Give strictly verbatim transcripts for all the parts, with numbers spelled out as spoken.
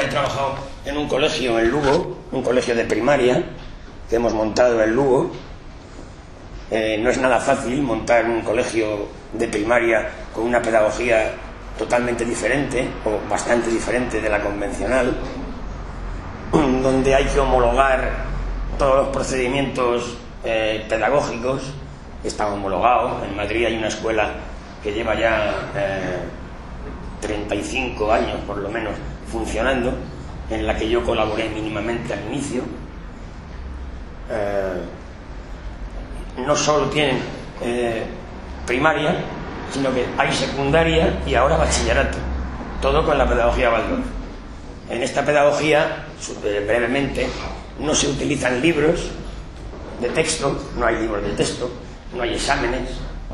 trabajado en un colegio en Lugo, un colegio de primaria que hemos montado en Lugo. Eh, no es nada fácil montar un colegio de primaria con una pedagogía totalmente diferente o bastante diferente de la convencional, donde hay que homologar todos los procedimientos eh, pedagógicos. Está homologado. En Madrid hay una escuela que lleva ya eh, treinta y cinco años por lo menos funcionando, en la que yo colaboré mínimamente al inicio. Eh, no solo tienen eh, primaria, sino que hay secundaria y ahora bachillerato, todo con la pedagogía Waldorf. En esta pedagogía, eh, brevemente, no se utilizan libros de texto, no hay libros de texto, no hay exámenes.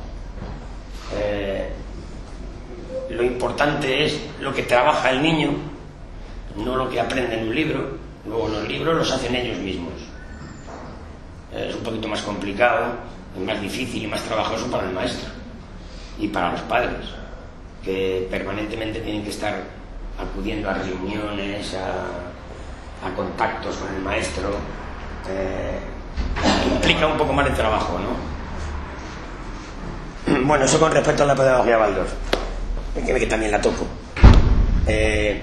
Eh, lo importante es lo que trabaja el niño, no lo que aprende en un libro. Luego los libros los hacen ellos mismos. Eh, es un poquito más complicado, es más difícil y más trabajoso para el maestro y para los padres, que permanentemente tienen que estar acudiendo a reuniones, a, a contactos con el maestro. Eh, implica un poco más de trabajo, ¿no? Bueno, eso con respecto a la pedagogía Waldorf, que, que también la toco. Eh,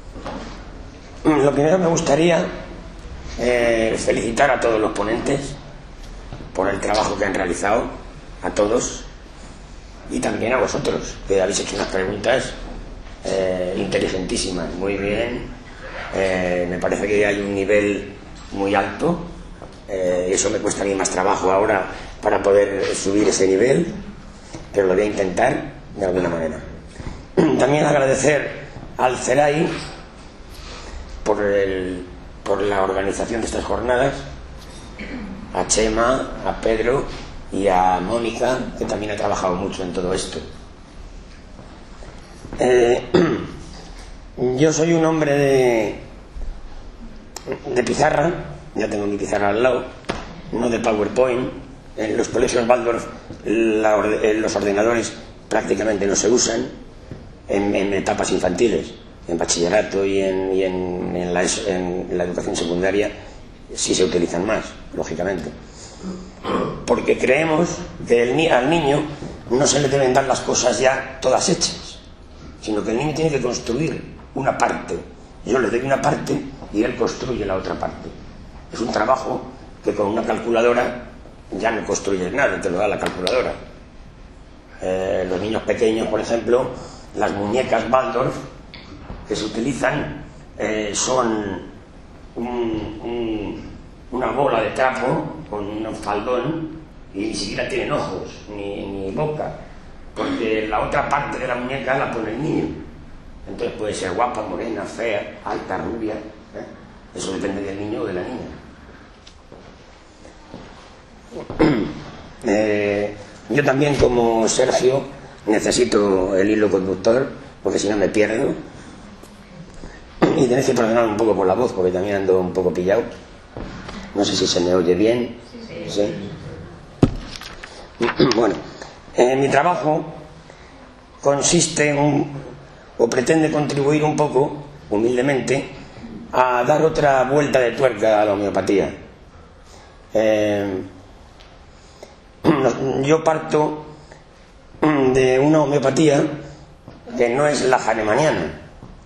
lo primero me gustaría eh, felicitar a todos los ponentes por el trabajo que han realizado, a todos, y también a vosotros, que habéis hecho unas preguntas eh, inteligentísimas, muy bien. Eh, me parece que hay un nivel muy alto. Eh, eso me cuesta a mí más trabajo ahora para poder subir ese nivel, pero lo voy a intentar de alguna manera. También agradecer al CERAI por, el, por la organización de estas jornadas, a Chema, a Pedro y a Mónica, que también ha trabajado mucho en todo esto. Eh, yo soy un hombre de, de pizarra, ya tengo mi pizarra al lado, no de PowerPoint. En los colegios Waldorf la, los ordenadores prácticamente no se usan en, en etapas infantiles. En bachillerato y en, y en, en, la, en la educación secundaria sí se utilizan más, lógicamente, porque creemos que el, al niño no se le deben dar las cosas ya todas hechas, sino que el niño tiene que construir una parte. Yo le doy una parte y él construye la otra parte. Es un trabajo que con una calculadora ya no construyes nada, te lo da la calculadora. Eh, los niños pequeños, por ejemplo, las muñecas Waldorf que se utilizan eh, son un, un, una bola de trapo con un faldón, y ni siquiera tienen ojos ni, ni boca, porque la otra parte de la muñeca la pone el niño. Entonces puede ser guapa, morena, fea, alta, rubia, ¿eh? Eso depende del niño o de la niña. Eh, yo también, como Sergio, necesito el hilo conductor, porque si no me pierdo. Y tenéis que perdonar un poco por la voz, porque también ando un poco pillado. No sé si se me oye bien. Sí. ¿Sí? Bueno, eh, mi trabajo consiste en un, o pretende contribuir un poco, humildemente, a dar otra vuelta de tuerca a la homeopatía. Eh, yo parto de una homeopatía que no es la hahnemanniana.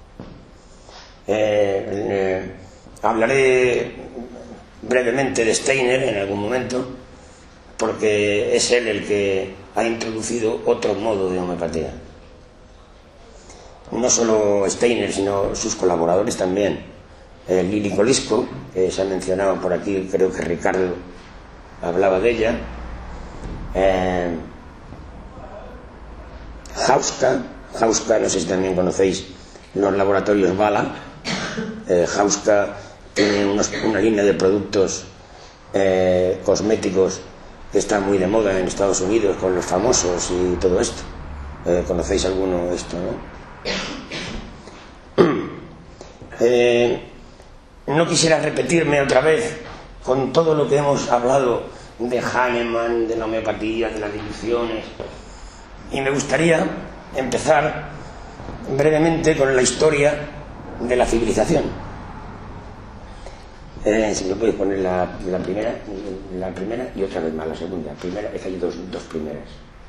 Eh, eh, hablaré brevemente de Steiner en algún momento, porque es él el que ha introducido otro modo de homeopatía. No solo Steiner, sino sus colaboradores también. eh, Lili Colisco, que se ha mencionado por aquí, creo que Ricardo hablaba de ella. eh, Hauska Hauska, no sé si también conocéis los laboratorios Bala. eh, Hauska tiene unos, una línea de productos eh, cosméticos que está muy de moda en Estados Unidos, con los famosos y todo esto. Eh, ¿conocéis alguno de esto, no? eh, no quisiera repetirme otra vez con todo lo que hemos hablado de Hahnemann, de la homeopatía, de las diluciones, y me gustaría empezar brevemente con la historia de la civilización. Eh, si me puedes poner la, la primera la primera y otra vez más la segunda. Primera, es que hay dos, dos primeras.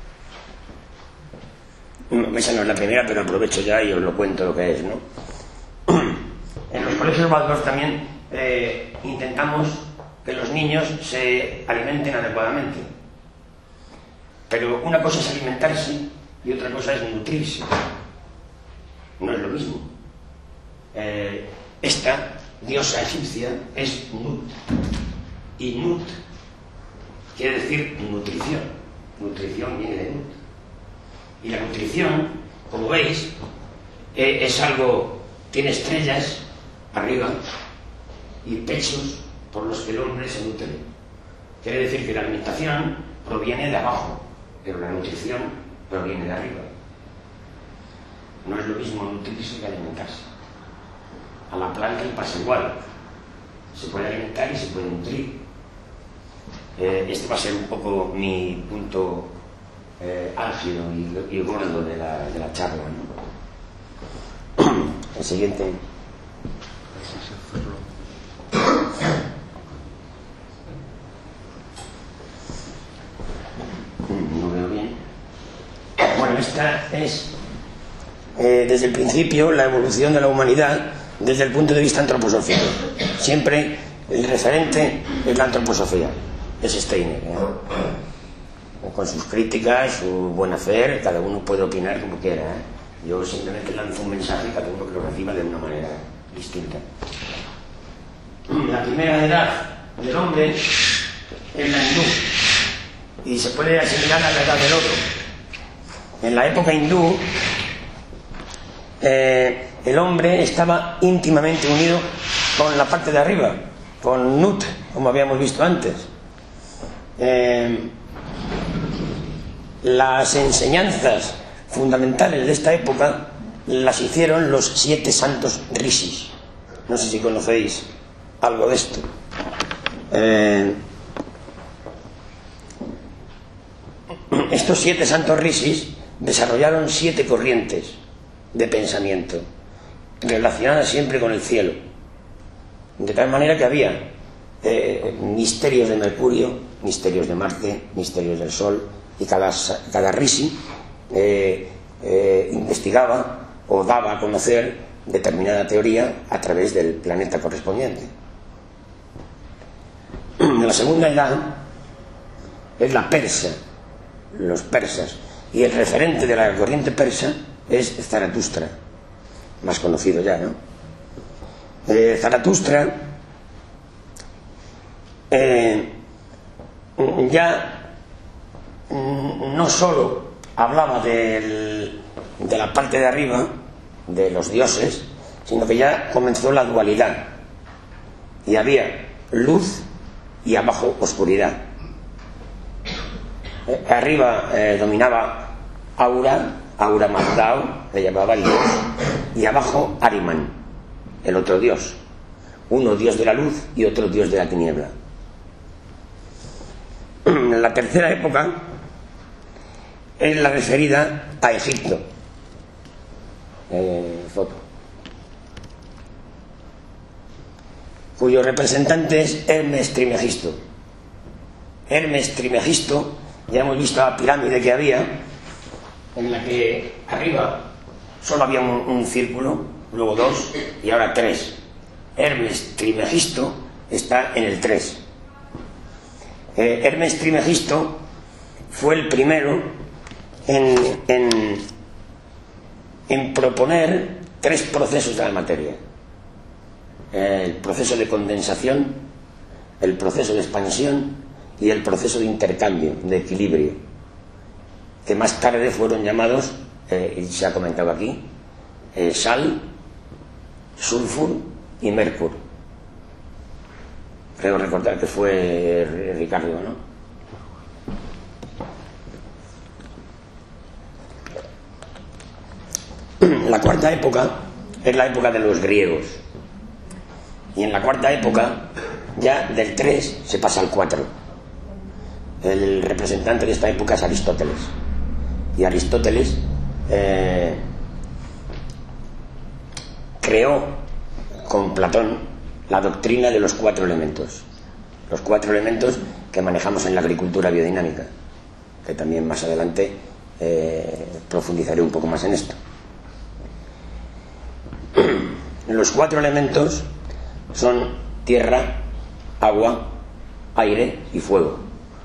Esa no es la primera, pero aprovecho ya y os lo cuento lo que es, ¿no? En los colegios Waldorf también eh, intentamos que los niños se alimenten adecuadamente. Pero una cosa es alimentarse y otra cosa es nutrirse. No es lo mismo. Eh, esta diosa egipcia es Nut. Y Nut quiere decir nutrición. Nutrición viene de Nut. Y la nutrición, como veis, eh, es algo, tiene estrellas arriba y pechos por los que el hombre se nutre. Quiere decir que la alimentación proviene de abajo, pero la nutrición proviene de arriba. No es lo mismo nutrirse que alimentarse. A la planta le pasa igual. Se puede alimentar y se puede nutrir. Eh, este va a ser un poco mi punto eh, álgido y, y gordo de la, de la charla, ¿no? El siguiente. No veo bien. Bueno, esta es eh, desde el principio la evolución de la humanidad desde el punto de vista antroposófico. Siempre el referente es la antroposofía, es Steiner, ¿eh? Con sus críticas, su buen hacer, cada uno puede opinar como quiera, ¿eh? Yo simplemente lanzo un mensaje y cada uno que lo reciba de una manera distinta. La primera edad del hombre es la hindú y se puede asimilar a la edad del oro. En la época hindú eh, el hombre estaba íntimamente unido con la parte de arriba, con Nut, como habíamos visto antes. Eh, las enseñanzas fundamentales de esta época las hicieron los siete santos rishis. No sé si conocéis algo de esto. Eh, estos siete santos rishis desarrollaron siete corrientes de pensamiento relacionadas siempre con el cielo, de tal manera que había eh, misterios de Mercurio, misterios de Marte, misterios del Sol, y cada, cada rishi eh, eh, investigaba o daba a conocer determinada teoría a través del planeta correspondiente. La segunda edad es la persa, los persas, y el referente de la corriente persa es Zaratustra, más conocido ya, ¿no? Eh, Zaratustra eh, ya no solo hablaba del, de la parte de arriba, de los dioses, sino que ya comenzó la dualidad. Y había luz y abajo oscuridad. Eh, arriba eh, dominaba Aura, Aura Mazdao, le llamaba el dios, y abajo Ariman, el otro dios. Uno dios de la luz y otro dios de la tiniebla. La tercera época es la referida a Egipto. Eh, foto. Cuyo representante es Hermes Trimegisto. Hermes Trimegisto, ya hemos visto la pirámide que había, en la que arriba solo había un, un círculo, luego dos y ahora tres. Hermes Trimegisto está en el tres. Eh, Hermes Trimegisto fue el primero en, en, en proponer tres procesos de la materia: el proceso de condensación, el proceso de expansión y el proceso de intercambio, de equilibrio, que más tarde fueron llamados, eh, y se ha comentado aquí, eh, sal, sulfur y mercurio. Creo recordar que fue Ricardo, ¿no? La cuarta época es la época de los griegos. Y en la cuarta época, ya del tres se pasa al cuatro. El representante de esta época es Aristóteles. Y Aristóteles eh, creó con Platón la doctrina de los cuatro elementos. Los cuatro elementos que manejamos en la agricultura biodinámica, que también más adelante eh, profundizaré un poco más en esto. Los cuatro elementos son tierra, agua, aire y fuego.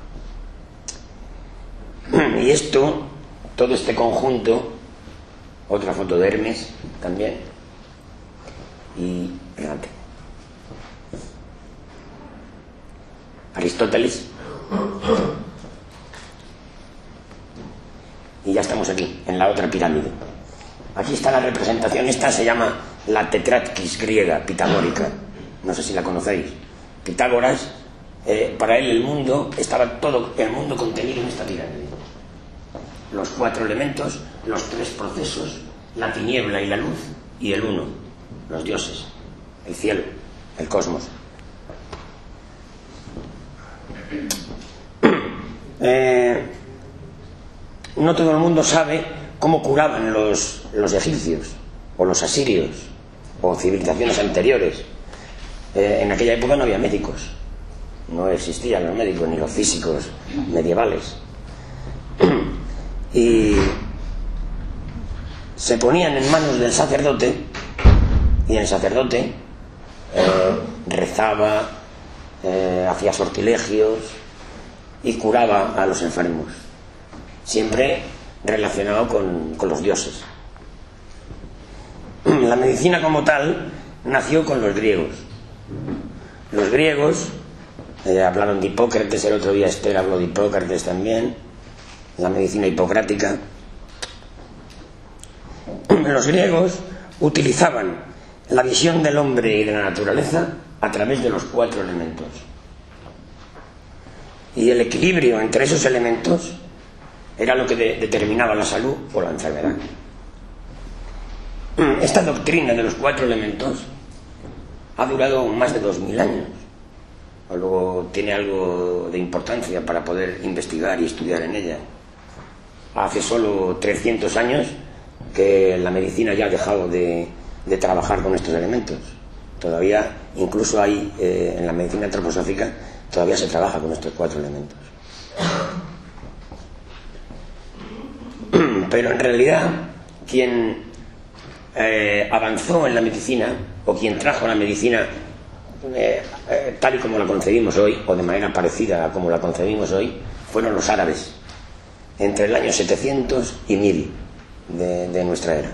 Y esto, todo este conjunto, otra foto de Hermes también, y fíjate, Aristóteles, y ya estamos aquí, en la otra pirámide. Aquí está la representación, esta se llama la Tetratkis griega, pitagórica, no sé si la conocéis. Pitágoras, eh, para él el mundo, estaba todo el mundo contenido en esta pirámide. Los cuatro elementos, los tres procesos, la tiniebla y la luz, y el uno, los dioses, el cielo, el cosmos. Eh, no todo el mundo sabe cómo curaban los, los egipcios, o los asirios, o civilizaciones anteriores. Eh, en aquella época no había médicos, no existían los médicos, ni los físicos medievales. Y se ponían en manos del sacerdote, y el sacerdote eh, rezaba, eh, hacía sortilegios y curaba a los enfermos, siempre relacionado con, con los dioses. La medicina como tal nació con los griegos. Los griegos eh, hablaron de Hipócrates, el otro día Esther habló de Hipócrates también, la medicina hipocrática. Los griegos utilizaban la visión del hombre y de la naturaleza a través de los cuatro elementos. Y el equilibrio entre esos elementos era lo que de- determinaba la salud o la enfermedad. Esta doctrina de los cuatro elementos ha durado más de dos mil años. Luego tiene algo de importancia para poder investigar y estudiar en ella. Hace solo trescientos años que la medicina ya ha dejado de, de trabajar con estos elementos. Todavía, incluso hay, eh, en la medicina antroposófica, todavía se trabaja con estos cuatro elementos. Pero en realidad, quien eh, avanzó en la medicina, o quien trajo la medicina eh, eh, tal y como la concebimos hoy, o de manera parecida a como la concebimos hoy, fueron los árabes, entre el año setecientos y mil de, de nuestra era.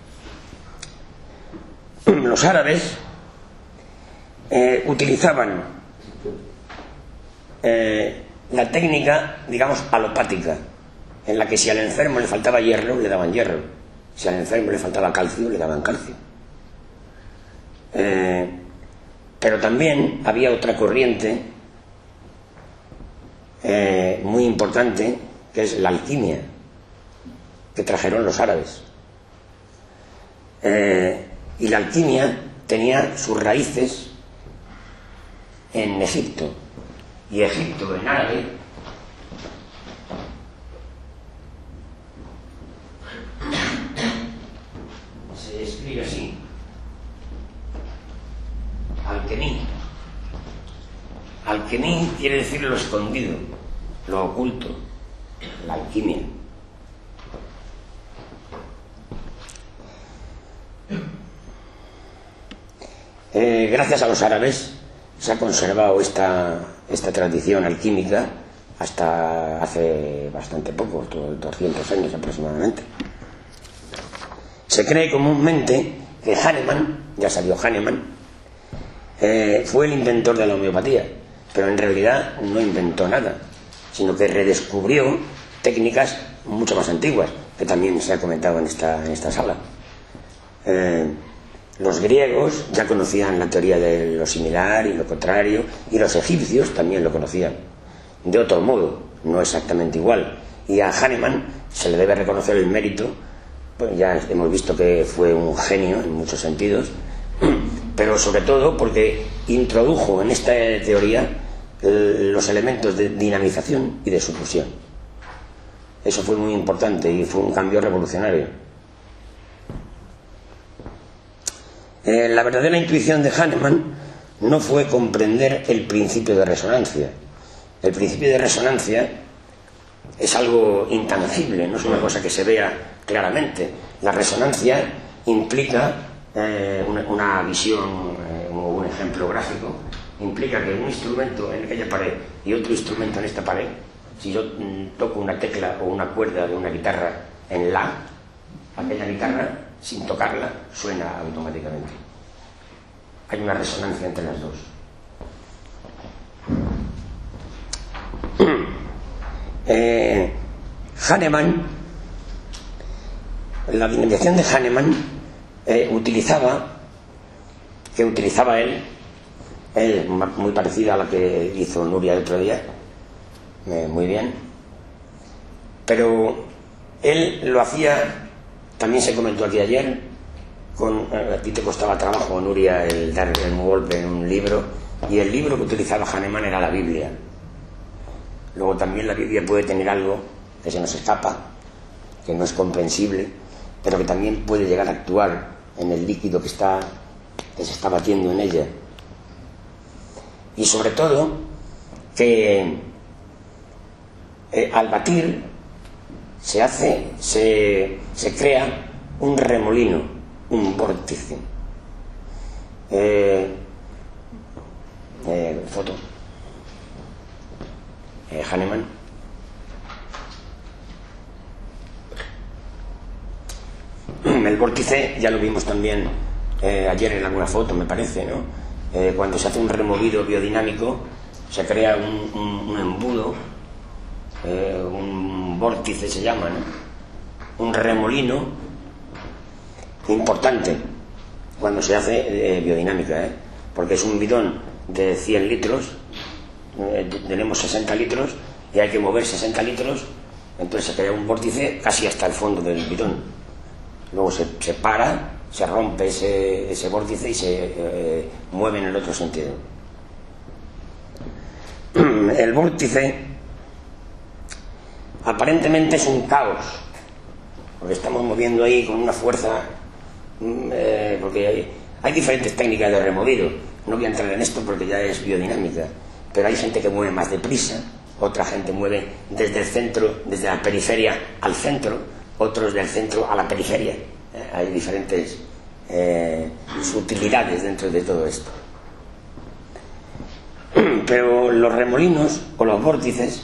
Los árabes eh, utilizaban eh, la técnica, digamos, alopática, en la que si al enfermo le faltaba hierro, le daban hierro, si al enfermo le faltaba calcio, le daban calcio. Eh, pero también había otra corriente eh, muy importante, que es la alquimia, que trajeron los árabes. Eh, y la alquimia tenía sus raíces en Egipto, y Egipto en árabe se escribe así: alquemí. Alquemí quiere decir lo escondido, lo oculto, la alquimia. Eh, gracias a los árabes se ha conservado esta, esta tradición alquímica hasta hace bastante poco, doscientos años aproximadamente. Se cree comúnmente que Hahnemann, ya salió Hahnemann, eh, fue el inventor de la homeopatía, pero en realidad no inventó nada, sino que redescubrió técnicas mucho más antiguas, que también se ha comentado en esta, en esta sala. Eh, los griegos ya conocían la teoría de lo similar y lo contrario, y los egipcios también lo conocían, de otro modo, no exactamente igual. Y a Hahnemann se le debe reconocer el mérito, pues ya hemos visto que fue un genio en muchos sentidos, pero sobre todo porque introdujo en esta teoría los elementos de dinamización y de su fusión. Eso fue muy importante y fue un cambio revolucionario. Eh, la verdadera intuición de Hahnemann no fue comprender el principio de resonancia. El principio de resonancia es algo intangible, no es una cosa que se vea claramente. La resonancia implica eh, una, una visión eh, o un ejemplo gráfico, implica que un instrumento en aquella pared y otro instrumento en esta pared, si yo mm, toco una tecla o una cuerda de una guitarra en la, aquella guitarra, sin tocarla, suena automáticamente. Hay una resonancia entre las dos. Eh, Hahnemann, la dinamización de Hahnemann eh, utilizaba, que utilizaba él, él, muy parecida a la que hizo Nuria el otro día, eh, muy bien, pero él lo hacía, también se comentó aquí ayer, con, eh, a ti te costaba trabajo, Nuria, el dar un golpe en un libro, y el libro que utilizaba Hahnemann era la Biblia. Luego también la Biblia puede tener algo que se nos escapa, que no es comprensible, pero que también puede llegar a actuar en el líquido que, está, que se está batiendo en ella. Y sobre todo, que eh, al batir se hace, se, se crea un remolino, un vórtice. Eh, eh, foto. Eh, Hahnemann. El vórtice ya lo vimos también eh, ayer en alguna foto, me parece, ¿no? Eh, cuando se hace un removido biodinámico se crea un, un, un embudo, eh, un vórtice se llama, ¿no? Un remolino importante cuando se hace eh, biodinámica, ¿eh? Porque es un bidón de cien litros, eh, tenemos sesenta litros y hay que mover sesenta litros, entonces se crea un vórtice casi hasta el fondo del bidón. Luego se, se para, se rompe ese, ese vórtice y se eh, mueve en el otro sentido. El vórtice aparentemente es un caos, porque estamos moviendo ahí con una fuerza, eh, porque hay, hay diferentes técnicas de removido. No voy a entrar en esto porque ya es biodinámica, pero hay gente que mueve más deprisa, otra gente mueve desde el centro, desde la periferia al centro, otros del centro a la periferia. Eh, hay diferentes eh, sutilidades dentro de todo esto. Pero los remolinos o los vórtices,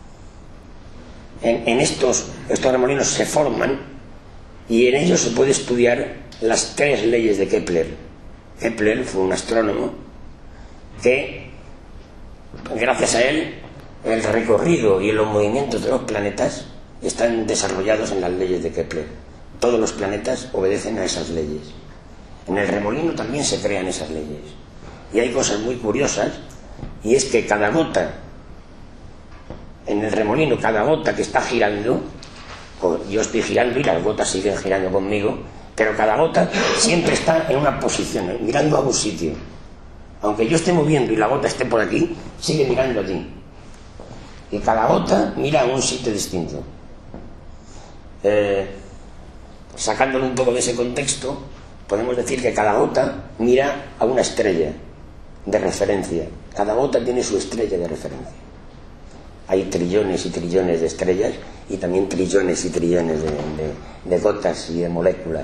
en, en estos, estos remolinos se forman y en ellos se puede estudiar las tres leyes de Kepler. Kepler fue un astrónomo que, gracias a él, el recorrido y los movimientos de los planetas están desarrollados en las leyes de Kepler. Todos los planetas obedecen a esas leyes. En el remolino también se crean esas leyes. Y hay cosas muy curiosas, y es que cada gota, en el remolino, cada gota que está girando, yo estoy girando y las gotas siguen girando conmigo, pero cada gota siempre está en una posición, mirando a un sitio. Aunque yo esté moviendo y la gota esté por aquí, sigue mirando allí. Y cada gota mira a un sitio distinto. Eh, sacándolo un poco de ese contexto, podemos decir que cada gota mira a una estrella de referencia. Cada gota tiene su estrella de referencia. Hay trillones y trillones de estrellas y también trillones y trillones de, de, de gotas y de moléculas.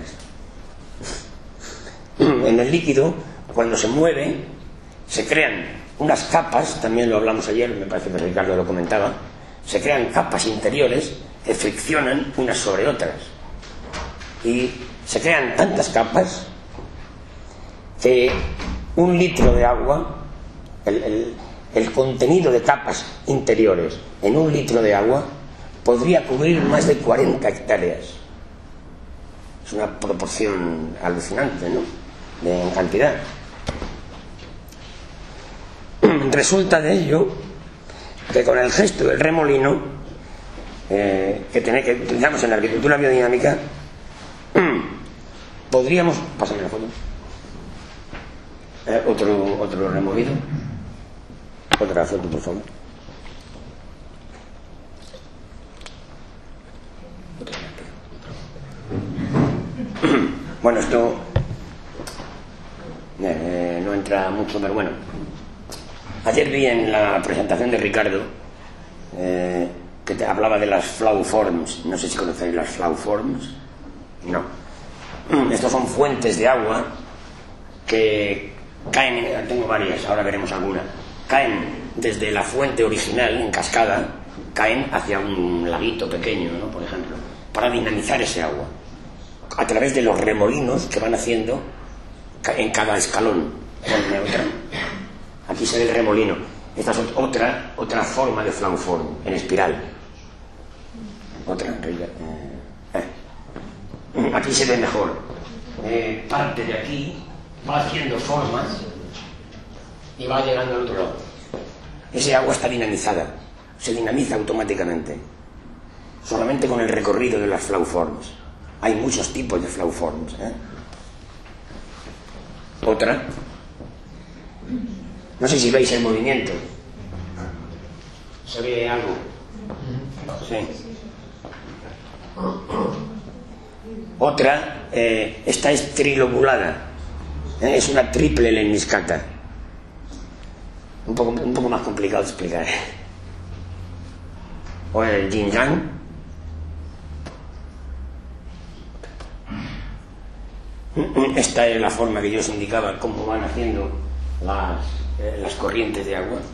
En el líquido, cuando se mueve, se crean unas capas, también lo hablamos ayer, me parece que Ricardo lo comentaba, se crean capas interiores que friccionan unas sobre otras. Y se crean tantas capas que un litro de agua, el, el, el contenido de capas interiores en un litro de agua podría cubrir más de cuarenta hectáreas. Es una proporción alucinante, ¿no?, de en cantidad. Resulta de ello que con el gesto del remolino, eh, que, tener, que utilizamos en la agricultura biodinámica, podríamos... Pásame la foto. Eh, otro, otro removido. Otra foto, por favor. Bueno, esto eh, no entra mucho, pero bueno. Ayer vi en la presentación de Ricardo eh, que te hablaba de las flow forms. No sé si conocéis las flow forms. No. Estos son fuentes de agua que caen, tengo varias, ahora veremos alguna, caen desde la fuente original en cascada, caen hacia un laguito pequeño, ¿no? Por ejemplo, para dinamizar ese agua a través de los remolinos que van haciendo en cada escalón. Aquí se ve el remolino. Esta es otra otra forma de flow form en espiral. Otra eh, eh. Aquí se ve mejor. Eh, parte de aquí va haciendo formas y va llegando al otro lado. Ese agua está dinamizada, se dinamiza automáticamente solamente con el recorrido de las flow forms. Hay muchos tipos de flow forms, ¿eh? Otra, no sé si veis el movimiento, ¿se ve algo? Sí. Otra, eh, esta es trilobulada, ¿eh? Es una triple lemniscata, un poco, un poco más complicado de explicar. O el yin yang. Esta es la forma que yo os indicaba, cómo van haciendo las, eh, las corrientes de agua.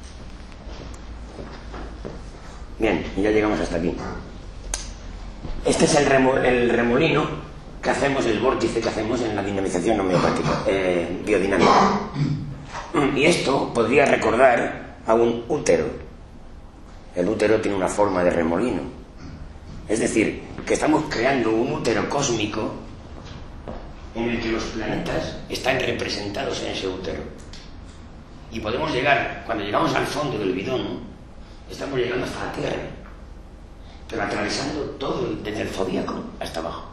Bien, y ya llegamos hasta aquí. Este es el, remo, el remolino que hacemos, el vórtice que hacemos en la dinamización homeopática, eh, biodinámica. Y esto podría recordar a un útero. El útero tiene una forma de remolino. Es decir, que estamos creando un útero cósmico en el que los planetas están representados en ese útero. Y podemos llegar, cuando llegamos al fondo del bidón, estamos llegando hasta la Tierra, pero atravesando todo, desde el zodíaco hasta abajo.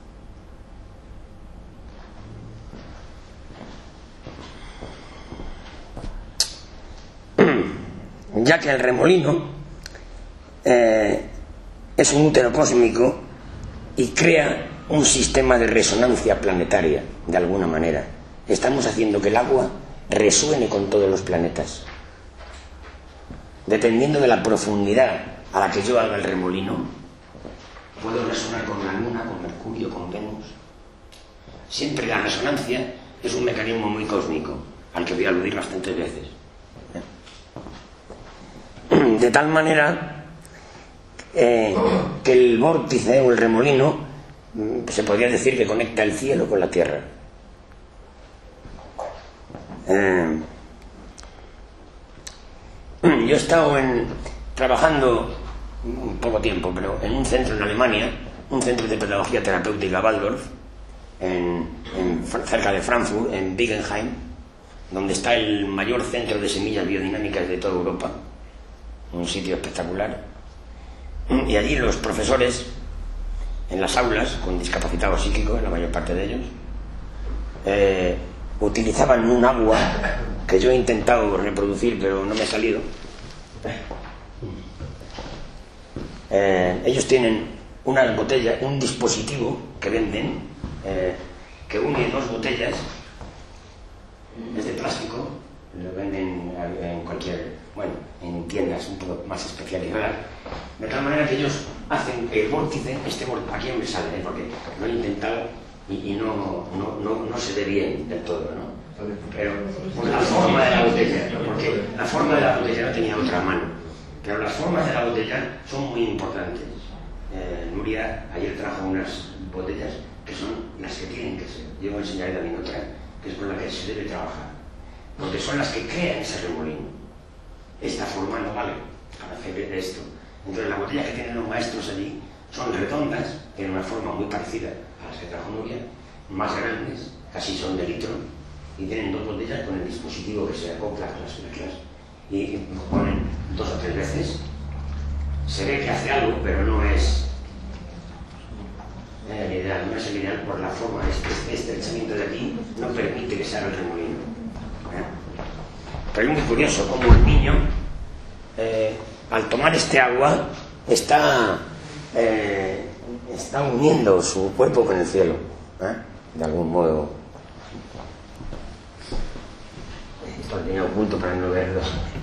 Ya que el remolino eh, es un útero cósmico y crea un sistema de resonancia planetaria, de alguna manera. Estamos haciendo que el agua resuene con todos los planetas. Dependiendo de la profundidad a la que yo haga el remolino, puedo resonar con la Luna, con Mercurio, con Venus. Siempre la resonancia es un mecanismo muy cósmico, al que voy a aludir bastantes veces. De tal manera eh, que el vórtice o el remolino se podría decir que conecta el cielo con la tierra. Eh, yo he estado en, trabajando un poco tiempo, pero en un centro en Alemania, un centro de pedagogía terapéutica Waldorf, en, en, cerca de Frankfurt, en Biggenheim, donde está el mayor centro de semillas biodinámicas de toda Europa, un sitio espectacular. Y allí los profesores, en las aulas, con discapacitados psíquicos, la mayor parte de ellos, eh, utilizaban un agua que yo he intentado reproducir, pero no me ha salido. Eh, ellos tienen una botella, un dispositivo que venden, eh, que une dos botellas, es de plástico, lo venden en cualquier, bueno, en tiendas un poco más especializadas, de tal manera que ellos hacen que el vórtice, este vórtice, aquí no me sale, ¿eh? Porque lo he intentado y, y no, no, no, no se ve bien del todo, ¿no? Pero por la forma de la botella, porque la forma de la botella no tenía otra mano, pero las formas de la botella son muy importantes. eh, Nuria ayer trajo unas botellas que son las que tienen que ser. Yo voy a enseñarle también otra, que es con la que se debe trabajar, porque son las que crean ese remolino. Esta forma no vale para hacer esto. Entonces las botellas que tienen los maestros allí son redondas, tienen una forma muy parecida a las que trajo Nuria, más grandes, casi son de litro, y tienen dos botellas con el dispositivo que se acopla a las mezclas y ponen dos o tres veces. Se ve que hace algo, pero no es el ideal, no es el ideal por la forma. Este, este estrechamiento de aquí no permite que se haga el remolino, ¿eh? Pero es muy curioso cómo el niño, eh, al tomar este agua, está, eh, está uniendo su cuerpo con el cielo, ¿eh? De algún modo. Esto lo tenía oculto para no verlo.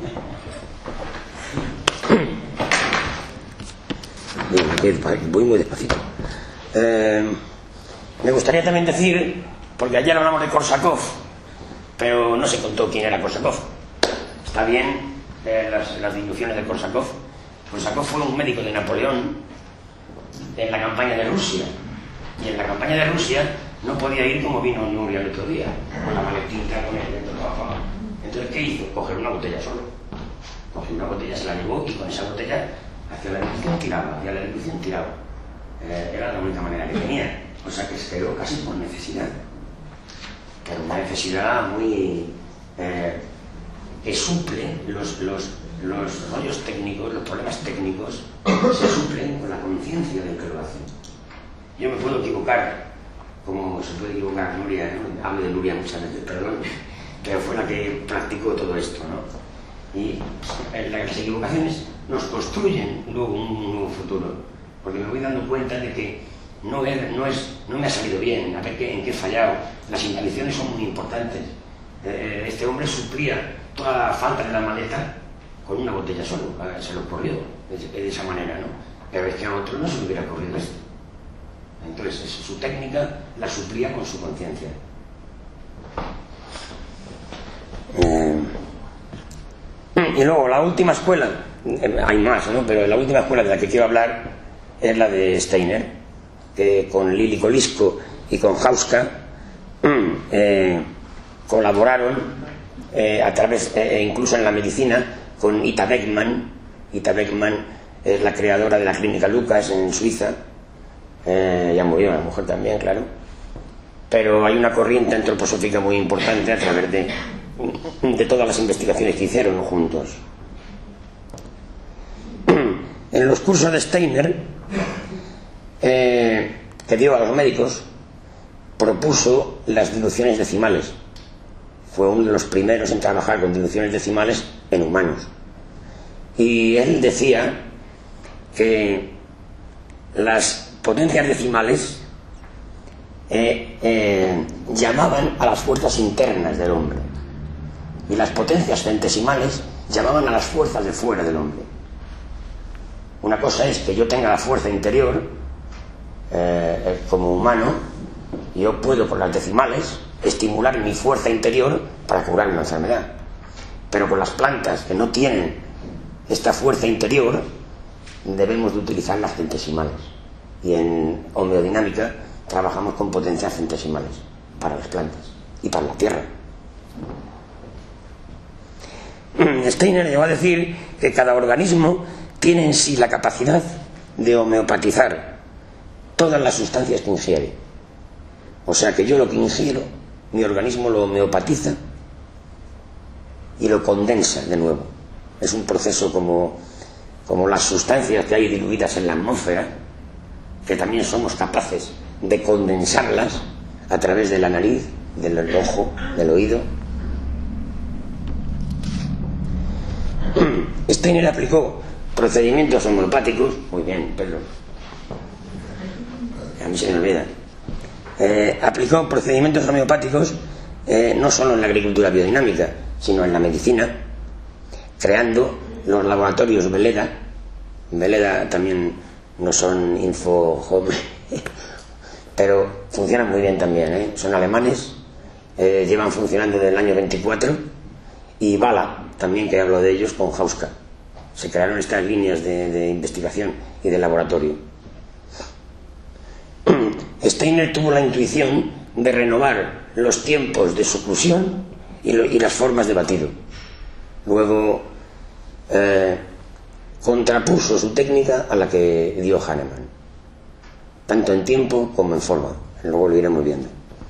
Voy muy despacito. Eh, me gustaría también decir, porque ayer hablamos de Korsakov, pero no se contó quién era Korsakov. Está bien eh, las, las diluciones de Korsakov. Korsakov fue un médico de Napoleón en la campaña de Rusia, y en la campaña de Rusia no podía ir como vino Nuria el otro día, con la maletita, con el dentro trabajaba. Entonces, ¿qué hizo? Coger una botella solo. Cogió una botella, se la llevó, y con esa botella hacia la dilución tiraba, hacia la dilución tiraba. Eh, era la única manera que tenía. O sea que se quedó casi por necesidad. Pero una necesidad muy... Eh, que suple los, los, los rollos técnicos, los problemas técnicos, se suplen con la conciencia del que lo hace. Yo me puedo equivocar, como se puede equivocar Nuria, ¿no? Hablo de Nuria muchas veces, perdón, pero fue la que practicó todo esto, ¿no? Y las equivocaciones nos construyen luego un nuevo futuro, porque me voy dando cuenta de que no, es, no, es, no me ha salido bien, a ver qué, en qué he fallado. Las intenciones son muy importantes. Eh, este hombre suplía toda la falta de la maleta con una botella solo, se lo ocurrió de, de esa manera, ¿no? Pero es que a otro no se le hubiera ocurrido esto. Entonces su técnica la suplía con su conciencia. Eh, y luego la última escuela, eh, hay más, ¿no? Pero la última escuela de la que quiero hablar es la de Steiner, que con Lili Kolysko y con Hauska eh, colaboraron eh, a través, eh, incluso en la medicina, con Ita Beckmann. Ita Beckmann es la creadora de la clínica Lucas en Suiza. Eh, ya murió la mujer también, claro, pero hay una corriente antroposófica muy importante a través de, de todas las investigaciones que hicieron juntos. En los cursos de Steiner eh, que dio a los médicos, propuso las diluciones decimales. Fue uno de los primeros en trabajar con diluciones decimales en humanos, y él decía que las potencias decimales eh, eh, llamaban a las fuerzas internas del hombre, y las potencias centesimales llamaban a las fuerzas de fuera del hombre. Una cosa es que yo tenga la fuerza interior eh, como humano, y yo puedo con las decimales estimular mi fuerza interior para curar una enfermedad, pero con las plantas que no tienen esta fuerza interior debemos de utilizar las centesimales. Y en homeodinámica trabajamos con potencias centesimales para las plantas y para la tierra. Steiner llegó a decir que cada organismo tiene en sí la capacidad de homeopatizar todas las sustancias que ingiere. O sea que yo lo que ingiero, mi organismo lo homeopatiza y lo condensa de nuevo. Es un proceso como, como las sustancias que hay diluidas en la atmósfera, que también somos capaces de condensarlas a través de la nariz, del ojo, del oído. Steiner aplicó procedimientos homeopáticos, muy bien, perdón, a mí se me olvida, eh, aplicó procedimientos homeopáticos eh, no solo en la agricultura biodinámica, sino en la medicina, creando los laboratorios Veleda. Veleda también no son info home, pero funcionan muy bien también, ¿eh? Son alemanes, eh, llevan funcionando desde el año veinticuatro, y Bala también, que hablo de ellos, con Hauska. Se crearon estas líneas de, de investigación y de laboratorio. Steiner tuvo la intuición de renovar los tiempos de suclusión y, lo, y las formas de batido. Luego eh, contrapuso su técnica a la que dio Hahnemann, tanto en tiempo como en forma. Luego lo iremos viendo.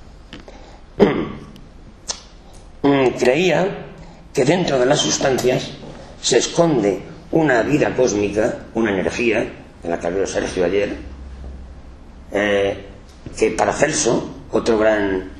Creía que dentro de las sustancias se esconde una vida cósmica, una energía, de la que habló Sergio ayer, eh, que Paracelso, otro gran...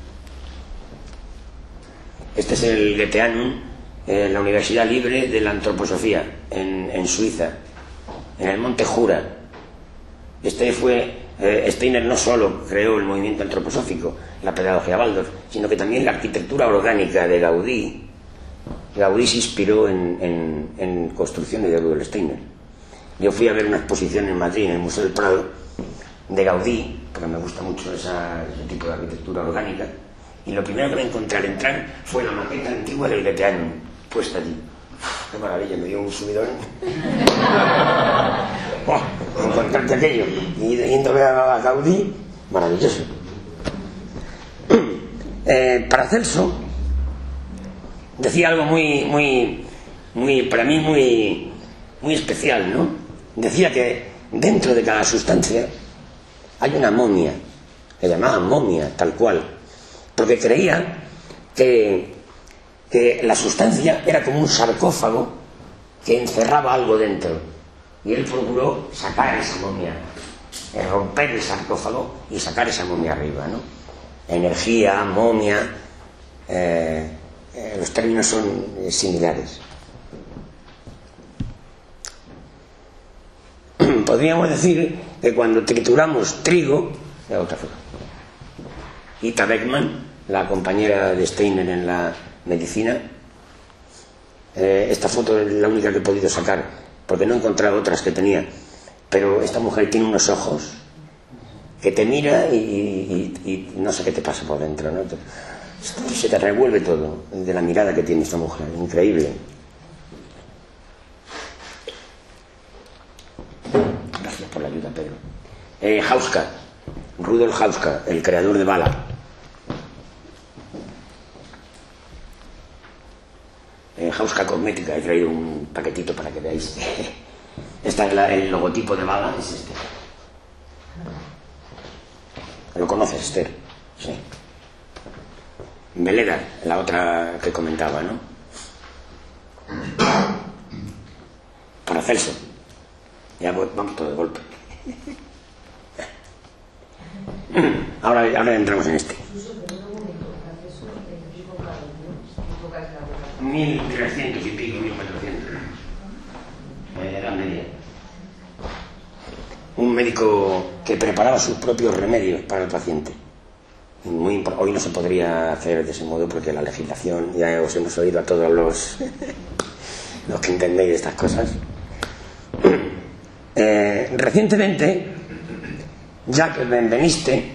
Este es el Goetheanum, en la Universidad Libre de la Antroposofía, en, en Suiza, en el Monte Jura. Este fue... Eh, Steiner no solo creó el movimiento antroposófico, la pedagogía Waldorf, sino que también la arquitectura orgánica de Gaudí Gaudí se inspiró en, en, en construcciones de Rudolf Steiner. Yo fui a ver una exposición en Madrid, en el Museo del Prado, de Gaudí, porque me gusta mucho esa, ese tipo de arquitectura orgánica, y lo primero que me encontré al entrar fue la maqueta antigua del Goetheanum, puesta allí. ¡Qué maravilla! Me dio un subidón. ¡Oh! Encontrarte aquello y yendo a ver a Gaudí, maravilloso. Eh, Paracelso decía algo muy, muy, muy, para mí muy, muy especial, ¿no? Decía que dentro de cada sustancia hay una momia, le llamaban momia, tal cual, porque creía que, que la sustancia era como un sarcófago que encerraba algo dentro, y él procuró sacar esa momia, romper el sarcófago y sacar esa momia arriba, ¿no? Energía, momia, eh, eh, los términos son eh, similares. Podríamos decir que cuando trituramos trigo, de otra forma. Ita Beckmann, la compañera de Steiner en la medicina, eh, esta foto es la única que he podido sacar, porque no he encontrado otras que tenía, pero esta mujer tiene unos ojos que te mira y, y, y no sé qué te pasa por dentro, ¿no? Se te revuelve todo de la mirada que tiene esta mujer, increíble. Gracias por la ayuda, Pedro. eh, Hauska, Rudolf Hauska, el creador de bala. eh, Hauska Cosmética, he traído un paquetito para que veáis. Este es la, el logotipo de bala, es este. ¿Lo conoces, Esther? Sí. Veleda, la otra que comentaba, ¿no? Paracelso. Ya vamos todo de golpe. Ahora, ahora entramos en este. Mil trescientos y pico, mil cuatrocientos. Edad media. Un médico que preparaba sus propios remedios para el paciente. Muy, hoy no se podría hacer de ese modo porque la legislación, ya os hemos oído a todos los, los que entendéis estas cosas. Eh, recientemente, Jacques Benveniste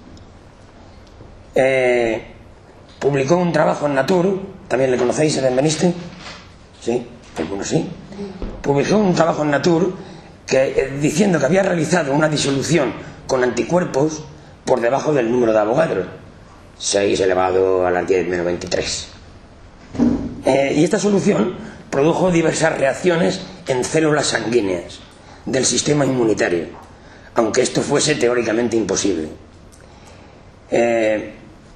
eh, publicó un trabajo en Nature. ¿También le conocéis a Benveniste? Sí, algunos sí. Publicó un trabajo en Nature que, eh, diciendo que había realizado una disolución con anticuerpos por debajo del número de Avogadro, seis elevado a la diez menos veintitrés. Eh, y esta solución produjo diversas reacciones en células sanguíneas del sistema inmunitario, aunque esto fuese teóricamente imposible. Eh,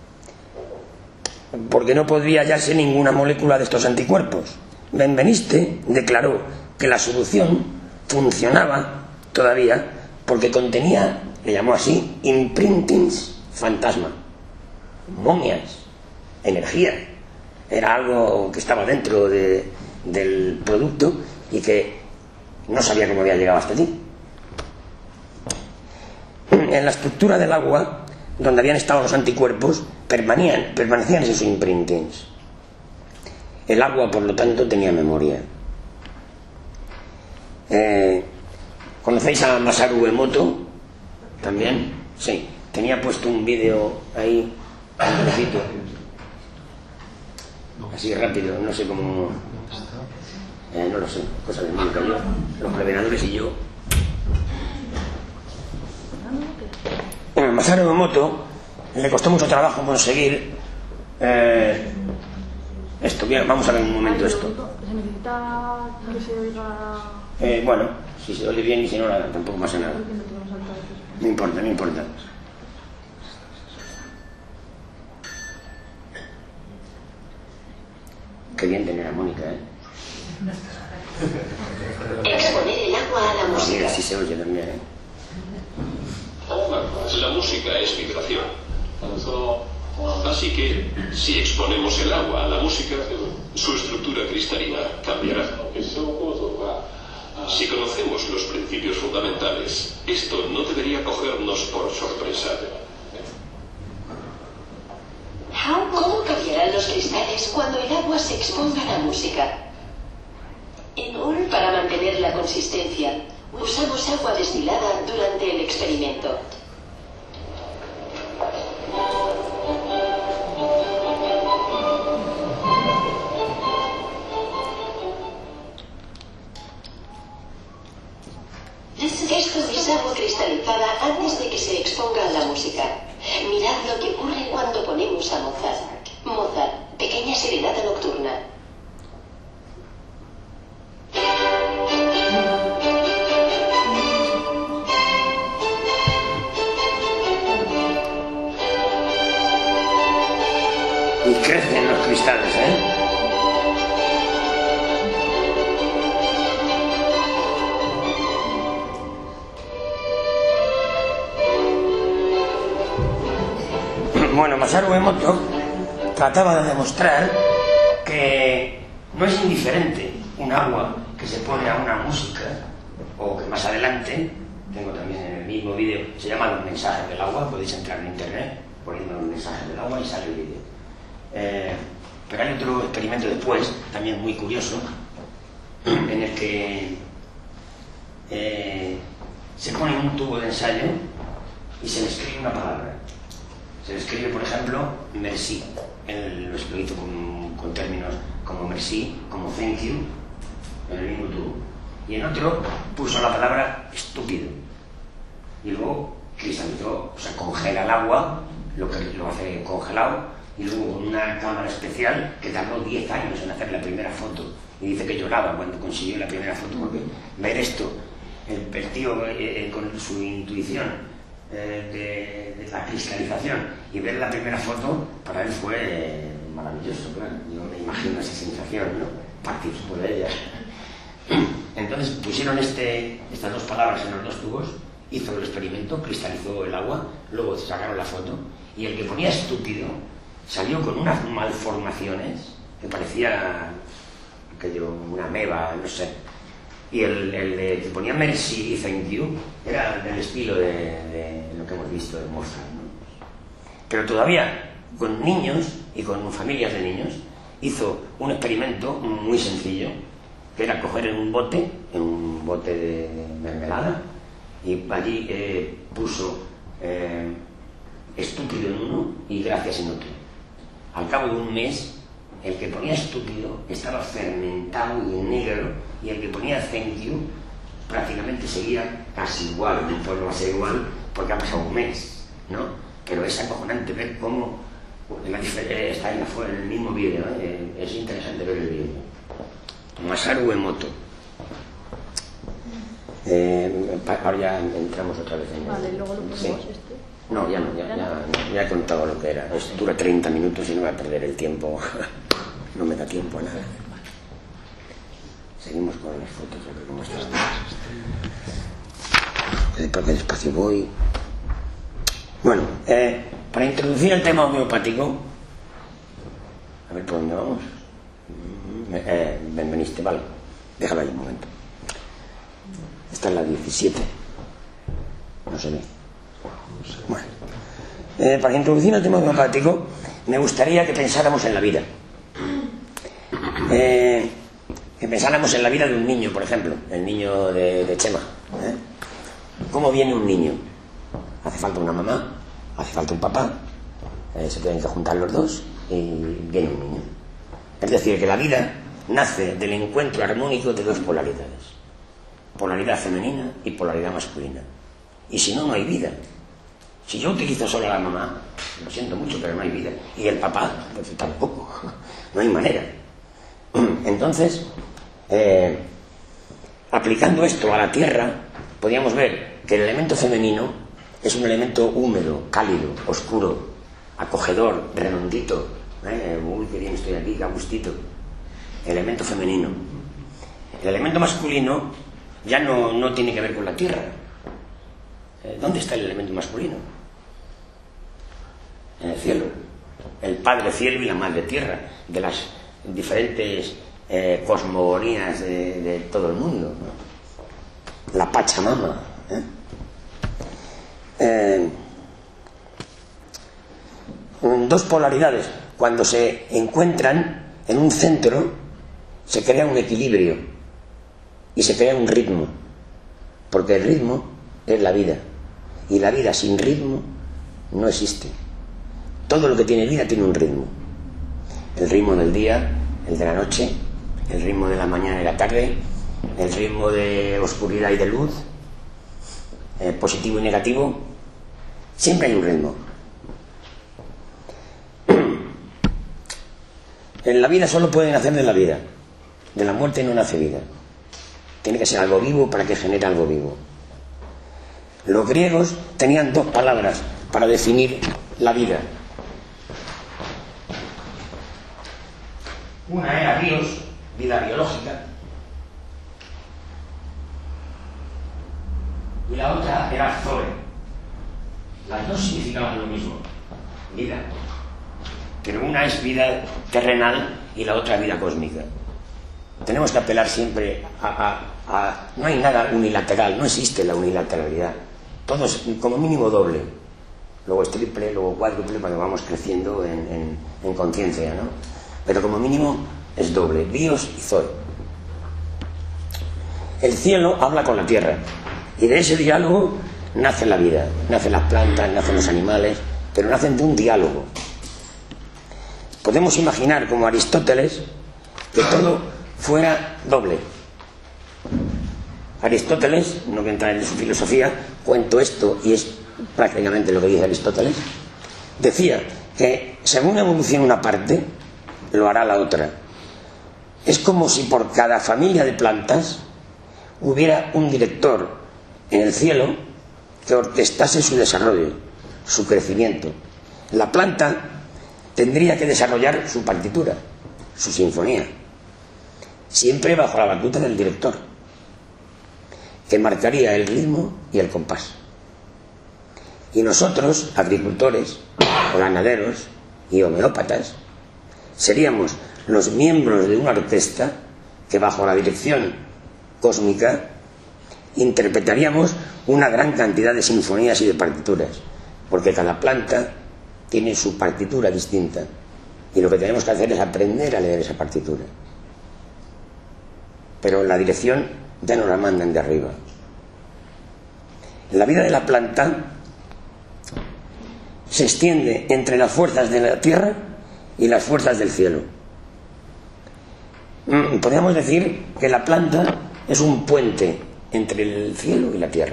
porque no podría hallarse ninguna molécula de estos anticuerpos. Benveniste declaró que la solución funcionaba todavía porque contenía, le llamó así, imprintings fantasma, momias, energía. Era algo que estaba dentro de, del producto y que no sabía cómo había llegado hasta allí. En la estructura del agua, donde habían estado los anticuerpos, permanecían, permanecían esos imprintings. El agua, por lo tanto, tenía memoria. Eh, ¿Conocéis a Masaru Emoto? ¿También? Sí. Tenía puesto un vídeo ahí, así rápido, no sé cómo... Eh, no lo sé, cosa de mí, yo, los prevenadores y yo. Bueno, Masaru Emoto le costó mucho trabajo conseguir eh, esto. Bien, vamos a ver un momento esto. ¿Se necesita que se oiga? Eh, bueno, si se oye bien y si no, nada, tampoco pasa nada. No importa, no importa. Qué bien tener a Mónica, ¿eh? Exponer el agua a la música. Mira, si se oye también, ¿eh? La música es vibración. Así que, si exponemos el agua a la música, su estructura cristalina cambiará. Si conocemos los principios fundamentales, esto no debería cogernos por sorpresa. ¿Cómo cambiarán los los cristales cuando el agua se exponga a la música. En U R, para mantener la consistencia, usamos agua destilada durante el experimento. Esto es agua cristalizada antes de que se exponga a la música. Mirad lo que ocurre cuando ponemos a Mozart. Mozart, pequeña serenata nocturna. Y crecen los cristales, ¿eh? Bueno, Masaru Emoto trataba de demostrar que no es indiferente un agua que se pone a una música, o que más adelante, tengo también en el mismo vídeo, se llama Los mensajes del agua, podéis entrar en internet, poniendo los mensajes del agua y sale el vídeo. Eh, pero hay otro experimento después, también muy curioso, en el que eh, se pone un tubo de ensayo y se le escribe una palabra. Se le escribe, por ejemplo, merci. Él lo hizo con, con términos como merci, como thank you, en el mismo tubo. Y en otro puso la palabra estúpido. Y luego cristalizó, o sea, congela el agua, lo que lo hace congelado, y luego con una cámara especial que tardó diez años en hacer la primera foto. Y dice que lloraba cuando consiguió la primera foto, porque ver esto, el, el tío eh, eh, con su intuición eh, de, de la cristalización, y ver la primera foto, para él fue eh, maravilloso, claro. Yo me imagino esa sensación, ¿no? Participo de ella. Entonces pusieron este, estas dos palabras en los dos tubos, hizo el experimento, cristalizó el agua, luego sacaron la foto, y el que ponía estúpido salió con unas malformaciones que parecía aquello, una ameba, no sé. Y el, el de, que ponía merci y thank you era del estilo de, de lo que hemos visto de Mozart, ¿no? Pero todavía con niños y con familias de niños hizo un experimento muy sencillo, que era coger en un bote, en un bote de mermelada, y allí eh, puso eh, estúpido en uno y gracias en otro. Al cabo de un mes, el que ponía estúpido estaba fermentado y negro, y el que ponía thank you prácticamente seguía casi igual, no va a ser igual porque ha pasado un mes, ¿no? Pero es acojonante ver cómo la diferencia está en, la, en el mismo vídeo, ¿eh? Es interesante ver el vídeo. Masaru Emoto. Eh, ahora ya entramos otra vez en el... Vale, luego lo ponemos sí. este. No, ya no, ya, ya, ya, ya he contado lo que era. Es, dura treinta minutos y no voy a perder el tiempo. No me da tiempo a nada. Seguimos con las fotos, a ver cómo estás. ¿Por qué despacio voy? Bueno, eh, para introducir el tema homeopático, a ver por dónde vamos. Eh, Benveniste, vale. Déjalo ahí un momento. Esta es la diecisiete. No se ve. Bueno, eh, para introducir el tema homeopático, me gustaría que pensáramos en la vida. Eh, que pensáramos en la vida de un niño, por ejemplo, el niño de, de Chema. ¿eh? ¿Cómo viene un niño? Hace falta una mamá, hace falta un papá, eh, se tienen que juntar los dos y viene un niño. Es decir, que la vida nace del encuentro armónico de dos polaridades: polaridad femenina y polaridad masculina. Y si no, no hay vida. Si yo utilizo solo a la mamá, lo siento mucho, pero no hay vida. Y el papá, pues tampoco. No hay manera. Entonces, eh, aplicando esto a la Tierra, podríamos ver que el elemento femenino es un elemento húmedo, cálido, oscuro, acogedor, redondito. ¿eh? Uy, qué bien estoy aquí, qué gustito. Elemento femenino. El elemento masculino ya no, no tiene que ver con la Tierra. Eh, ¿Dónde está el elemento masculino? En el cielo. El Padre Cielo y la Madre Tierra, de las diferentes eh, cosmogonías de, de todo el mundo, ¿no? La Pachamama. ¿eh? Eh, dos polaridades. cuando se encuentran en un centro, se crea un equilibrio y se crea un ritmo, porque el ritmo es la vida, y la vida sin ritmo no existe. Todo lo que tiene vida tiene un ritmo. El ritmo del día, el de la noche, el ritmo de la mañana y la tarde, el ritmo de oscuridad y de luz, eh, positivo y negativo. Siempre hay un ritmo. En la vida solo pueden nacer de la vida. De la muerte no nace vida. Tiene que ser algo vivo para que genere algo vivo. Los griegos tenían dos palabras para definir la vida. Una era bios, vida biológica, y la otra era zoe. Las dos significaban lo mismo, vida. Pero una es vida terrenal y la otra vida cósmica. Tenemos que apelar siempre a, a, a... No hay nada unilateral, no existe la unilateralidad. Todo es como mínimo doble. Luego es triple, luego cuádruple, cuando vamos creciendo en, en, en conciencia, ¿no? Pero como mínimo es doble, bios y zoe. El cielo habla con la tierra y de ese diálogo nace la vida, nacen las plantas, nacen los animales, pero nacen de un diálogo. Podemos imaginar como Aristóteles que todo fuera doble. Aristóteles, no voy a entrar en su filosofía, cuento esto y es prácticamente lo que dice Aristóteles, decía que según evoluciona una parte, lo hará la otra. Es como si por cada familia de plantas hubiera un director en el cielo que orquestase su desarrollo, su crecimiento. La planta tendría que desarrollar su partitura, su sinfonía, siempre bajo la batuta del director, que marcaría el ritmo y el compás. Y nosotros, agricultores, o ganaderos y homeópatas, seríamos los miembros de una orquesta que bajo la dirección cósmica interpretaríamos una gran cantidad de sinfonías y de partituras, porque cada planta tiene su partitura distinta y lo que tenemos que hacer es aprender a leer esa partitura. Pero la dirección ya nos la mandan de arriba. La vida de la planta se extiende entre las fuerzas de la tierra y las fuerzas del cielo. Podríamos decir que la planta es un puente entre el cielo y la tierra.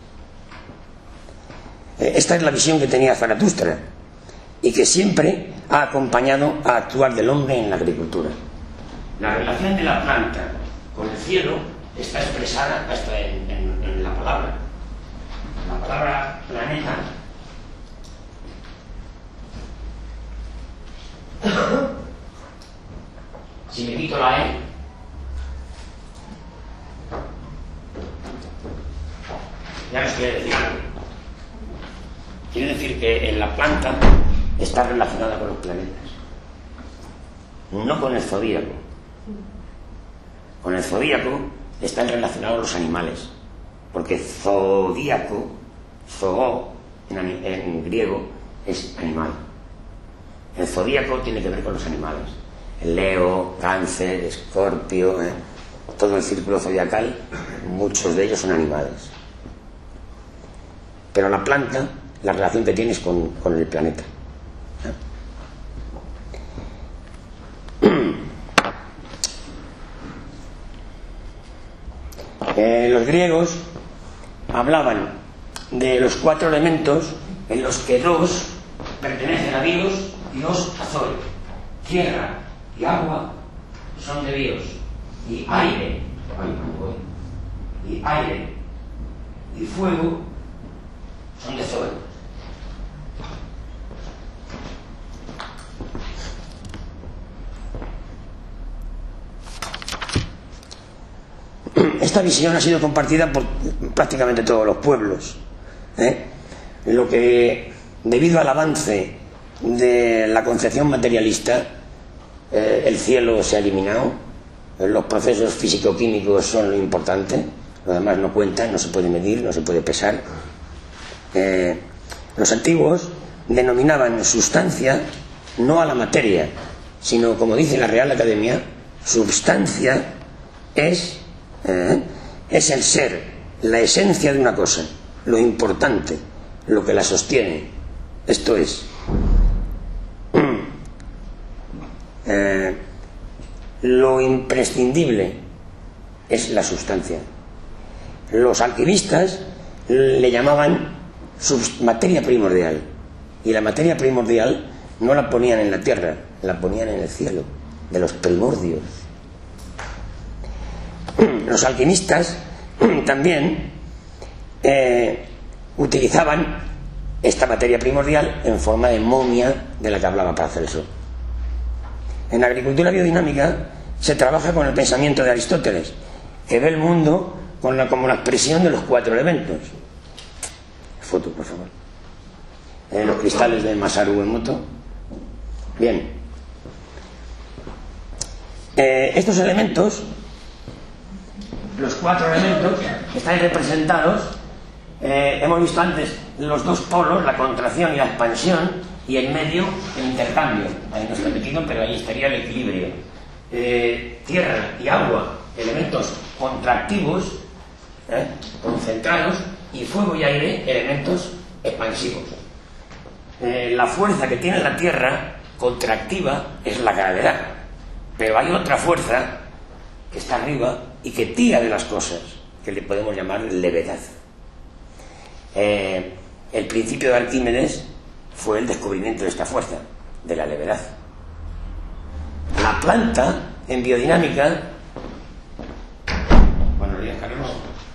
Esta es la visión que tenía Zaratustra y que siempre ha acompañado a actuar del hombre en la agricultura. La relación de la planta con el cielo está expresada hasta en, en, en la palabra. La palabra planeta si le quito la E, ya nos quiere decir algo. Quiere decir que en la planta está relacionada con los planetas, no con el zodíaco. Con el zodíaco están relacionados los animales, porque zodíaco, zoó, en, en griego, es animal. El zodíaco tiene que ver con los animales. El Leo, Cáncer, Escorpio, ¿eh? Todo el círculo zodiacal, muchos de ellos son animales. Pero la planta, la relación que tiene es con, con el planeta. ¿eh? Eh, los griegos hablaban de los cuatro elementos en los que dos pertenecen a Dios y dos a Zoe. Tierra y agua son de Dios, y aire, y aire y fuego son de Zoe. Esta visión ha sido compartida por prácticamente todos los pueblos, ¿eh? Lo que, debido al avance de la concepción materialista, eh, el cielo se ha eliminado, los procesos físico-químicos son lo importante, lo demás no cuenta, no se puede medir, no se puede pesar. Eh, los antiguos denominaban sustancia no a la materia, sino, como dice la Real Academia, substancia es, eh, es el ser, la esencia de una cosa, lo importante, lo que la sostiene. Esto es, eh, lo imprescindible es la sustancia. Los alquimistas le llamaban materia primordial, y la materia primordial no la ponían en la tierra, la ponían en el cielo, de los primordios. Los alquimistas también eh, utilizaban esta materia primordial en forma de momia de la que hablaba Paracelso. En la agricultura biodinámica se trabaja con el pensamiento de Aristóteles, que ve el mundo con la, como la expresión de los cuatro elementos. Foto, por favor. En los cristales de Masaru Emoto. Bien. Eh, estos elementos, los cuatro elementos, están representados, eh, hemos visto antes los dos polos, la contracción y la expansión, y en medio el intercambio. Ahí no está metido, pero ahí estaría el equilibrio. Eh, tierra y agua, elementos contractivos, eh, concentrados, y fuego y aire, elementos expansivos. Eh, la fuerza que tiene la tierra contractiva es la gravedad, pero hay otra fuerza que está arriba y que tira de las cosas, que le podemos llamar levedad. Eh, el principio de Arquímedes fue el descubrimiento de esta fuerza, de la levedad. La planta en biodinámica, buenos días, Carlos.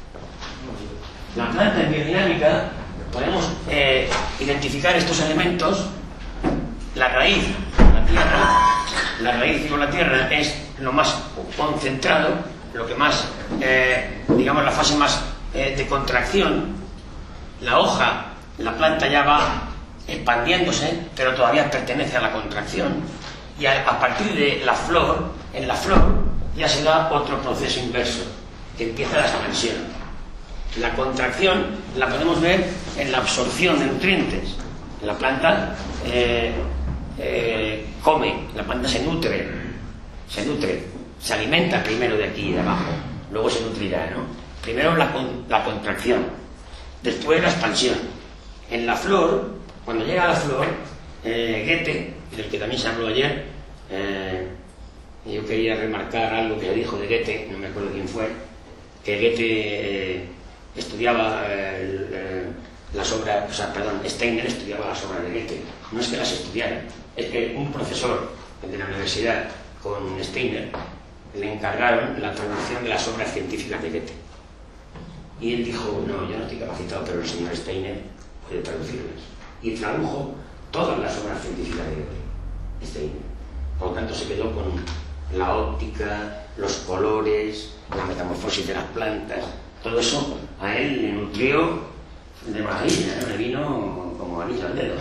La planta en biodinámica podemos eh, identificar estos elementos. La raíz, la tierra, la raíz con la tierra es lo más concentrado, lo que más, eh, digamos, la fase más eh, de contracción. La hoja, la planta ya va expandiéndose, pero todavía pertenece a la contracción. Y a, a partir de la flor, en la flor ya se da otro proceso inverso, que empieza la expansión. La contracción la podemos ver en la absorción de nutrientes. La planta eh, eh, come, la planta se nutre, se nutre, se alimenta primero de aquí y de abajo, luego se nutrirá, ¿no? Primero la, la contracción, después la expansión. En la flor, cuando llega a la flor, eh, Goethe, del que también se habló ayer, eh, yo quería remarcar algo que dijo de Goethe, no me acuerdo quién fue, que Goethe eh, estudiaba eh, el, eh, las obras, o sea, perdón, Steiner estudiaba las obras de Goethe. No es que las estudiara, es que un profesor de la universidad con Steiner le encargaron la traducción de las obras científicas de Goethe. Y él dijo, no, yo no estoy capacitado, pero el señor Steiner puede traducirlas. Y tradujo todas las obras científicas de Goethe, Steiner. Por lo tanto, se quedó con la óptica, los colores, la metamorfosis de las plantas. Todo eso a él le nutrió de maravilla, ¿no? Le vino como anillo al dedo.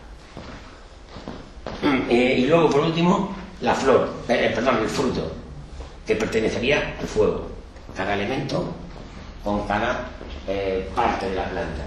Eh, y luego, por último, la flor, eh, perdón, el fruto, que pertenecería al fuego. Cada elemento con cada eh, parte de la planta.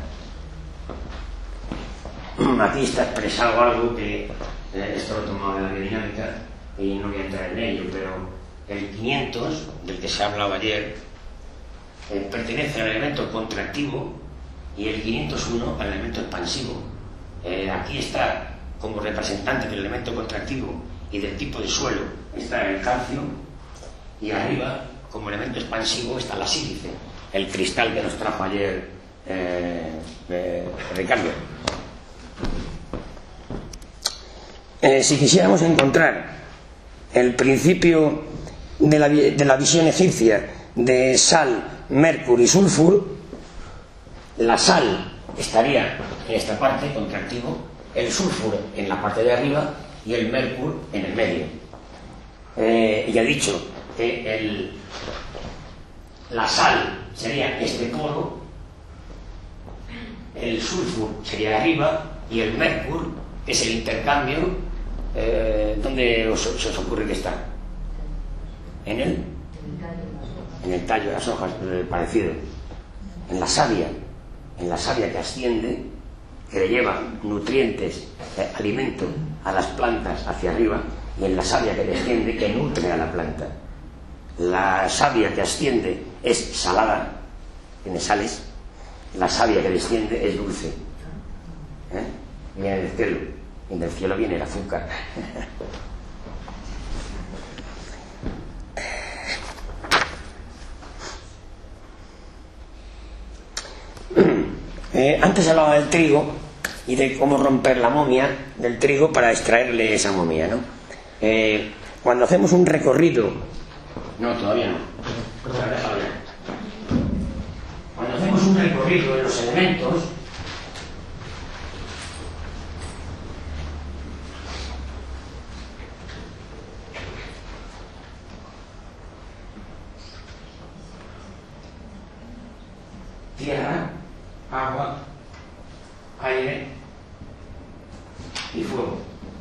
Aquí está expresado algo que eh, esto lo he tomado de la biodinámica y no voy a entrar en ello, pero el quinientos, del que se ha hablado ayer, eh, pertenece al elemento contractivo y el quinientos uno al elemento expansivo. Eh, aquí está como representante del elemento contractivo y del tipo de suelo está el calcio, y arriba como elemento expansivo está la sílice, el cristal que nos trajo ayer eh, eh, Ricardo. Eh, si quisiéramos encontrar el principio de la, de la visión egipcia de sal, mercurio y sulfur, la sal estaría en esta parte, contractivo, el sulfur en la parte de arriba y el mercurio en el medio. Eh, ya he dicho que el, la sal sería este polo, el sulfur sería de arriba y el mercurio, que es el intercambio. Eh, ¿Dónde os, os, os ocurre que está? ¿En el? En el tallo de las hojas, eh, parecido. En la savia, en la savia que asciende, que le lleva nutrientes, eh, alimento a las plantas hacia arriba, y en la savia que desciende que nutre a la planta. La savia que asciende es salada, tiene sales, la savia que desciende es dulce. ¿Eh? Viene del cielo, y del cielo viene el azúcar. Eh, antes hablaba del trigo y de cómo romper la momia del trigo para extraerle esa momia, ¿no? Eh, cuando hacemos un recorrido, no, todavía no, cuando hacemos un recorrido de los elementos, tierra, agua, aire y fuego.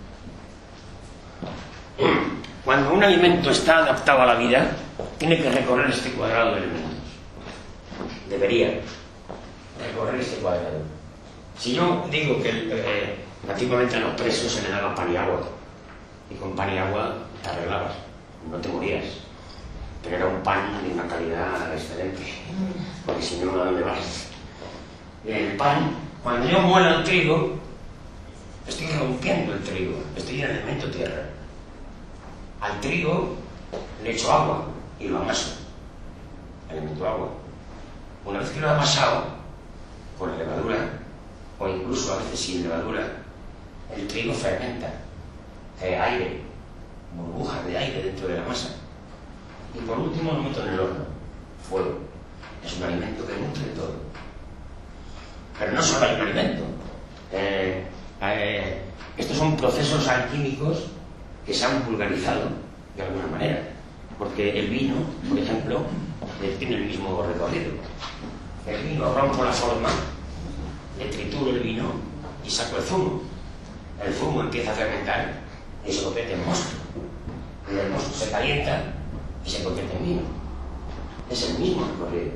Cuando un alimento está adaptado a la vida, tiene que recorrer este cuadrado de elementos. Debería recorrer este cuadrado. Si yo digo que eh, antiguamente a los presos se le daba pan y agua, y con pan y agua te arreglabas, no te morías, pero era un pan de una calidad excelente, porque si no, ¿a dónde vas? El pan, cuando yo muelo el trigo, estoy rompiendo el trigo, estoy en el elemento tierra. Al trigo le echo agua y lo amaso, elemento agua. Una vez que lo he amasado con levadura, o incluso a veces sin levadura, el trigo fermenta, cae aire, burbujas de aire dentro de la masa. Y por último lo meto en el horno, fuego. Es un alimento que nutre todo. Pero no solo hay un alimento. Eh, eh, estos son procesos alquímicos que se han vulgarizado de alguna manera. Porque el vino, por ejemplo, eh, tiene el mismo recorrido. El vino rompo la forma, le trituro el vino y saco el zumo. El zumo empieza a fermentar y se convierte en mosto. Y el mosto se calienta y se convierte en vino. Es el mismo recorrido.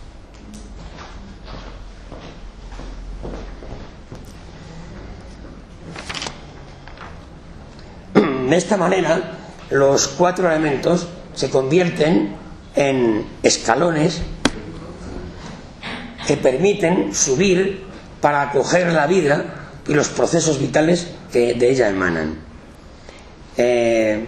De esta manera, los cuatro elementos se convierten en escalones que permiten subir para acoger la vida y los procesos vitales que de ella emanan. Eh,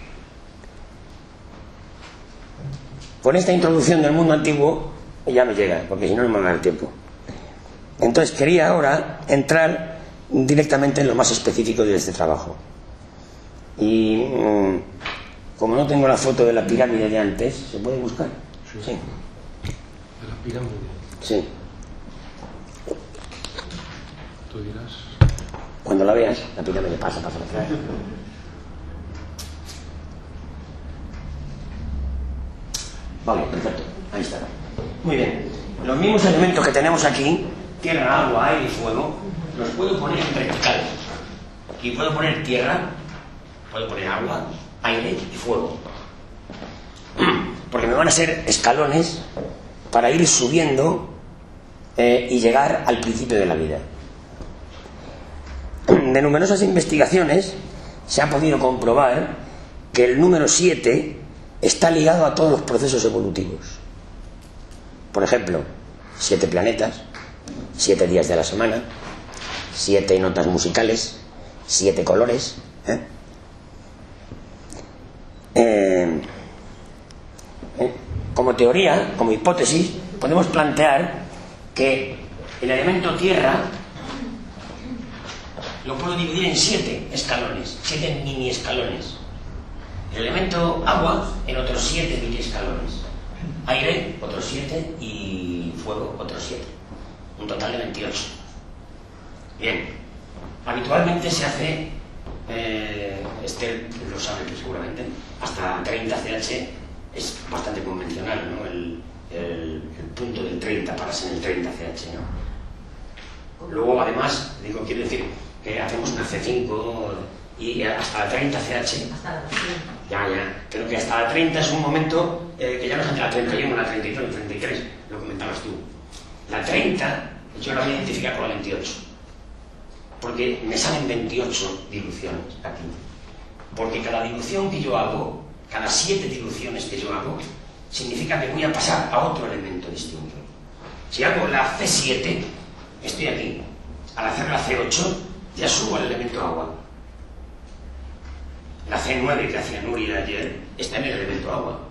con esta introducción del mundo antiguo ya me llega, porque si no no me va a dar tiempo. Entonces quería ahora entrar directamente en lo más específico de este trabajo. Y mmm, como no tengo la foto de la pirámide de antes, ¿se puede buscar? Sí. sí. ¿De la pirámide? Sí. Tú dirás. Cuando la veas, la pirámide pasa, pasa, pasa. Vale, perfecto. Ahí está. Muy bien. Los mismos elementos que tenemos aquí, tierra, agua, aire y fuego, los puedo poner en vertical. Aquí puedo poner tierra, puedo poner agua, aire y fuego. Porque me van a ser escalones para ir subiendo eh, y llegar al principio de la vida. De numerosas investigaciones se ha podido comprobar que el número siete está ligado a todos los procesos evolutivos. Por ejemplo, siete planetas, siete días de la semana, siete notas musicales, siete colores. ¿eh? Eh, eh, como teoría, como hipótesis, podemos plantear que el elemento tierra lo puedo dividir en siete escalones, siete mini escalones. El elemento agua en otros siete mini escalones. Aire, otros siete, y fuego, otros siete. Un total de veintiocho. Bien. Habitualmente se hace, eh, Esther lo sabe seguramente, hasta treinta C H es bastante convencional, ¿no? El, el, el punto del treinta para ser el treinta C H, ¿no? Luego, además, digo, quiero decir que hacemos una C cinco y hasta la treinta C H. Hasta la treinta. Ya, ya. Creo que hasta la treinta es un momento eh, que ya no es entre la treinta y uno, la treinta y dos, la treinta y tres, lo comentabas tú. La treinta, yo la voy a identificar con la veintiocho. porque me salen veintiocho diluciones aquí. Porque cada dilución que yo hago, cada siete diluciones que yo hago, significa que voy a pasar a otro elemento distinto. Si hago la C siete, estoy aquí. Al hacer la C ocho, ya subo al elemento agua. La C nueve que hacía Nuria ayer está en el elemento agua.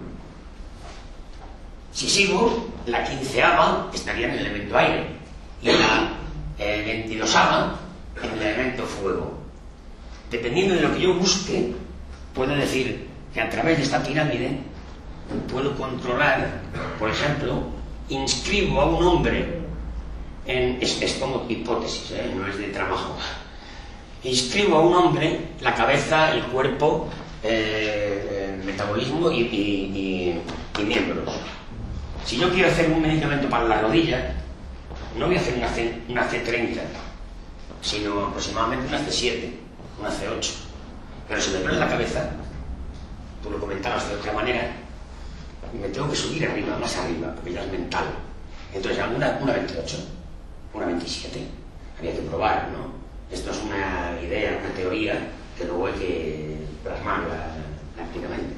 Si sigo, la quinceava estaría en el elemento aire y la eh, veintidosava en el elemento fuego. Dependiendo de lo que yo busque, puedo decir que a través de esta pirámide puedo controlar, por ejemplo, inscribo a un hombre en, es, es como hipótesis, ¿eh? No es de trabajo. Inscribo a un hombre la cabeza, el cuerpo, eh, el metabolismo y, y, y, y miembros. Si yo quiero hacer un medicamento para la rodilla, no voy a hacer una C, una C treinta, sino aproximadamente una C siete, una C ocho. Pero si me duele la cabeza, tú lo comentabas de otra manera, me tengo que subir arriba, más arriba, porque ya es mental. Entonces, una, una veintiocho, una veintisiete, había que probar, ¿no? Esto es una idea, una teoría, que luego hay que plasmarla prácticamente.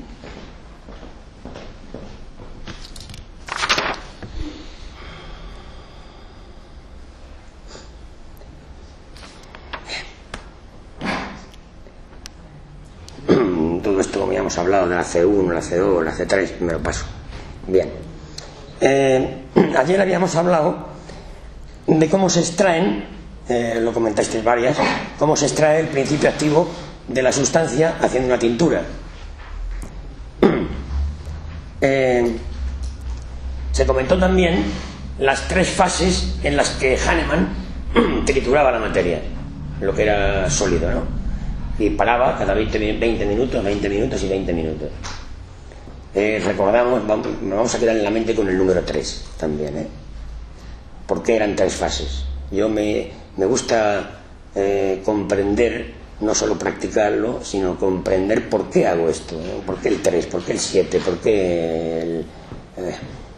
Todo esto, como ya hemos hablado, de la C uno, la C dos, la C tres, me lo paso. Bien. Eh, ayer habíamos hablado de cómo se extraen, eh, lo comentasteis varias, cómo se extrae el principio activo de la sustancia haciendo una tintura. Eh, se comentó también las tres fases en las que Hahnemann trituraba la materia, lo que era sólido, ¿no? Y paraba cada veinte minutos, veinte minutos y veinte minutos. Eh, recordamos, vamos, nos vamos a quedar en la mente con el número tres también, ¿eh? ¿Por qué eran tres fases? Yo me, me gusta eh, comprender, no solo practicarlo, sino comprender por qué hago esto, ¿eh? ¿Por qué el tres? ¿Por qué el siete? ¿Por qué el...? Eh.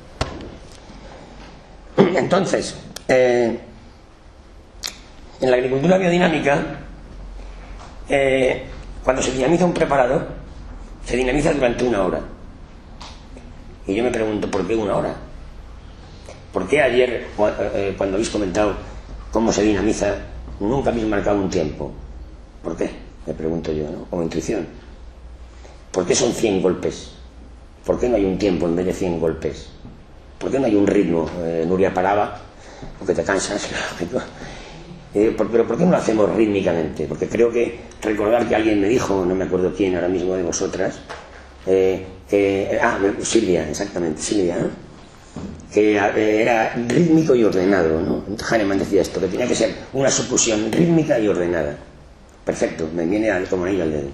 Entonces, eh, en la agricultura biodinámica, Eh, cuando se dinamiza un preparado, se dinamiza durante una hora. Y yo me pregunto, ¿por qué una hora? ¿Por qué ayer, eh, cuando habéis comentado cómo se dinamiza, nunca habéis marcado un tiempo? ¿Por qué? Me pregunto yo, ¿no? Como intuición. ¿Por qué son cien golpes? ¿Por qué no hay un tiempo en vez de cien golpes? ¿Por qué no hay un ritmo? Eh, Nuria paraba, porque te cansas, lógico. Eh, por, pero ¿por qué no lo hacemos rítmicamente? Porque creo que recordar que alguien me dijo, no me acuerdo quién ahora mismo de vosotras, eh, que, ah, Silvia, exactamente, Silvia, ¿eh? que eh, era rítmico y ordenado, ¿no? Hahnemann decía esto, que tenía que ser una sucesión rítmica y ordenada. Perfecto, me viene al, como anillo al dedo.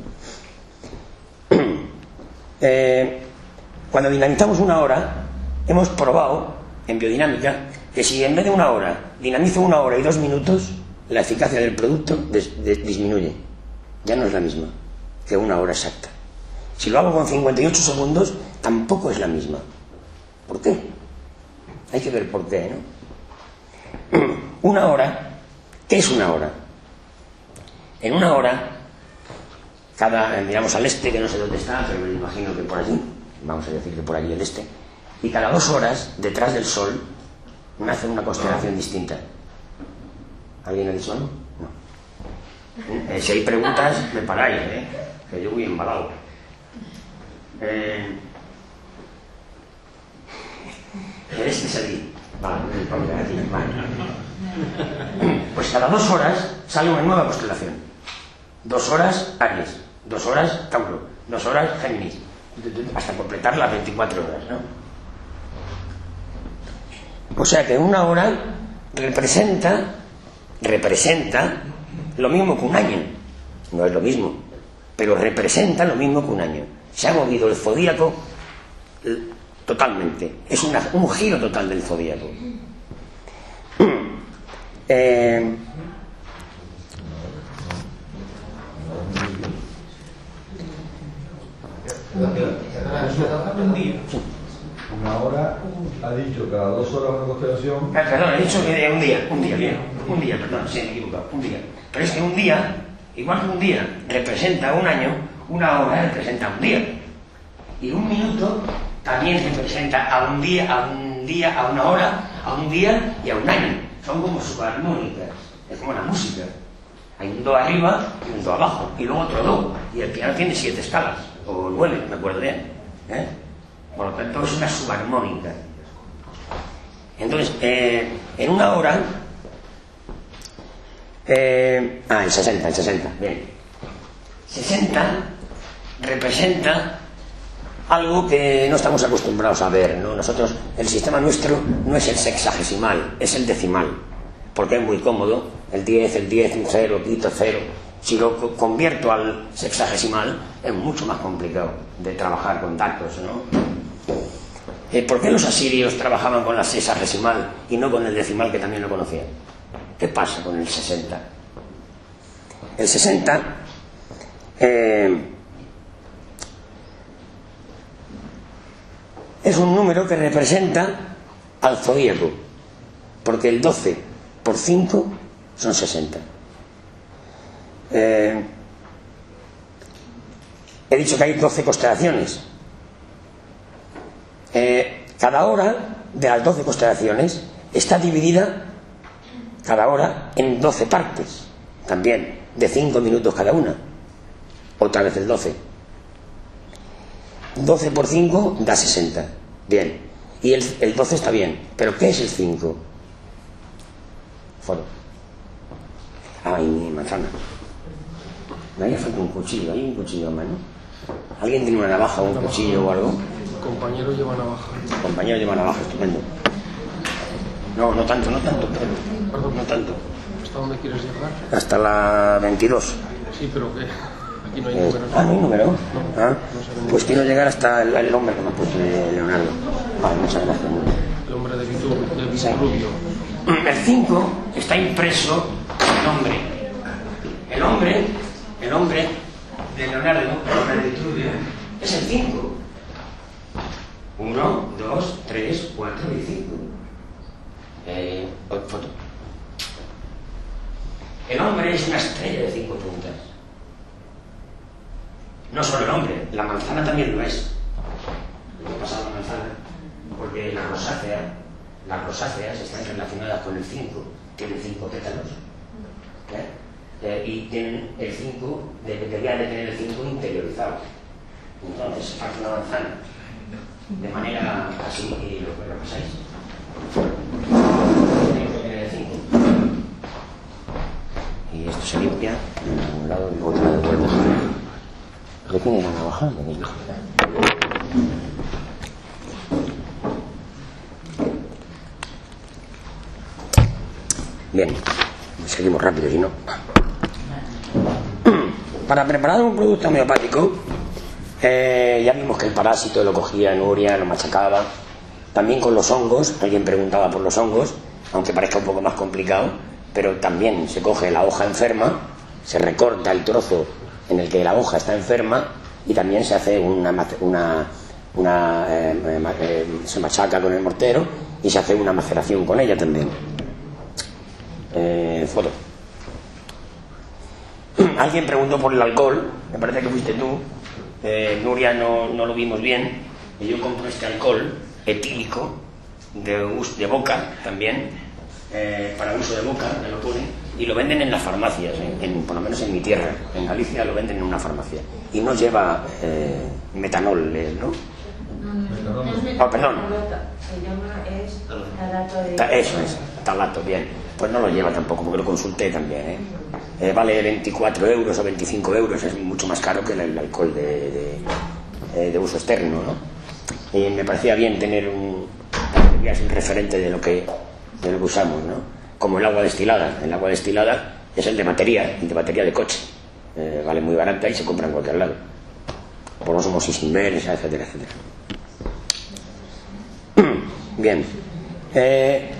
eh, cuando dinamizamos una hora, hemos probado en biodinámica que si en vez de una hora dinamizo una hora y dos minutos, la eficacia del producto des, des, disminuye. Ya no es la misma que una hora exacta. Si lo hago con cincuenta y ocho segundos, tampoco es la misma. ¿Por qué? Hay que ver por qué, ¿no? Una hora, ¿qué es una hora? En una hora, cada, miramos al este, que no sé dónde está, pero me imagino que por allí, vamos a decir que por allí el este, y cada dos horas, detrás del sol, nace una constelación distinta. ¿Alguien ha dicho no? No. Eh, si hay preguntas, me paráis, ¿eh? Que yo voy embalado. Eh... ¿Queréis que salí? Vale, aquí, vale. Pues cada dos horas sale una nueva constelación. Dos horas Aries, dos horas Tauro, dos horas Géminis, hasta completar las veinticuatro horas, ¿no? O sea que una hora representa, representa lo mismo que un año. No es lo mismo, pero representa lo mismo que un año. Se ha movido el zodíaco totalmente. Es una, un giro total del zodíaco. Eh, Una hora, ha dicho cada dos horas una constelación. Perdón, he dicho que un día, un día, bien. Un día, perdón, sí, me he equivocado, un día. Pero es que un día, igual que un día representa un año, una hora representa un día. Y un minuto también representa a un día, a un día, a una hora, a un día y a un año. Son como subarmónicas, es como la música. Hay un do arriba y un do abajo, y luego otro do. Y el piano tiene siete escalas, o nueve, me acuerdo bien. ¿eh? Por lo tanto, es una subarmónica. Entonces, eh, en una hora... Eh, ah, el sesenta, el sesenta, bien. sesenta representa algo que no estamos acostumbrados a ver, ¿no? Nosotros, el sistema nuestro no es el sexagesimal, es el decimal, porque es muy cómodo, el diez, el diez, un cero, quito cero. Si lo convierto al sexagesimal, es mucho más complicado de trabajar con datos, ¿no? Eh, ¿Por qué los asirios trabajaban con la sexagesimal y no con el decimal, que también lo conocían? ¿Qué pasa con el sesenta? El sesenta eh, es un número que representa al zodíaco, porque el doce por cinco son sesenta. Eh, he dicho que hay doce constelaciones. Eh, cada hora de las doce constelaciones está dividida, cada hora, en doce partes, también, de cinco minutos cada una. Otra vez el doce. doce por cinco da sesenta. Bien. Y el, el doce está bien. ¿Pero qué es el cinco? Foro. Ay, mi manzana. Me haría falta un cuchillo. ¿Hay un cuchillo a mano? ¿Alguien tiene una navaja o un cuchillo o algo? El compañero lleva navaja. El compañero lleva navaja, estupendo. No, no tanto, no tanto, Pedro. Perdón. No tanto. ¿Hasta dónde quieres llegar? Hasta la veintidós. Sí, pero que aquí no hay Eh, números. ah, no hay número. No, Ah, no se ven pues quiero llegar hasta el, el nombre que me puso Leonardo. Vale, muchas gracias. El hombre de Vitur, de Sí. Vitruvio. El cinco está impreso en el hombre. El hombre, el hombre de Leonardo, el hombre de Vitruvio, es el cinco. Uno, dos, tres, cuatro y cinco. Eh, foto. El hombre es una estrella de cinco puntas. No solo el hombre, la manzana también lo es. ¿Qué pasa a la manzana? Porque la rosácea, las rosáceas están relacionadas con el cinco, tienen cinco pétalos. ¿eh? Eh, y tienen el cinco, deberían de tener el cinco interiorizado. Entonces, parte una manzana de manera así, y lo, lo pasáis. Tiene el cinco. Y esto se limpia de un lado y otro lado de vuelta. ¿De quién era la navaja? ¿De quién? Bien, seguimos rápido, si no. Para preparar un producto homeopático, eh, ya vimos que el parásito lo cogía Nuria, lo machacaba. También con los hongos, alguien preguntaba por los hongos, aunque parezca un poco más complicado, pero también se coge la hoja enferma, se recorta el trozo en el que la hoja está enferma y también se hace una, una, una eh, eh, se machaca con el mortero y se hace una maceración con ella también. Eh, foto. Alguien preguntó por el alcohol, me parece que fuiste tú. eh, Nuria no, no lo vimos bien, y yo compro este alcohol etílico de, us, de boca también, eh, para uso de boca, me lo pone, y lo venden en las farmacias, ¿eh? en, por lo menos en mi tierra, en Galicia lo venden en una farmacia, y no lleva eh, metanol, ¿eh? ¿no? Oh, perdón. Se llama es talato de... Ta- eso es, talato, bien. Pues no lo lleva tampoco, porque lo consulté también, ¿eh? Eh, vale veinticuatro euros o veinticinco euros, es mucho más caro que el, el alcohol de, de, de uso externo, ¿no? Y me parecía bien tener un, un referente de lo que de lo que usamos, ¿no? Como el agua destilada. El agua destilada es el de batería, el de batería de coche. Eh, vale muy barata y se compra en cualquier lado. Por osmosis inversa, etcétera, etcétera. Bien. Eh,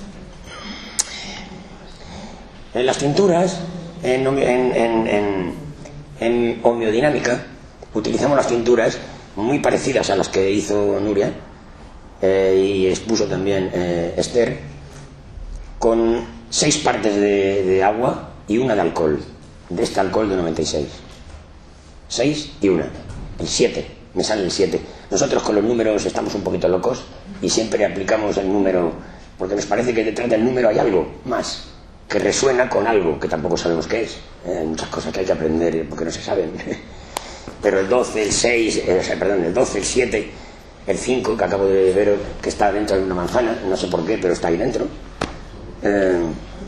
en las tinturas, en, en, en, en, en homeodinámica, utilizamos las tinturas muy parecidas a las que hizo Nuria, eh, y expuso también eh, Esther, con seis partes de, de agua y una de alcohol, de este alcohol de noventa y seis. seis y una. El siete, me sale el siete. Nosotros con los números estamos un poquito locos y siempre aplicamos el número, porque nos parece que detrás del número hay algo más, que resuena con algo que tampoco sabemos qué es. Eh, hay muchas cosas que hay que aprender porque no se saben. Pero el doce, el seis, eh, perdón, el doce, el siete, el cinco, que acabo de ver que está dentro de una manzana, no sé por qué, pero está ahí dentro. Eh,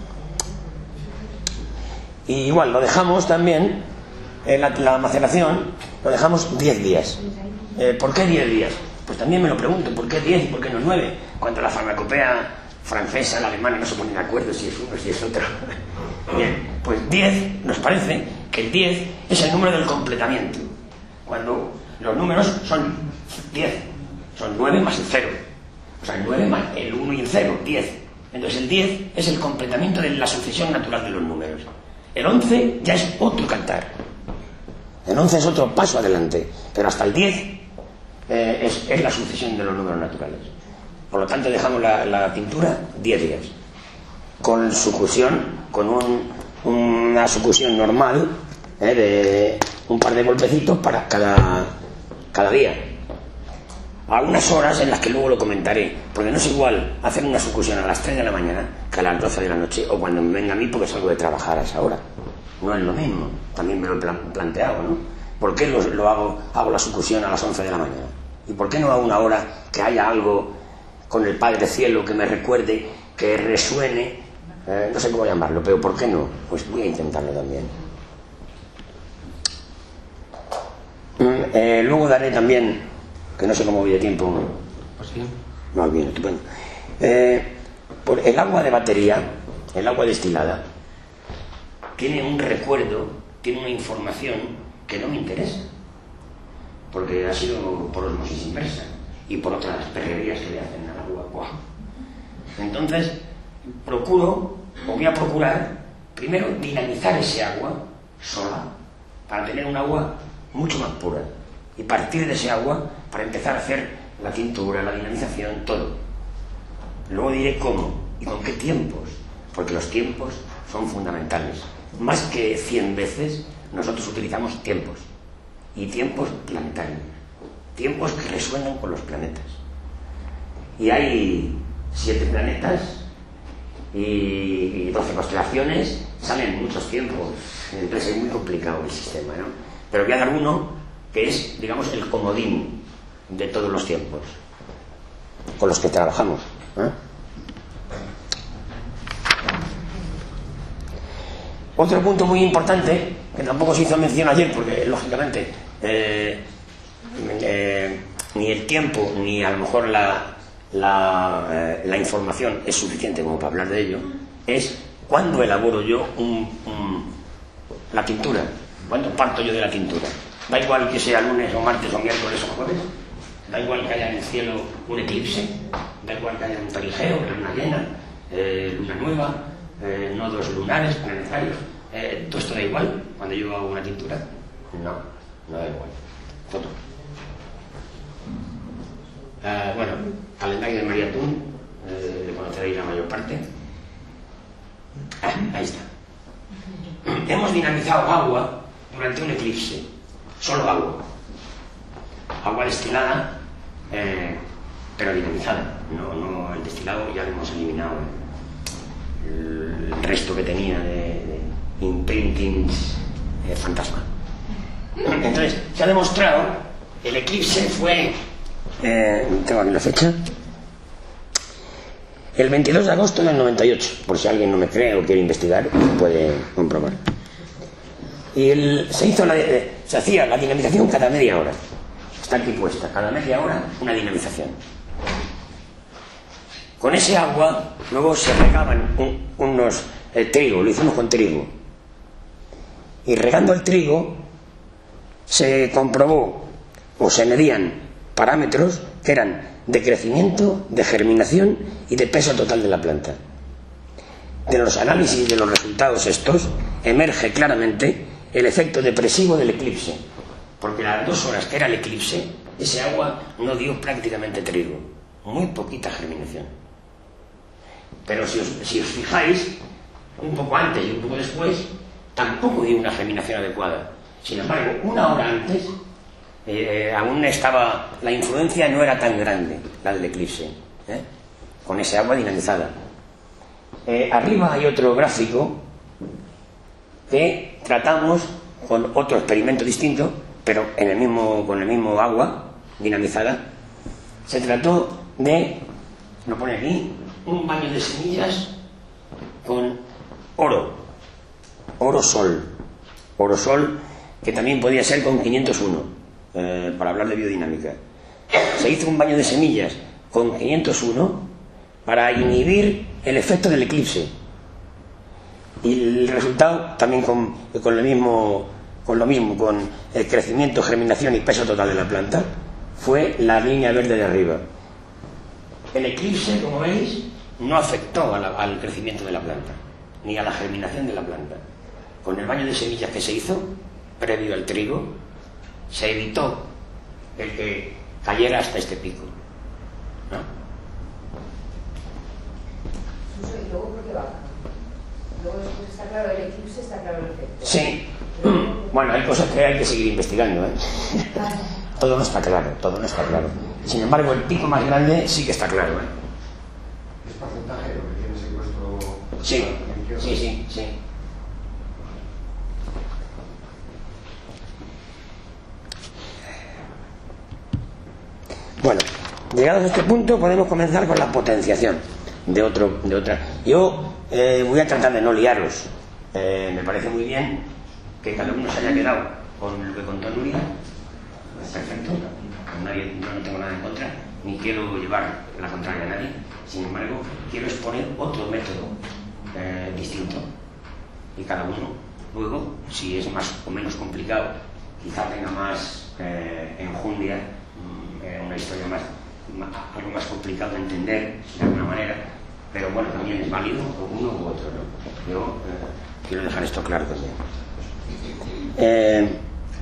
y igual lo dejamos también, en la, la maceración, lo dejamos diez días. Eh, ¿Por qué diez días? Pues también me lo pregunto, ¿por qué diez y por qué no nueve? Cuando la farmacopea francesa, la alemana no se ponen de acuerdo si es uno, si es otro. Bien, pues diez, nos parece que el diez es el número del completamiento. Cuando los números son diez, son nueve más el cero. O sea, el nueve más el uno y el cero, diez. Entonces el diez es el completamiento de la sucesión natural de los números. El once ya es otro cantar. El once es otro paso adelante. Pero hasta el diez eh, es, es la sucesión de los números naturales. Por lo tanto dejamos la, la pintura diez días. Con sucusión, con un, una sucusión normal, eh, de un par de golpecitos para cada, cada día. A unas horas en las que luego lo comentaré, porque no es igual hacer una sucusión a las tres de la mañana que a las doce de la noche, o cuando me venga a mí porque salgo de trabajar a esa hora. No es lo mismo, también me lo he planteado, ¿no? ¿Por qué lo, lo hago, hago la sucusión a las once de la mañana? ¿Y por qué no a una hora que haya algo con el Padre Cielo que me recuerde, que resuene? Eh, no sé cómo llamarlo, pero ¿por qué no? Pues voy a intentarlo también. Mm, eh, luego daré también, que no sé cómo voy de tiempo. ¿Así? No, bien, estupendo. Eh, por el agua de batería, el agua destilada, tiene un recuerdo, tiene una información que no me interesa, porque ha sido por osmosis inversa y por otras perrerías que le hacen al agua. ¡Buah! Entonces, procuro, o voy a procurar, primero dinamizar ese agua sola, para tener un agua mucho más pura, y partir de ese agua para empezar a hacer la tintura, la dinamización, todo. Luego diré cómo y con qué tiempos, porque los tiempos son fundamentales. Más que cien veces, nosotros utilizamos tiempos, y tiempos planetarios, tiempos que resuenan con los planetas. Y hay siete planetas y doce constelaciones, salen muchos tiempos, entonces es muy complicado el sistema, ¿no? Pero voy a dar uno que es, digamos, el comodín de todos los tiempos con los que trabajamos, ¿eh? Otro punto muy importante, que tampoco se hizo mención ayer, porque lógicamente eh, eh, ni el tiempo ni a lo mejor la, la, eh, la información es suficiente como para hablar de ello, es cuándo elaboro yo un, un, la tintura, cuándo parto yo de la tintura. Da igual que sea lunes o martes o miércoles o jueves, da igual que haya en el cielo un eclipse, da igual que haya un perigeo, luna llena, eh, luna nueva, eh, nodos lunares, planetarios, eh, todo esto da igual cuando yo hago una tintura. No, no da igual, todo. Uh, bueno, calendario de María Tun, eh, le conoceréis la mayor parte. Ah, ahí está. Hemos dinamizado agua durante un eclipse, solo agua, agua destilada, eh, pero dinamizada, no, no el destilado, ya lo hemos eliminado el, el resto que tenía de, de imprintings eh, fantasma. Entonces se ha demostrado, el eclipse fue, eh, tengo aquí la fecha, el veintidós de agosto del noventa y ocho, por si alguien no me cree o quiere investigar, puede comprobar. Y el, se hizo la, eh, se hacía la dinamización cada media hora. Está aquí puesta, cada media hora una dinamización. Con ese agua luego se regaban un, unos el trigo, lo hicimos con trigo. Y regando el trigo se comprobó o se medían parámetros que eran de crecimiento, de germinación y de peso total de la planta. De los análisis de los resultados estos emerge claramente el efecto depresivo del eclipse, porque las dos horas que era el eclipse, ese agua no dio prácticamente trigo, muy poquita germinación. Pero si os, si os fijáis, un poco antes y un poco después, tampoco dio una germinación adecuada. Sin embargo, una hora antes, eh, aún estaba, la influencia no era tan grande, la del eclipse, ¿eh? Con ese agua dinamizada. Eh, arriba hay otro gráfico que tratamos con otro experimento distinto, pero en el mismo, con el mismo agua dinamizada. Se trató de, lo pone aquí, un baño de semillas con oro, oro sol, oro sol que también podía ser con quinientos uno, eh, para hablar de biodinámica. Se hizo un baño de semillas con quinientos uno para inhibir el efecto del eclipse, y el resultado también con, con, lo mismo, con lo mismo, con el crecimiento, germinación y peso total de la planta, fue la línea verde de arriba. El eclipse, como veis, no afectó a la, al crecimiento de la planta, ni a la germinación de la planta. Con el baño de semillas que se hizo, previo al trigo, se evitó el que cayera hasta este pico, ¿no? Y luego, ¿por qué baja? Luego, después está claro el eclipse, está claro el efecto. Sí. Bueno, hay cosas que hay que seguir investigando, ¿eh? Todo no está claro, todo no está claro. Sin embargo, el pico más grande sí que está claro, ¿eh? ¿Es porcentaje lo que tiene secuestro? Sí, sí, sí, sí. Bueno, llegados a este punto podemos comenzar con la potenciación de, otro, de otra. Yo eh, voy a tratar de no liaros. Eh, me parece muy bien que cada uno se haya quedado con lo que contó Nuria. Perfecto. Nadie, yo no tengo nada en contra, ni quiero llevar la contraria a nadie. Sin embargo, quiero exponer otro método eh, distinto. Y cada uno, luego, si es más o menos complicado, quizá tenga más eh, enjundia, eh, una historia más, más, algo más complicado de entender de alguna manera, pero bueno, también es válido uno u otro, ¿no? Yo eh, quiero dejar esto claro también. Eh,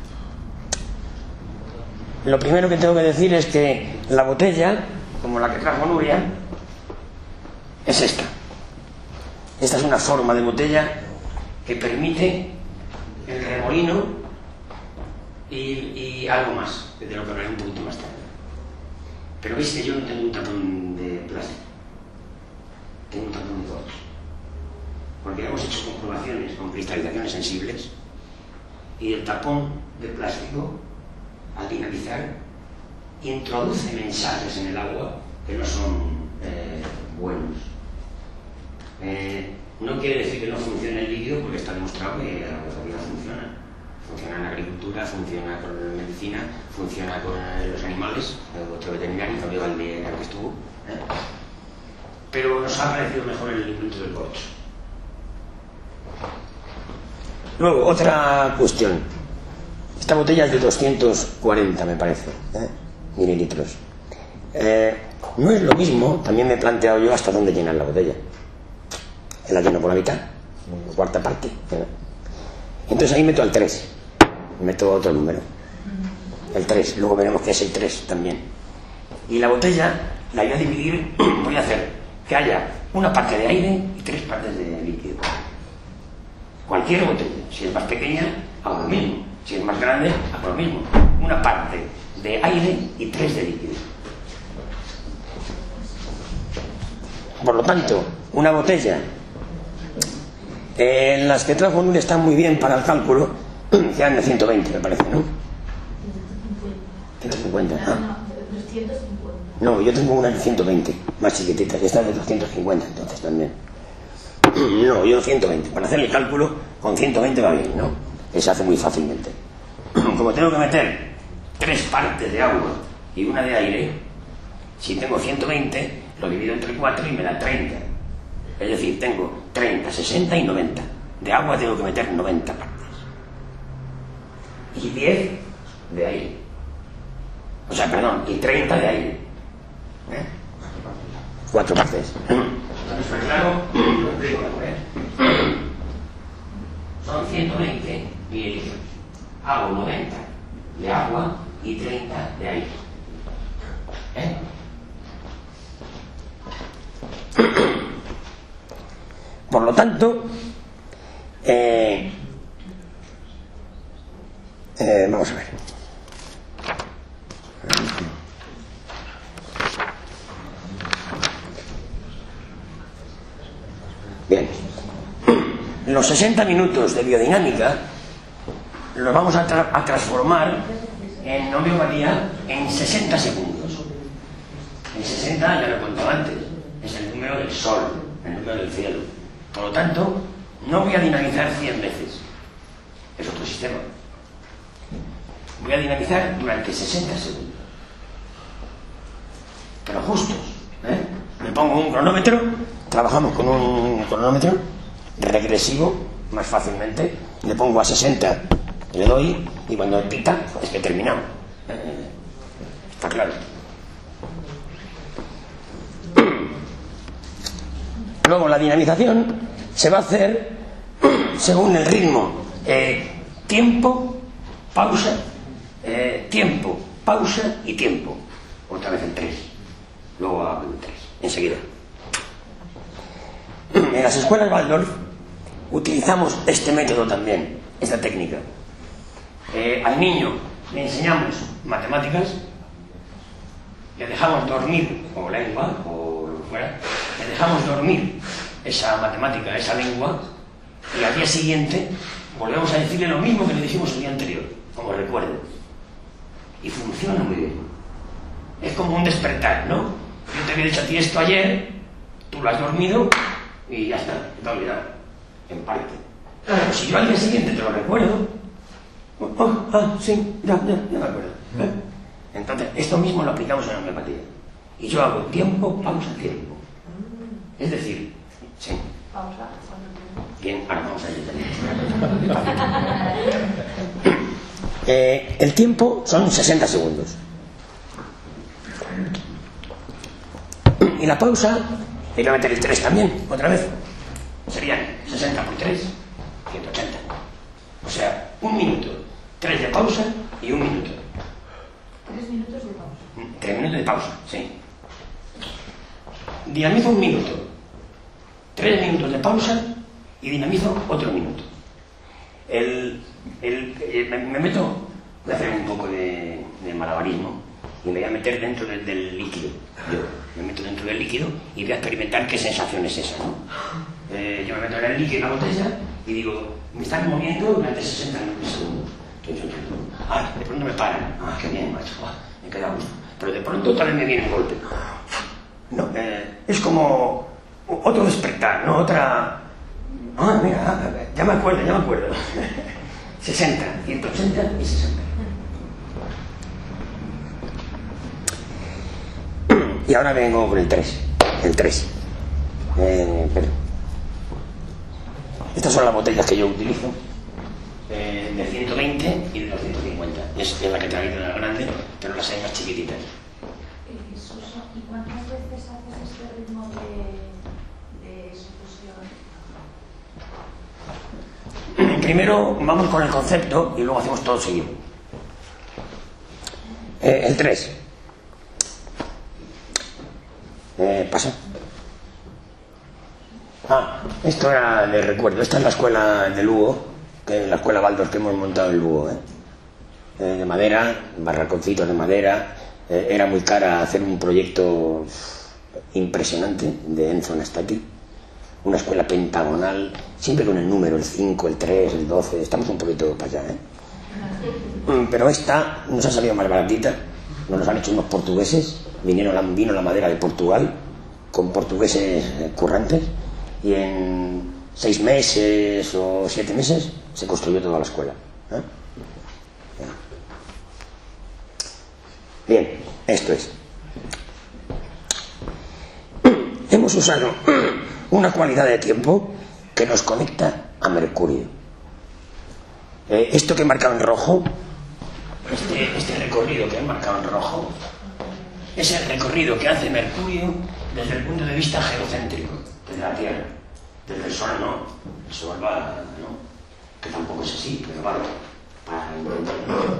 lo primero que tengo que decir es que la botella, como la que trajo Nuria, es esta. Esta es una forma de botella que permite el remolino y, y algo más, de lo que hablaré un poquito más tarde. Pero veis que yo no tengo un tapón de plástico, tengo un tapón de corcho, porque hemos hecho comprobaciones con cristalizaciones sensibles y el tapón de plástico, al dinamizar, introduce mensajes en el agua que no son eh, buenos. Eh, no quiere decir que no funcione el líquido, porque está demostrado que la botella funciona. Funciona en la agricultura, funciona con la medicina, funciona con los animales, otro veterinario también al de que estuvo, ¿eh? Pero nos ha parecido mejor el invento del corcho. Luego, otra cuestión. Esta botella es de doscientos cuarenta, me parece, ¿eh? mililitros. Eh, no es lo mismo, también me he planteado yo hasta dónde llenar la botella. La lleno por la mitad, cuarta parte, ¿eh? Entonces ahí meto al tres, meto otro número, el tres, luego veremos que es el tres también. Y la botella la voy a dividir, voy a hacer que haya una parte de aire y tres partes de líquido. Cualquier botella, si es más pequeña, hago lo mismo, si es más grande, hago lo mismo. Una parte de aire y tres de líquido. Por lo tanto, una botella, eh, las que trajo Nuria están muy bien para el cálculo, sean de ciento veinte, me parece, ¿no? ciento cincuenta, ¿ah? No, yo tengo una de ciento veinte, más chiquitita, esta es de doscientos cincuenta, entonces también. No, yo ciento veinte, para hacer el cálculo con ciento veinte va bien, ¿no? Que se hace muy fácilmente. Como tengo que meter tres partes de agua y una de aire, si tengo ciento veinte, lo divido entre cuatro y me da treinta. Es decir, tengo treinta, sesenta y noventa. De agua tengo que meter noventa partes. Y diez de aire. O sea, perdón, y treinta de aire. ¿Eh? Cuatro partes. ¿Está claro? Son ciento veinte mililitros. Hago noventa de agua y treinta de aire. ¿Eh? Por lo tanto, Eh, eh, vamos a ver. Bien. Los sesenta minutos de biodinámica los vamos a, tra a transformar en homeopatía en sesenta segundos. En sesenta ya lo he contado antes, es el número del sol, el número del cielo. Por lo tanto, no voy a dinamizar cien veces. Es otro sistema. Voy a dinamizar durante sesenta segundos. Pero justos, ¿eh? Me pongo un cronómetro, trabajamos con un cronómetro regresivo, más fácilmente, le pongo a sesenta, le doy, y cuando pita, es que he terminado. ¿Eh? Está claro. Luego la dinamización se va a hacer según el ritmo. Eh, tiempo, pausa, eh, tiempo, pausa y tiempo. Otra vez en tres. Luego hago en tres. Enseguida. En las escuelas Waldorf utilizamos este método también, esta técnica. Eh, al niño le enseñamos matemáticas, le dejamos dormir, o lengua, o lo que fuera, le dejamos dormir esa matemática, esa lengua, y al día siguiente volvemos a decirle lo mismo que le dijimos el día anterior, como recuerdo. Y funciona muy bien. Es como un despertar, ¿no? Yo te había dicho a ti esto ayer, tú lo has dormido y ya está, te has olvidado, en parte. Pero si yo al día siguiente te lo recuerdo, oh, ah, sí, ya, ya, ya me acuerdo. ¿Eh? Entonces, esto mismo lo aplicamos en la homeopatía. Y yo hago tiempo, pausa, tiempo. Es decir, sí. Pausa. Bien, ahora vamos a ir. eh, el tiempo son sesenta segundos. Y la pausa, y voy a meter el tres también, otra vez. Serían sesenta por tres, ciento ochenta. O sea, un minuto, tres de pausa y un minuto. Tres minutos de pausa. Tres minutos de pausa, sí. Dinamizo un minuto, tres minutos de pausa y dinamizo otro minuto. El, el, el, me, me meto, voy a hacer un poco de, de malabarismo y me voy a meter dentro del, del líquido. Yo me meto dentro del líquido y voy a experimentar qué sensación es esa, ¿no? Eh, yo me meto en el líquido, en la botella, y digo, me están moviendo durante sesenta segundos. Ah, de pronto me paran. Ah, qué bien, macho. Ah, me queda gusto. Pero de pronto otra vez me viene un golpe. No, eh, es como otro despertar, ¿no? Otra... Ah, mira, ah, ya me acuerdo, ya me acuerdo. sesenta, ciento ochenta y sesenta. Y ahora vengo con el tres. El tres. Eh, pero... Estas son las botellas que yo utilizo. Eh, de ciento veinte y de doscientos cincuenta. Es, es la que traigo de la grande, pero las hay más chiquititas. Eh, Suso, ¿y cuántas veces haces este ritmo de, de sufusión? Primero vamos con el concepto y luego hacemos todo seguido. Eh, el tres. Eh, pasa. Ah, esto era de recuerdo. Esta es la escuela de Lugo, que es la escuela Waldorf que hemos montado en Lugo, ¿eh? Eh, de madera, barraconcitos de madera. Eh, era muy cara hacer un proyecto impresionante de Enzo Anastati. Una escuela pentagonal, siempre con el número, el cinco, el tres, el doce. Estamos un poquito para allá, ¿eh? Pero esta nos ha salido más baratita. Nos los han hecho unos portugueses. Vinieron la, vino la madera de Portugal con portugueses currantes, y en seis meses o siete meses se construyó toda la escuela, ¿eh? Bien, esto es. Hemos usado una cualidad de tiempo que nos conecta a Mercurio. Eh, esto que he marcado en rojo, este, este recorrido que he marcado en rojo, es el recorrido que hace Mercurio desde el punto de vista geocéntrico, desde la Tierra. Desde el Sol no, el Sol va, no, que tampoco es así, pero va para entenderlo.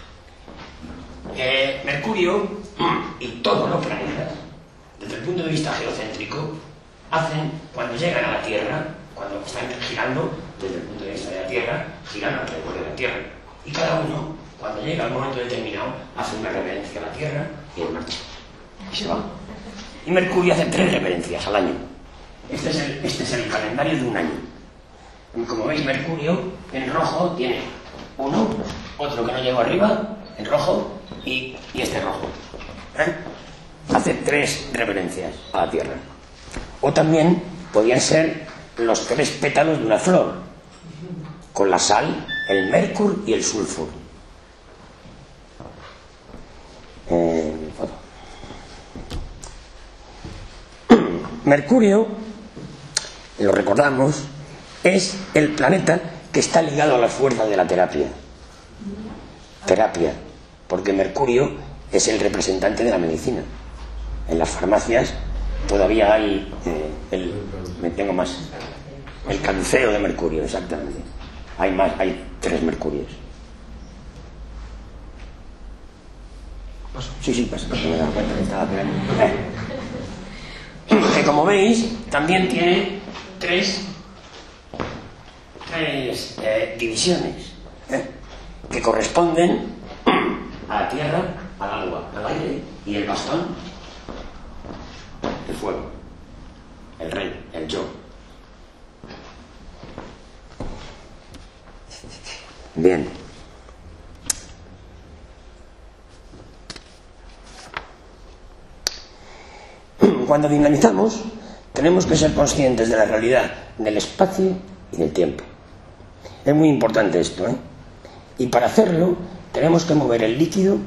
Eh, Mercurio y todos los planetas, desde el punto de vista geocéntrico, hacen, cuando llegan a la Tierra, cuando están girando, desde el punto de vista de la Tierra, giran alrededor de la Tierra. Y cada uno, cuando llega al momento determinado, hace una reverencia a la Tierra y en marcha. Y se va. Y Mercurio hace tres reverencias al año. Este es el, este es el calendario de un año. Y como veis, Mercurio en rojo tiene uno, otro que no llegó arriba, en rojo, y, y este rojo. ¿Eh? Hace tres reverencias a la Tierra. O también podían ser los tres pétalos de una flor, con la sal, el mercur y el sulfur. Eh, Mercurio, lo recordamos, es el planeta que está ligado a las fuerzas de la terapia. Terapia, porque Mercurio es el representante de la medicina. En las farmacias todavía hay eh, el, me tengo más el caduceo de Mercurio, exactamente. Hay más, hay tres Mercurios. Sí, sí, pasa, porque me he dado cuenta que estaba pegando. Eh. Que como veis, también tiene tres, tres eh, divisiones eh, que corresponden a la tierra, al agua, al aire y el bastón, el fuego, el rey, el yo. Bien. Cuando dinamizamos, tenemos que ser conscientes de la realidad del espacio y del tiempo. Es muy importante esto, ¿eh? Y para hacerlo, tenemos que mover el líquido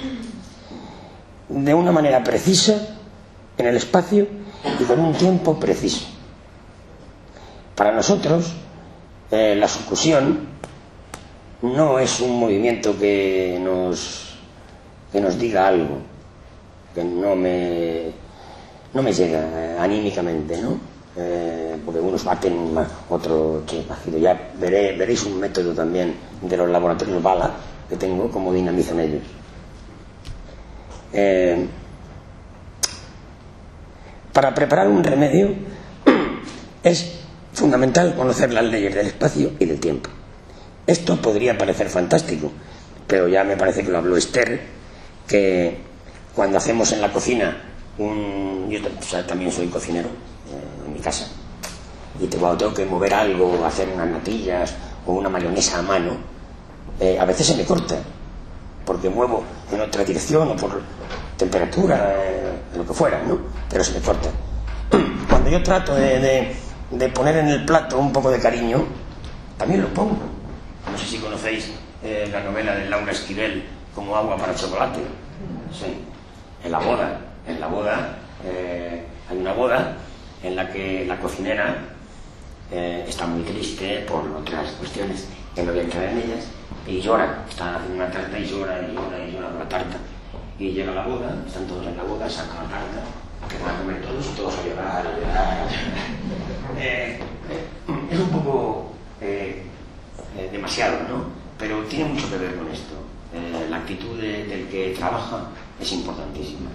de una manera precisa en el espacio y con un tiempo preciso. Para nosotros, eh, la sucusión no es un movimiento que nos, que nos diga algo, que no me... no me llega eh, anímicamente, ¿no? Eh, porque unos baten más, otro que ácido. Ya veré, veréis un método también de los laboratorios Bala que tengo, cómo dinamizan ellos. Eh, para preparar un remedio es fundamental conocer las leyes del espacio y del tiempo. Esto podría parecer fantástico, pero ya me parece que lo habló Esther, que cuando hacemos en la cocina Un, yo o sea, también soy cocinero eh, en mi casa, y te, cuando tengo que mover algo, hacer unas natillas o una mayonesa a mano, eh, a veces se me corta porque muevo en otra dirección o por temperatura, eh, lo que fuera, ¿no? Pero se me corta. Cuando yo trato de, de, de poner en el plato un poco de cariño, también lo pongo. No sé si conocéis eh, la novela de Laura Esquivel, Como agua para chocolate. Sí, en la boda En la boda, eh, hay una boda en la que la cocinera eh, está muy triste por otras cuestiones que no voy a entrar en ellas, y llora, está haciendo una tarta y llora y llora y llora con la tarta. Y llega la boda, están todos en la boda, sacan la tarta, que van a comer todos y todos a llorar, a llorar. Eh, eh, es un poco eh, eh, demasiado, ¿no? Pero tiene mucho que ver con esto. Eh, la actitud de, del que trabaja es importantísima.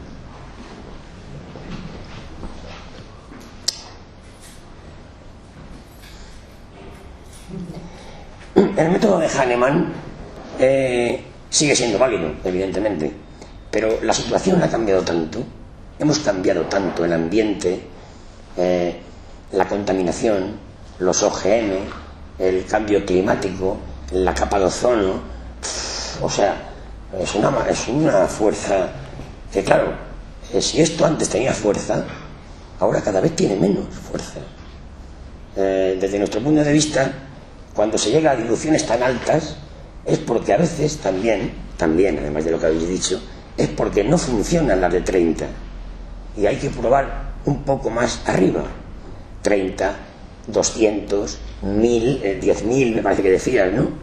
El método de Hahnemann eh, sigue siendo válido, evidentemente, pero la situación ha cambiado tanto, hemos cambiado tanto el ambiente, eh, la contaminación, los O G M, el cambio climático, la capa de ozono, o sea, es una, es una fuerza que, claro, eh, si esto antes tenía fuerza, ahora cada vez tiene menos fuerza. Eh, desde nuestro punto de vista, cuando se llega a diluciones tan altas, es porque a veces también, también, además de lo que habéis dicho, es porque no funcionan las de treinta. Y hay que probar un poco más arriba. treinta, doscientos, mil, eh, diez mil, me parece que decías, ¿no?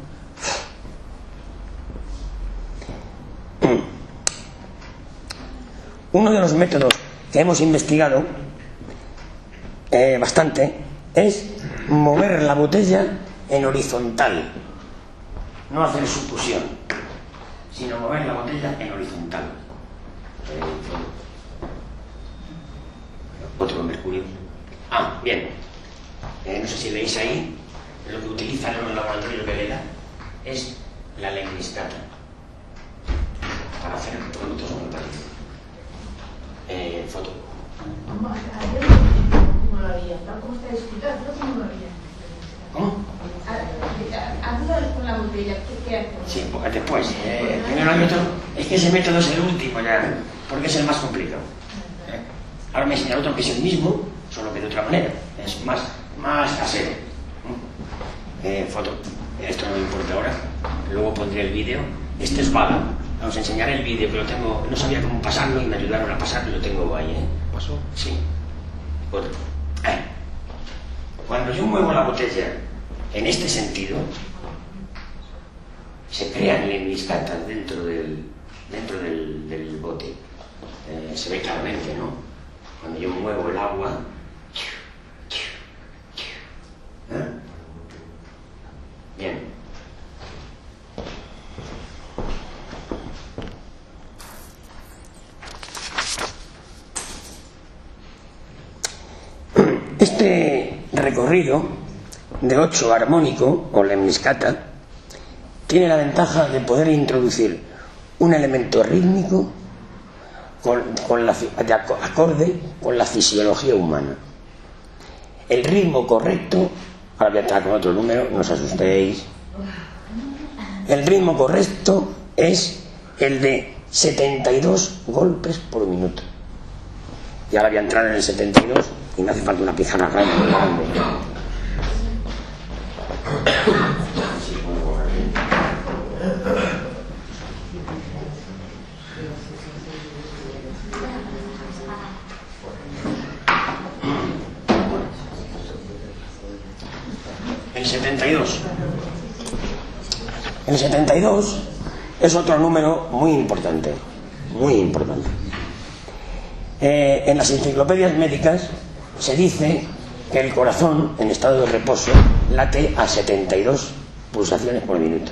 Uno de los métodos que hemos investigado eh, bastante es mover la botella en horizontal, no hacer sucusión, sino mover la botella en horizontal. Eh, otro mercurio. Ah, bien. Eh, no sé si veis ahí lo que utilizan en los laboratorios de Leda es la lemniscata para hacer productos homeopáticos. Eh, foto. ¿Cómo lo haría? ¿Cómo está explicado? ¿Cómo lo haría? ¿Cómo? Hazlo con la botella, ¿qué hace? Sí, porque después. Eh, primero el método, es que ese método es el último ya, porque es el más complicado. ¿Eh? Ahora me enseñaré otro que es el mismo, solo que de otra manera. Es más, más casero. Eh, foto. Esto no me importa ahora. Luego pondré el vídeo. Este es vaga. Os enseñaré el vídeo, que lo tengo. No sabía cómo pasarlo y me ayudaron a pasarlo y lo tengo ahí, ¿eh? ¿Pasó? Sí. Otro. Eh. Cuando yo muevo la botella en este sentido, se crean lemniscatas dentro del, dentro del, del bote. Eh, se ve claramente, ¿no? Cuando yo muevo el agua. ¿Eh? Bien. Este recorrido de ocho armónico o lemniscata tiene la ventaja de poder introducir un elemento rítmico con, con la, de acorde con la fisiología humana. El ritmo correcto, ahora voy a estar con otro número, no os asustéis. El ritmo correcto es el de setenta y dos golpes por minuto. Y ahora voy a entrar en el setenta y dos y me hace falta una pizarra grande. El setenta y dos. El setenta y dos es otro número muy importante, muy importante. Eh, en las enciclopedias médicas se dice que el corazón en estado de reposo late a setenta y dos pulsaciones por minuto.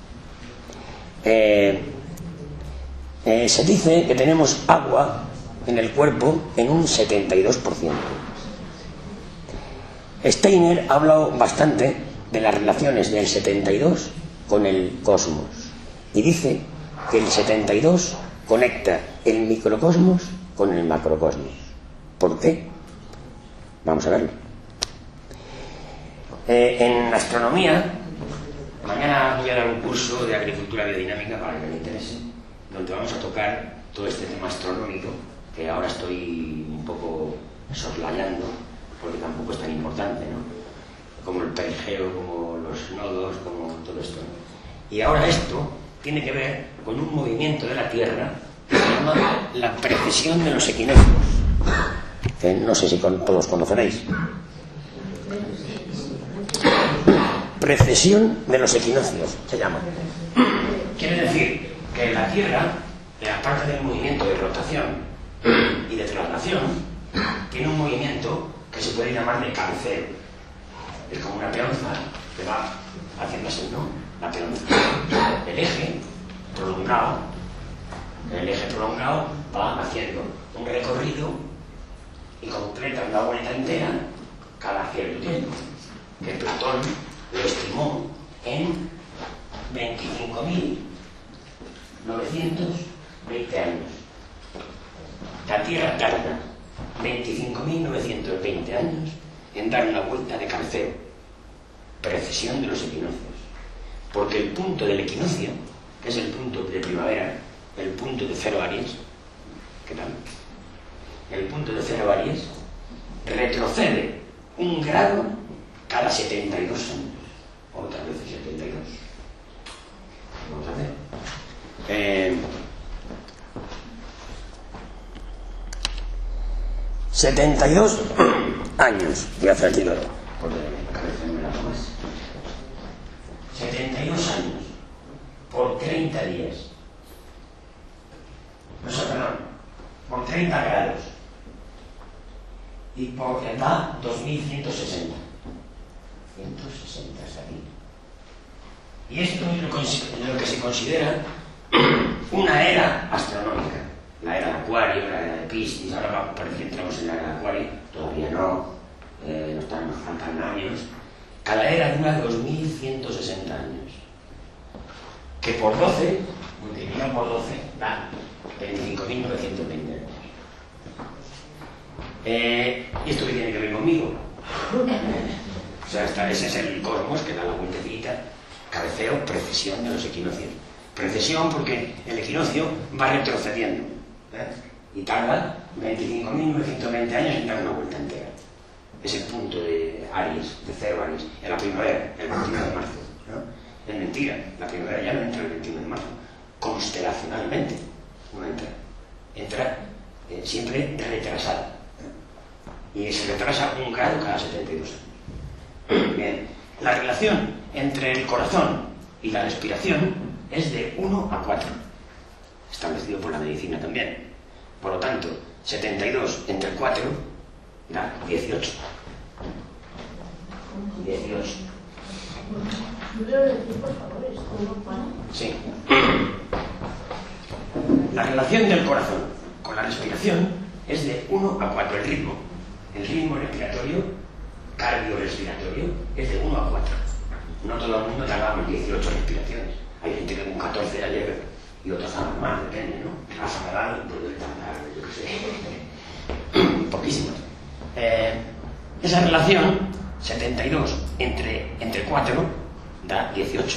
Eh, eh, se dice que tenemos agua en el cuerpo en un setenta y dos por ciento. Steiner ha hablado bastante de las relaciones del setenta y dos con el cosmos y dice que el setenta y dos conecta el microcosmos con el macrocosmos. ¿Por qué? Vamos a verlo. Eh, en astronomía, mañana voy a dar un curso de agricultura biodinámica para que me interese, donde vamos a tocar todo este tema astronómico, que ahora estoy un poco soslayando, porque tampoco es tan importante, ¿no? Como el perigeo, como los nodos, como todo esto. Y ahora esto tiene que ver con un movimiento de la Tierra que se llama la precesión de los equinoccios, que no sé si con, todos conoceréis. Precesión de los equinoccios se llama. Quiere decir que la Tierra, aparte del movimiento de rotación y de traslación, tiene un movimiento que se puede llamar de cabeceo. Es como una peonza que va haciendo así, ¿no? La peonza. El eje prolongado, el eje prolongado va haciendo un recorrido y completa una vuelta entera cada cierto tiempo, que Platón lo estimó en veinticinco mil novecientos veinte años. La Tierra tarda veinticinco mil novecientos veinte años en dar una vuelta de cabeceo, precesión de los equinoccios, porque el punto del equinoccio, que es el punto de primavera, el punto de cero Aries, ¿qué tal? El punto de cero Aries retrocede un grado cada setenta y dos años, otras veces setenta y dos. Vamos a ver. Eh, setenta y dos años. Voy a hacer el tiro porque la cabeza no me la tomas. setenta y dos años por treinta días. No sé, perdón. Por treinta grados. Y por da dos mil ciento sesenta. ciento sesenta es aquí. Y esto es lo, lo que se considera una era astronómica. La era de Acuario, la era de Piscis, ahora parece que entramos en la era de Acuario, todavía no, eh, nos, nos faltan años. Cada era dura dos mil ciento sesenta años. Que por doce, multiplicado por doce, da veinticinco mil novecientos veinte años. Eh, ¿Y esto qué tiene que ver conmigo? O sea, esta, ese es el cosmos que da la vueltecita. Cabeceo, precesión de los equinoccios. Precesión porque el equinoccio va retrocediendo, ¿eh? Y tarda veinticinco mil novecientos veinte años en dar una vuelta entera. Es el punto de Aries, de cero Aries, en la primavera, el veintiuno de marzo, ¿no? Es mentira, la primavera ya no entra el veintiuno de marzo, constelacionalmente no entra, entra eh, siempre retrasada, ¿eh? Y se retrasa un grado cada setenta y dos años. Bien, la relación entre el corazón y la respiración es de uno a cuatro, establecido por la medicina también. Por lo tanto, setenta y dos entre cuatro da dieciocho. dieciocho. Sí. La relación del corazón con la respiración es de uno a cuatro, el ritmo. El ritmo respiratorio, cardiorrespiratorio, es de uno a cuatro. No todo el mundo tardamos dieciocho respiraciones. Hay gente que con catorce ya llega y otros tardan más, depende, ¿no? Rafa Nadal puede tardar, yo qué sé, poquísimos. Eh, esa relación, setenta y dos entre, entre cuatro, da dieciocho.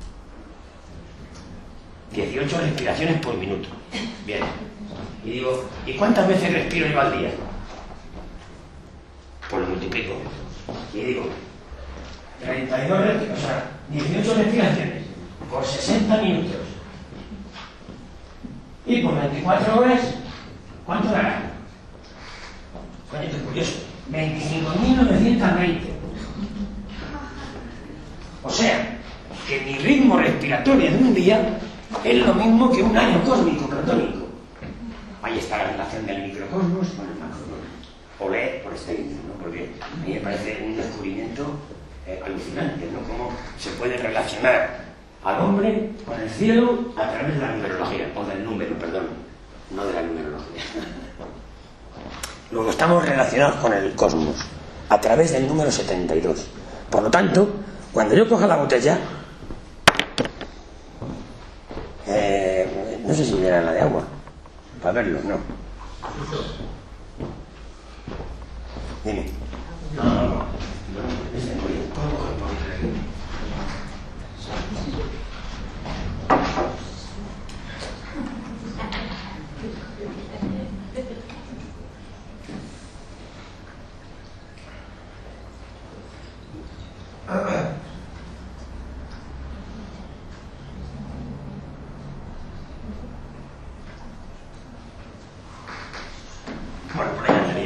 dieciocho respiraciones por minuto. Bien. Y digo, ¿y cuántas veces respiro yo al día? Pues lo multiplico. Y digo, treinta y dos, o sea, dieciocho respiraciones por sesenta minutos. Y por veinticuatro horas, ¿cuánto dará? Coño, qué curioso. veinticinco mil novecientos veinte. O sea, que mi ritmo respiratorio de un día es lo mismo que un año cósmico platónico. Ahí está la relación del microcosmos con el macrocosmos. Olé por este libro, ¿no? Porque a mí me parece un descubrimiento eh, alucinante, ¿no? Cómo se puede relacionar al hombre con el cielo a través de la numerología, o del número, perdón, no de la numerología. Luego estamos relacionados con el cosmos a través del número setenta y dos. Por lo tanto, cuando yo coja la botella, eh, no sé si era la de agua, para verlo, no. Dime. No, no, no. Bueno, por ahí andaría.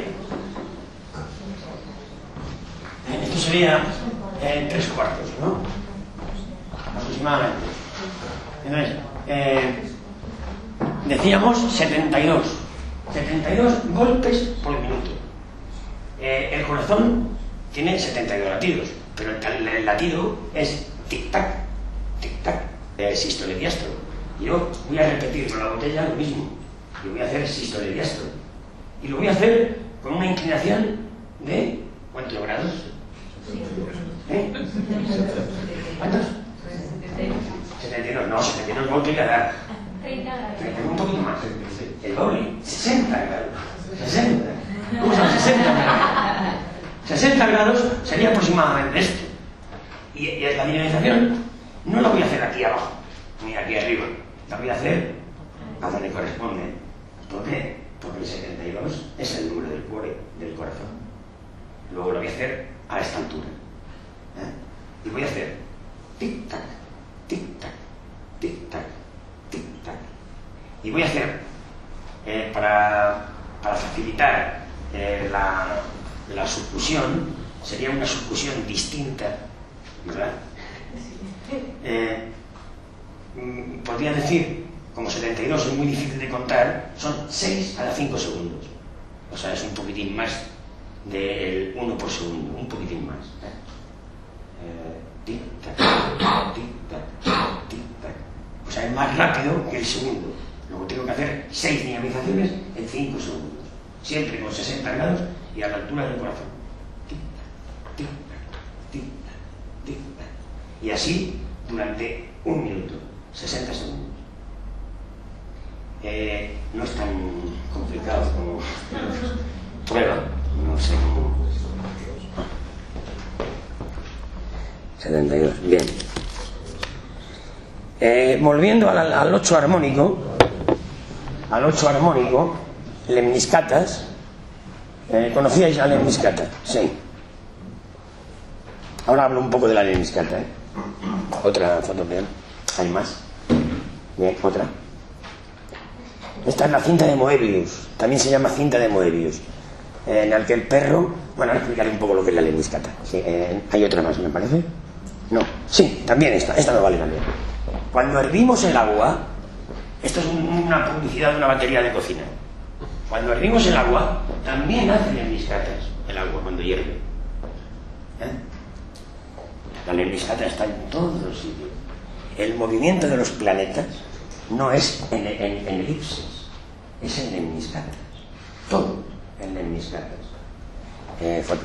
Esto sería eh, tres cuartos, ¿no? Aproximadamente. Entonces, eh, decíamos setenta y dos. setenta y dos golpes por minuto. Eh, el corazón tiene setenta y dos latidos, pero el, el latido es tic-tac, tic-tac, eh, sístole diástole. Yo voy a repetir con la botella lo mismo. Yo voy a hacer sístole diástole. Y lo voy a hacer con una inclinación de... ¿cuántos grados? ¿Eh? ¿Cuántos? setenta y dos. No, setenta y dos golpes le da. Un poquito más. El doble. sesenta grados. sesenta. ¿Cómo son sesenta grados? sesenta grados sería aproximadamente esto. Y, y la dinamización no la voy a hacer aquí abajo, ni aquí arriba. La voy a hacer a donde corresponde. ¿Por qué? Porque el setenta y dos es el número del cuore, del corazón. Luego lo voy a hacer a esta altura. ¿Eh? Y voy a hacer tic-tac, tic-tac, tic-tac, tic-tac. Y voy a hacer, eh, para, para facilitar eh, la, la subfusión, sería una subfusión distinta, ¿verdad? Eh, podría decir, como setenta y dos es muy difícil de contar, son seis cada cinco segundos. O sea, es un poquitín más del uno por segundo, un poquitín más. ¿eh? Eh, tic-tac, tic-tac, tic-tac. O sea, es más rápido que el segundo. Luego tengo que hacer seis dinamizaciones en cinco segundos. Siempre con sesenta grados y a la altura del corazón. Tic-tac, tic-tac, tic-tac, Y así durante un minuto, sesenta segundos. Eh, no es tan complicado como prueba, no sé cómo. setenta y dos, bien. Eh, volviendo al, al ocho armónico, al ocho armónico, lemniscatas. Eh, ¿Conocíais la lemniscata? Sí. Ahora hablo un poco de la lemniscata. ¿eh? Otra foto, bien. Hay más. Bien, otra. Esta es la cinta de Moebius. También se llama cinta de Moebius. Eh, en el que el perro... Bueno, ahora explicaré un poco lo que es la lemniscata. Sí, eh, hay otra más, me parece. No, sí, también esta. Esta no vale también. Cuando hervimos el agua... Esto es un, una publicidad de una batería de cocina. Cuando hervimos el agua, también hace lemniscatas el agua cuando hierve. ¿Eh? La lemniscata está en todos los sitios. El movimiento de los planetas no es en, en, en elipses, es en lemniscatas. Todo en lemniscatas. Eh, foto.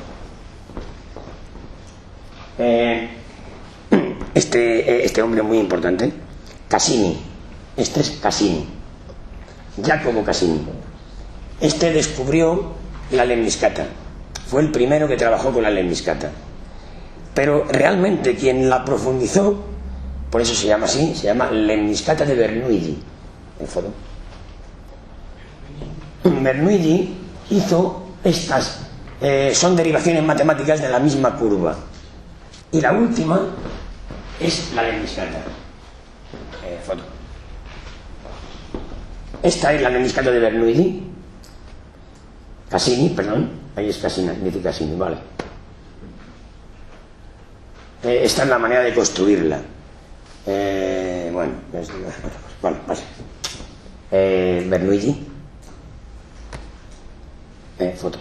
Eh, este, este hombre muy importante, Cassini. Este es Cassini, Giacomo Cassini. Este descubrió la lemniscata. Fue el primero que trabajó con la lemniscata. Pero realmente quien la profundizó, por eso se llama así, se llama lemniscata de Bernoulli. En foto. Bernoulli hizo estas, eh, son derivaciones matemáticas de la misma curva. Y la última es la lemniscata. Eh, foto. Esta es la lemniscata de Bernoulli. Cassini, perdón. Ahí es Cassini, dice Cassini, vale. Eh, esta es la manera de construirla. Eh, bueno, es, bueno, vale. Eh, Bernoulli. Eh, foto.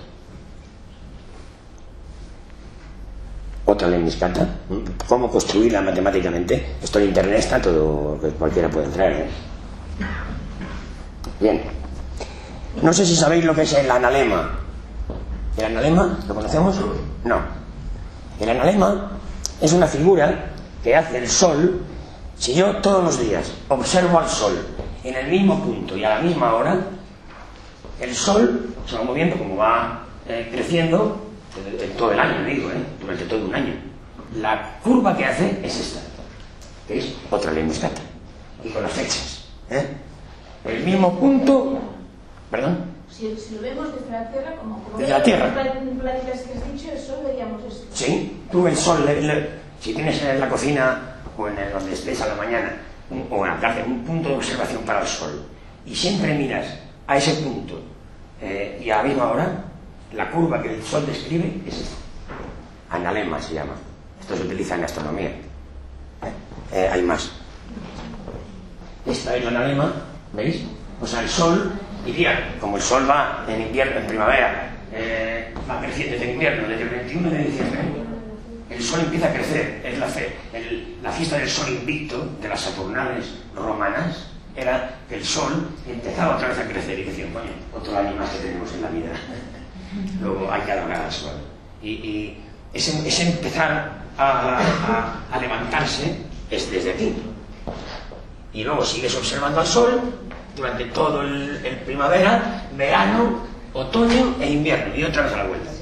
Otra lemniscata. ¿Cómo construirla matemáticamente? Esto en internet está todo, que cualquiera puede entrar, ¿eh? Bien. No sé si sabéis lo que es el analema. ¿El analema? ¿Lo conocemos? No. El analema es una figura que hace el Sol. Si yo todos los días observo al Sol en el mismo punto y a la misma hora, el Sol se va moviendo como va eh, creciendo en todo el año, digo, ¿eh? Durante todo un año. La curva que hace es esta, que es otra lemniscata, y con las fechas, ¿eh? El mismo punto, perdón. Si, si lo vemos desde la Tierra, como, como desde la Tierra. En planetas que has dicho, el Sol veríamos esto. Sí, tú el Sol, le, le, si tienes en la cocina o en el, donde estés a la mañana un, o en la tarde un punto de observación para el Sol y siempre miras a ese punto eh, y a la misma hora, la curva que el Sol describe es esta. Analema se llama. Esto se utiliza en astronomía. ¿Eh? Eh, hay más. Esta es la analema, ¿veis? O sea, el Sol iría, como el Sol va en invierno, en primavera, eh, va creciendo desde el invierno, desde el veintiuno de diciembre, el Sol empieza a crecer. Es la, fe, el, la fiesta del Sol invicto de las Saturnales romanas era que el Sol empezaba otra vez a crecer y decían, coño, otro año más que tenemos en la vida. Luego hay que adorar al Sol. Y, y ese, ese empezar a, a, a levantarse es desde aquí. Y luego sigues observando al Sol durante todo el, el primavera, verano, otoño e invierno, y otra vez a la vuelta.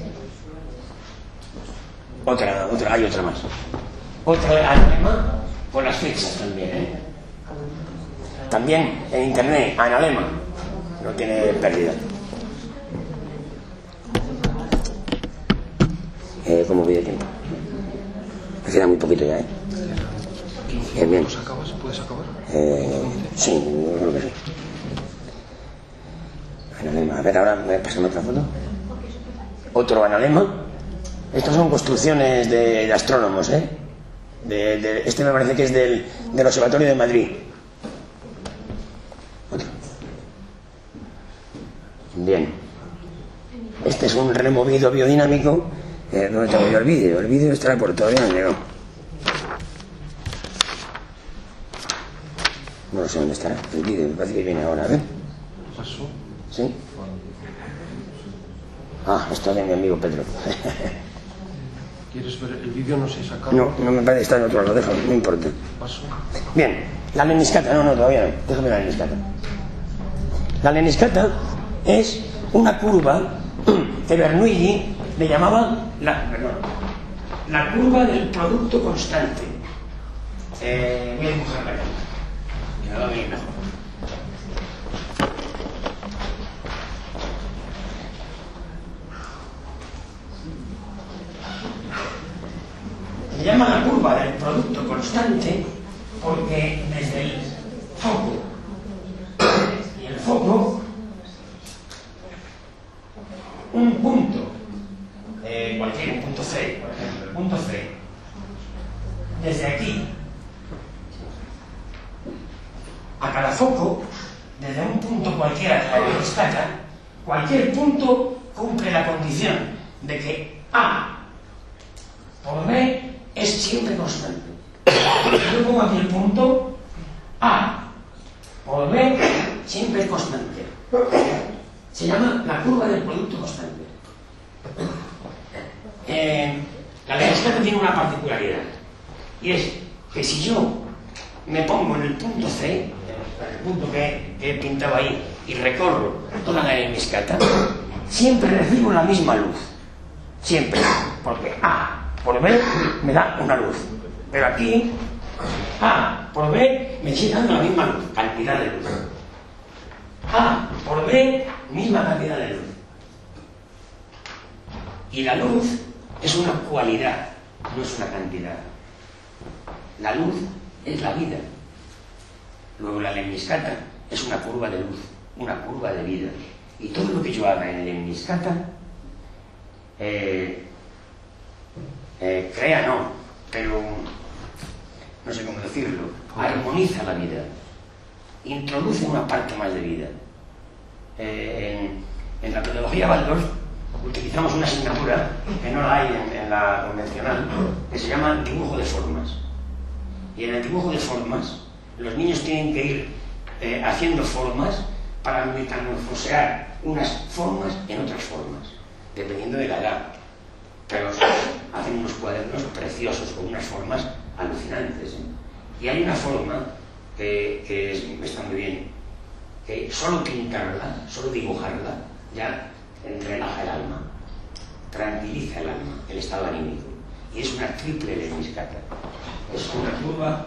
Otra, otra, hay otra más. Otra analema con las fechas también, ¿eh? También en internet, analema, no tiene pérdida. Eh, ¿Cómo voy de tiempo? Me queda muy poquito ya, ¿eh? Eh, bien. ¿Puedes acabar? Eh, sí, yo creo que sí. Analema. A ver, ahora me pasan otra foto. Otro analema. Estas son construcciones de, de astrónomos, ¿eh? De, de, este me parece que es del, del Observatorio de Madrid. Otro. Bien. Este es un removido biodinámico. Eh, ¿Dónde tengo yo el vídeo? El vídeo estará por todavía en negro. No sé dónde estará el vídeo, me parece que viene ahora, a ver. ¿Pasó? ¿Sí? Ah, esto de mi amigo Pedro. ¿Quieres ver el vídeo? No sé, sacarlo. No, no me parece que está en otro lado, déjalo, no importa. Paso. Bien, la lemniscata, no, no, todavía no, déjame la lemniscata. La lemniscata es una curva que Bernoulli le llamaba la, perdón, la curva del producto constante. Eh, voy a dibujarla aquí, que me va a venir mejor. Se llama la curva del producto constante porque desde el foco y el foco un punto, eh, cualquier un punto C, por ejemplo, el punto C, desde aquí a cada foco, desde un punto cualquiera de la lemniscata, cualquier punto cumple la condición de que A por B es siempre constante. Yo pongo aquí el punto A por B siempre es constante. Se llama la curva del producto constante. Eh, la lemniscata tiene una particularidad, y es que si yo me pongo en el punto C, el punto que, que he pintado ahí, y recorro toda la lemniscata, siempre recibo la misma luz. Siempre. Porque A por B me da una luz. Pero aquí, A por B me sigue dando la misma luz, cantidad de luz. A por B, misma cantidad de luz. Y la luz es una cualidad, no es una cantidad. La luz es la vida. Luego la lemniscata es una curva de luz, una curva de vida. Y todo lo que yo haga en lemniscata, eh, eh, crea no, pero no sé cómo decirlo, armoniza la vida, introduce una parte más de vida. Eh, en, en la pedagogía Waldorf utilizamos una asignatura que no la hay en, en la convencional, que se llama dibujo de formas. Y en el dibujo de formas los niños tienen que ir eh, haciendo formas para metamorfosear unas formas en otras formas, dependiendo de la edad. Pero hacen unos cuadernos preciosos con unas formas alucinantes, ¿eh? Y hay una forma que, que es, está muy bien, que solo pintarla, solo dibujarla, ya relaja el alma, tranquiliza el alma, el estado anímico. Y es una triple lemniscata. Es una curva.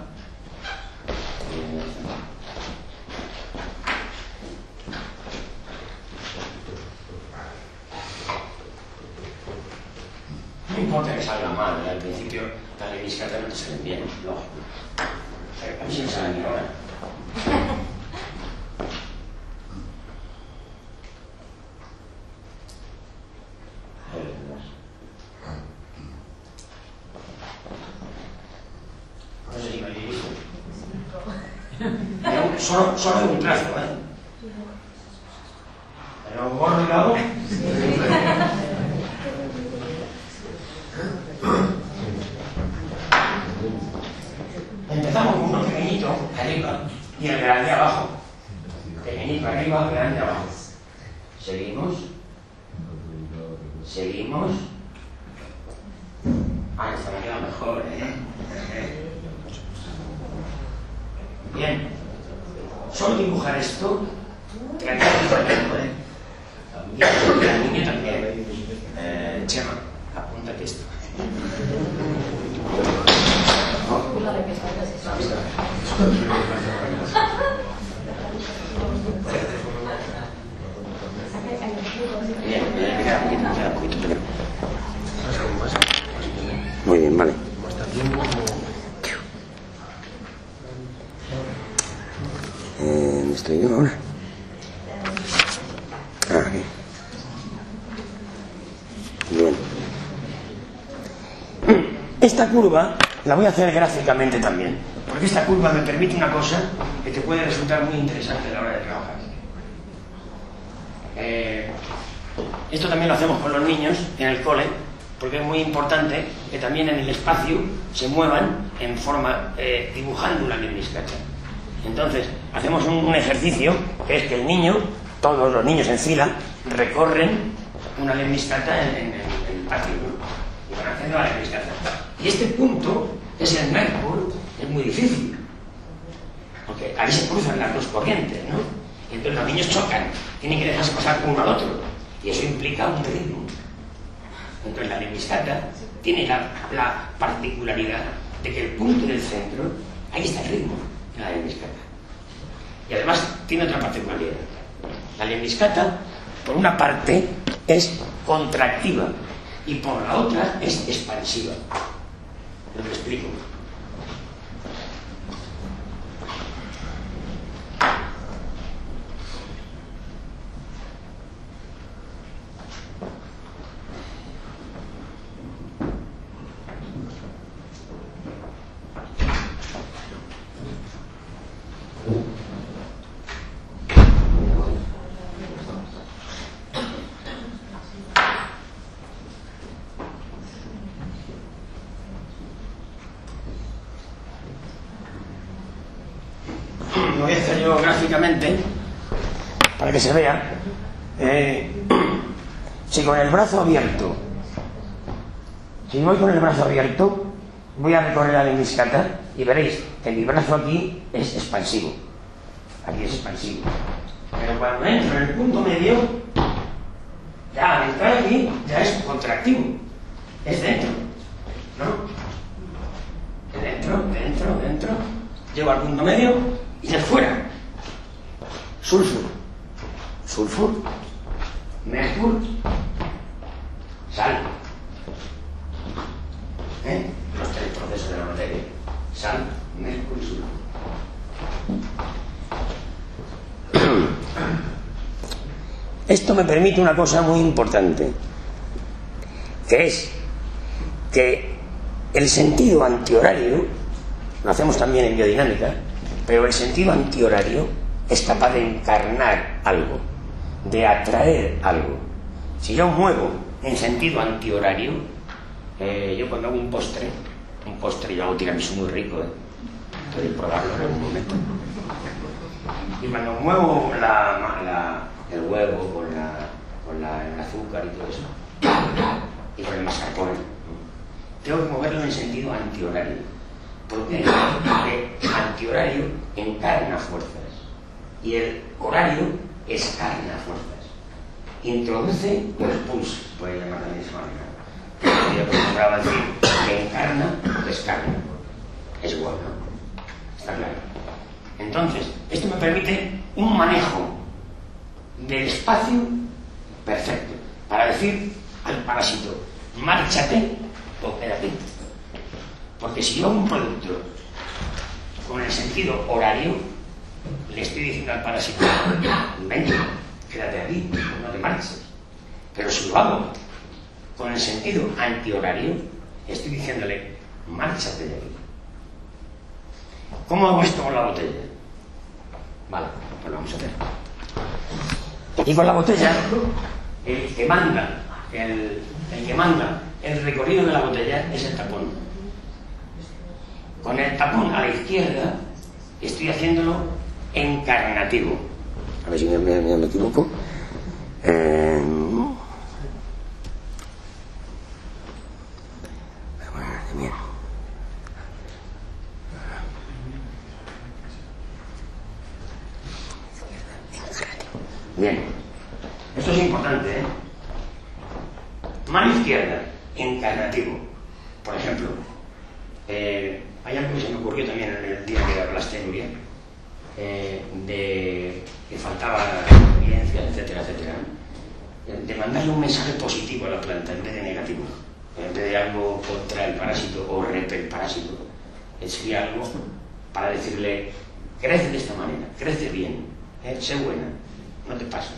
No importa que salga mal, ¿eh? Al principio la lemniscata no te salen bien, lógico. Pero a mí sí me salen bien ahora. No sé si me habéis visto. Pero solo, solo de un trazo, ¿eh? Pero borro y lo hago. Empezamos con uno pequeñito arriba y el grande abajo. Pequeñito arriba, grande abajo. Seguimos. Seguimos. Ah, esta me queda mejor, ¿eh? Bien. Solo dibujar esto. Tranquilo, ¿eh? Y la niña también. Eh, Chema, apúntate esto. Bien, me queda un poquito, me queda un poquito, pero... Muy bien, vale. Eh, ¿Dónde estoy yo ahora? Ah, aquí. Bien. Esta curva la voy a hacer gráficamente también, porque esta curva me permite una cosa que te puede resultar muy interesante a la hora de trabajar. Eh, esto también lo hacemos con los niños en el cole, porque es muy importante que también en el espacio se muevan en forma, eh, dibujando una lemniscata. Entonces, hacemos un, un ejercicio que es que el niño, todos los niños en fila, recorren una lemniscata en, en, en el patio, ¿no? Y van a hacer haciendo la lemniscata. Y este punto, que es el Merkur, es muy difícil. Porque ahí se cruzan las dos corrientes, ¿no? Y entonces los niños chocan, tienen que dejarse pasar uno al otro. Y eso implica un ritmo. Entonces la lemniscata tiene la, la particularidad de que el punto del centro, ahí está el ritmo de la lemniscata. Y además tiene otra particularidad. La lemniscata, por una parte, es contractiva y por la otra es expansiva. Lo explico. Lo voy a hacer yo gráficamente para que se vea. Eh, si con el brazo abierto, si voy con el brazo abierto, voy a recorrer la lemniscata y veréis que mi brazo aquí es expansivo. Aquí es expansivo. Pero cuando entro en el punto medio, ya al entrar aquí, ya es contractivo. Es dentro, ¿no? Dentro, dentro, dentro. Llego al punto medio y es fuera. Sulfur, sulfur, mercur, sal. ¿Eh? Los tres procesos de la materia: sal, mercur y sulfur. Esto me permite una cosa muy importante, que es que el sentido antihorario, lo hacemos también en biodinámica, pero el sentido antihorario es capaz de encarnar algo, de atraer algo. Si yo muevo en sentido antihorario, eh, yo cuando hago un postre, un postre yo hago tiramisú muy rico, ¿eh? Podéis probarlo en algún momento. Y cuando muevo la, la, el huevo con, la, con la, el azúcar y todo eso, y con el mascarpone, tengo que moverlo en sentido antihorario. ¿Por qué? Porque antihorario encarna fuerzas y el horario escarna fuerzas. Introduce o expulsa, puede llamarlo de esa manera. Yo acostumbraba a decir que encarna o descarna. Es igual, ¿no? Está claro. Entonces, esto me permite un manejo del espacio perfecto para decir al parásito: márchate o quédate. Porque si yo hago un producto con el sentido horario, le estoy diciendo al parásito: ven, quédate aquí, no te marches. Pero si lo hago con el sentido antihorario, estoy diciéndole: márchate de aquí. ¿Cómo hago esto con la botella? Vale, pues lo vamos a hacer. Y con la botella, el que manda, el, el que manda el recorrido de la botella es el tapón. Con el tapón a la izquierda estoy haciéndolo encarnativo. A ver si me, me, me equivoco. Eh... Bien, esto es importante, ¿eh? Mano izquierda, encarnativo. Por ejemplo, eh, hay algo que se me ocurrió también en el día que hablaste, Nuria, eh, de que faltaba evidencia, etcétera, etcétera, de mandarle un mensaje positivo a la planta en vez de negativo, en vez de algo contra el parásito o repel parásito. Sería algo para decirle: crece de esta manera, crece bien, eh, sé buena, no te pases.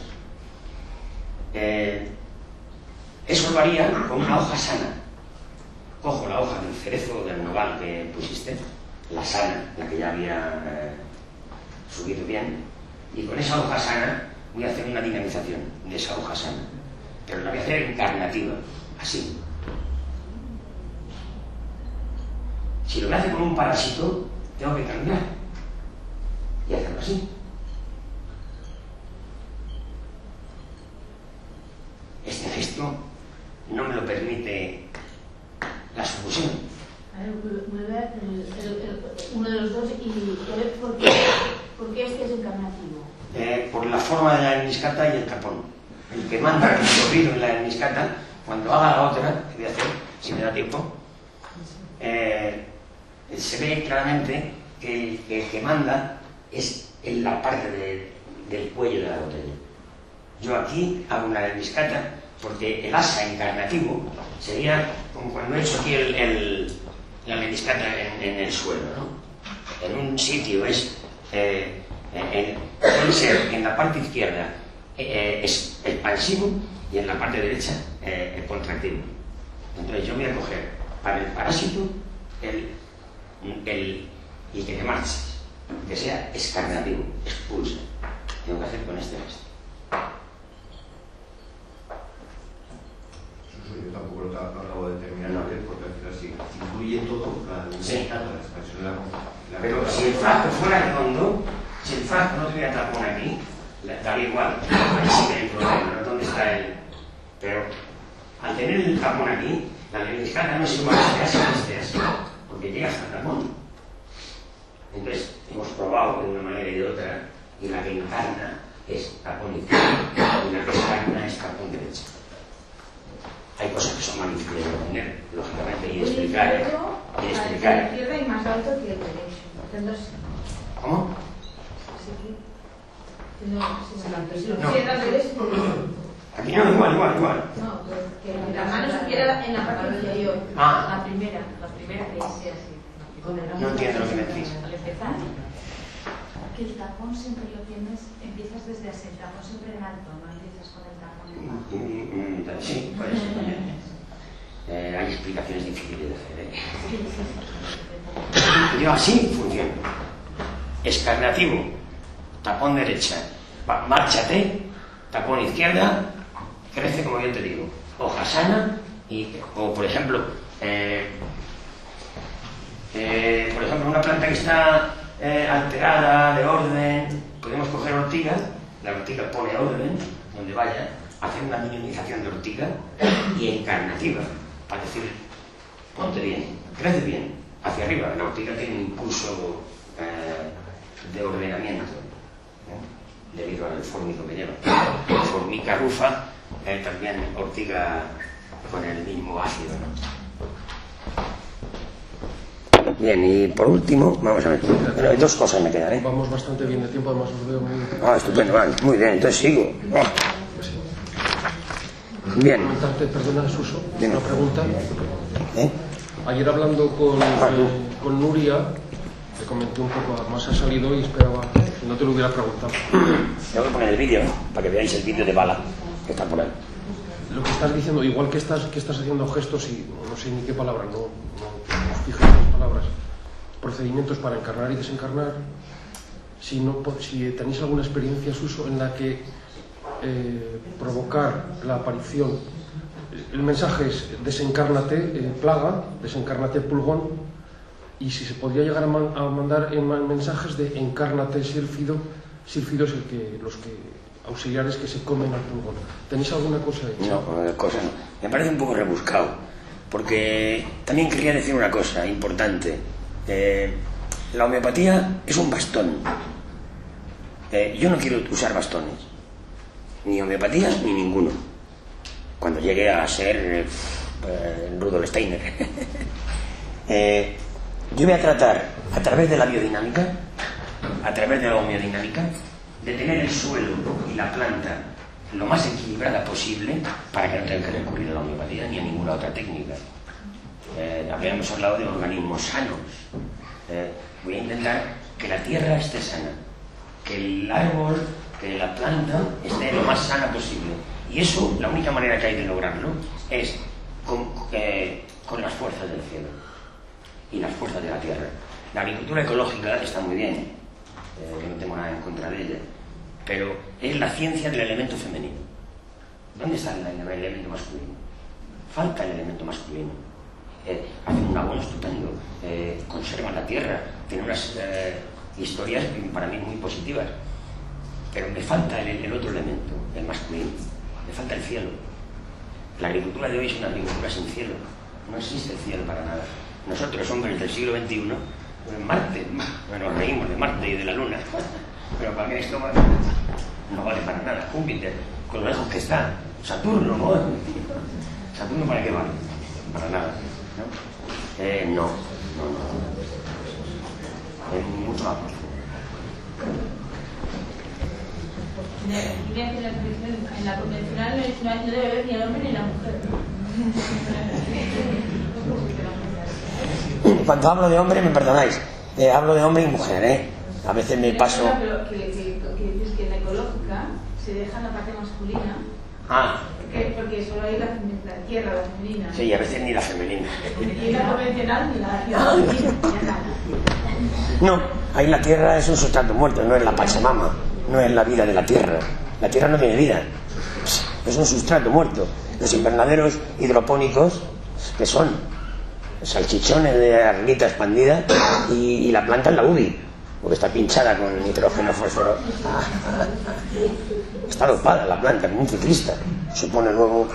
Eh, eso lo haría con una hoja sana. Cojo la hoja del cerezo o del nogal que pusiste, la sana, la que ya había eh, subido bien, y con esa hoja sana voy a hacer una dinamización de esa hoja sana, pero la voy a hacer encarnativa, así. Si lo voy a hacer con un parásito, tengo que cambiar y hacerlo así. Este gesto no me lo permite fusión. A ver, vuelve a el, el, el, uno de los dos y ¿por qué, por qué este es encarnativo? Eh, por la forma de la lemniscata y el capón. El que manda el recorrido en la lemniscata, cuando haga la otra, que voy a hacer, si me da tiempo, eh, se ve claramente que el, que el que manda es en la parte de, del cuello de la botella. Yo aquí hago una lemniscata porque el asa encarnativo sería como cuando he hecho aquí el, el, la lemniscata en, en el suelo, ¿no? En un sitio es eh, en, puede ser en la parte izquierda eh, es expansivo y en la parte derecha eh, contractivo. Entonces yo voy a coger para el parásito el, el y que te marches, que sea escarnativo, expulsa. Tengo que hacer con este gesto. Yo tampoco lo acabo de terminar No. porque al final sí, incluye todo, la Sí. la expansión de la, la Pero si el frasco fuera redondo, si el frasco no tuviera tapón aquí, le daría igual. Ahí sí que hay problema, ¿no? ¿Dónde está el...? Pero al tener el tapón aquí, la lemniscata no es igual que así que esté así, porque llega hasta el tapón. Entonces, hemos probado de una manera y de otra, y la que encarna es tapón izquierdo, y la que encarna es tapón derecho. Hay cosas que son más difíciles de entender, lógicamente, y de explicar. Y de explicar. El izquierdo y más alto que el derecho. Entonces, ¿Cómo? así que, no, si lo No. pusiera al revés, Aquí no, igual, igual, igual. no, pues que la mano estuviera en la parte inferior. Ah. La primera, la primera que hice así. No entiendo lo que me decís. Al empezar. Que el tapón siempre lo tienes, empiezas desde así, el tapón siempre en alto, no empiezas con el tapón en bajo. Mm, mm, Sí, puede ser también. Eh, hay explicaciones difíciles de hacer. ¿eh? Yo así funciona. Escarnativo, tapón derecha, va- márchate, tapón izquierda, crece como yo te digo, hoja sana, y, o por ejemplo, eh, eh, por ejemplo, una planta que está eh, alterada de orden, podemos coger ortiga, la ortiga pone orden donde vaya, hacer una minimización de ortiga y encarnativa, para decir, ponte bien, crece bien, hacia arriba, la ortiga tiene un impulso eh, de ordenamiento, ¿eh? Debido al fórmico que lleva. Formica rufa, eh, también ortiga con el mismo ácido, ¿no? Bien, y por último, vamos a ver, bueno, dos cosas me quedan, ¿eh? Vamos bastante bien de tiempo, además os veo muy... Ah, estupendo, vale, muy bien, entonces sigo. Oh. Bien. Comentarte, perdona, Suso, Dime. una pregunta. ¿Eh? Ayer hablando con, Ah, eh, con Nuria, le comenté un poco, además ha salido y esperaba que no te lo hubiera preguntado. Le voy a poner el vídeo, ¿eh? Para que veáis el vídeo de Bala, que está por ahí. Lo que estás diciendo, igual que estás, que estás haciendo gestos y no sé ni qué palabra, no, no, no fijo en las palabras, procedimientos para encarnar y desencarnar, si, no, po- si tenéis alguna experiencia, Suso, en la que eh, provocar la aparición, el mensaje es desencárnate eh, plaga, desencárnate pulgón, y si se podría llegar a, man- a mandar en ma- mensajes de encárnate sírfido, sírfido es el que, los que auxiliares que se comen al pulgón. ¿Tenéis alguna cosa hecha? No, eh, cosa no. Me parece un poco rebuscado, porque también quería decir una cosa importante. Eh, la homeopatía es un bastón. Eh, yo no quiero usar bastones, ni homeopatía ni ninguno. Cuando llegue a ser eh, eh, Rudolf Steiner. eh, yo voy a tratar, a través de la biodinámica, a través de la homeodinámica, de tener el suelo y la planta lo más equilibrada posible para que no tenga que recurrir a la homeopatía ni a ninguna otra técnica. Eh, habíamos hablado de organismos sanos. Eh, voy a intentar que la tierra esté sana, que el árbol, que la planta esté lo más sana posible. Y eso, la única manera que hay de lograrlo es con, eh, con las fuerzas del cielo y las fuerzas de la tierra. La agricultura ecológica está muy bien, eh, yo no tengo nada en contra de ella, pero es la ciencia del elemento femenino. ¿Dónde está el, el elemento masculino? Falta el elemento masculino. Eh, hacen un abono estupendo, eh, conservan la tierra, tienen unas eh, historias para mí muy positivas, pero me falta el, el otro elemento, el masculino, me falta el cielo. La agricultura de hoy es una agricultura sin cielo, no existe el cielo para nada. Nosotros, hombres del siglo veintiuno, pues Marte, bueno, nos reímos de Marte y de la Luna, pero para que esto no vale para nada. Júpiter, con lo lejos que está, Saturno, ¿no? ¿Saturno para qué vale? Para nada, ¿no? Eh, no, no, no. Es mucho más profundo. En la convencional no debe haber ni el hombre ni la mujer. Cuando hablo de hombre, me perdonáis, eh, hablo de hombre y mujer, ¿eh? A veces me paso... No, pero que, que, que dices que en la ecológica se deja la parte masculina. Ah. Porque, porque solo hay la, la tierra, la femenina. Sí, y a veces ni la femenina. Ni la convencional ni la, ni la femenina. No, ahí la tierra es un sustrato muerto, no es la Pachamama, no es la vida de la tierra. La tierra no tiene vida, es un sustrato muerto. Los invernaderos hidropónicos, que son salchichones de arnita expandida, y, y la planta es la U B I, porque está pinchada con nitrógeno, fósforo. Está dopada la planta, como un ciclista. Supone luego...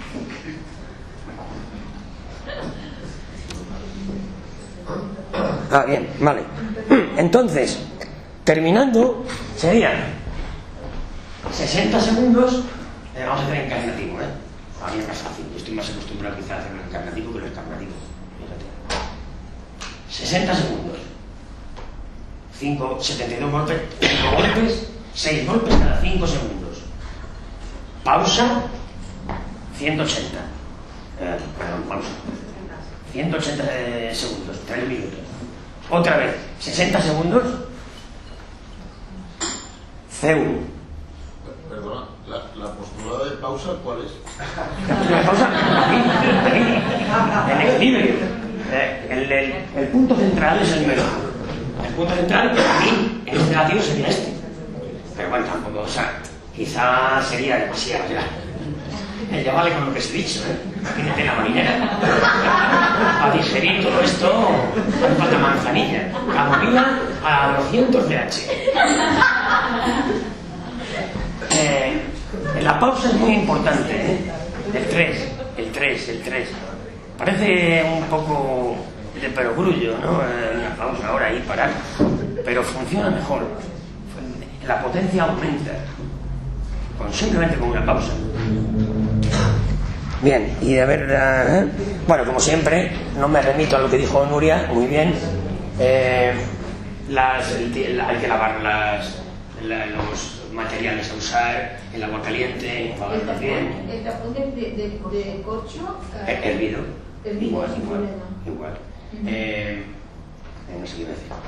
Ah, bien, vale. Entonces, terminando, serían sesenta segundos. Eh, vamos a hacer encarnativo, ¿eh? A mí es más fácil. Yo estoy más acostumbrado quizá a hacer un encarnativo que lo encarnativo. Fíjate. sesenta segundos. cinco, setenta y dos golpes, cinco golpes, seis golpes cada cinco segundos. Pausa, ciento ochenta. Eh, perdón, pausa. ciento ochenta eh, segundos, tres minutos. Otra vez, sesenta segundos. C uno. Perdona, ¿la, la postura de pausa cuál es? La pausa, aquí, aquí, en equilibrio. Eh, el, el, el punto central es el número uno. El punto central, aquí, en este latido sería este. Pero bueno, tampoco, o sea, quizá sería demasiado ya. Ya vale con lo que os he dicho, ¿eh? Tienes la marinera. Para digerir todo esto, hace falta manzanilla. Camomila a doscientos de H. Eh, la pausa es muy importante, ¿eh? El tres, el tres, el tres. Parece un poco de perogrullo, ¿no? Eh, una pausa ahora ahí, parar. Pero funciona mejor. La potencia aumenta. Con, simplemente con una pausa. Bien, y de verdad, ¿eh? Bueno, como siempre, no me remito a lo que dijo Nuria, muy bien. Eh, las, el, el, hay que lavar las, la, los materiales a usar, el agua caliente, lavar también. ¿El tapón de, de, de, de corcho? Eh, hervido. Hervido, igual, sin igual, problema. igual. Uh-huh. eh, eh, no sé qué iba a decir.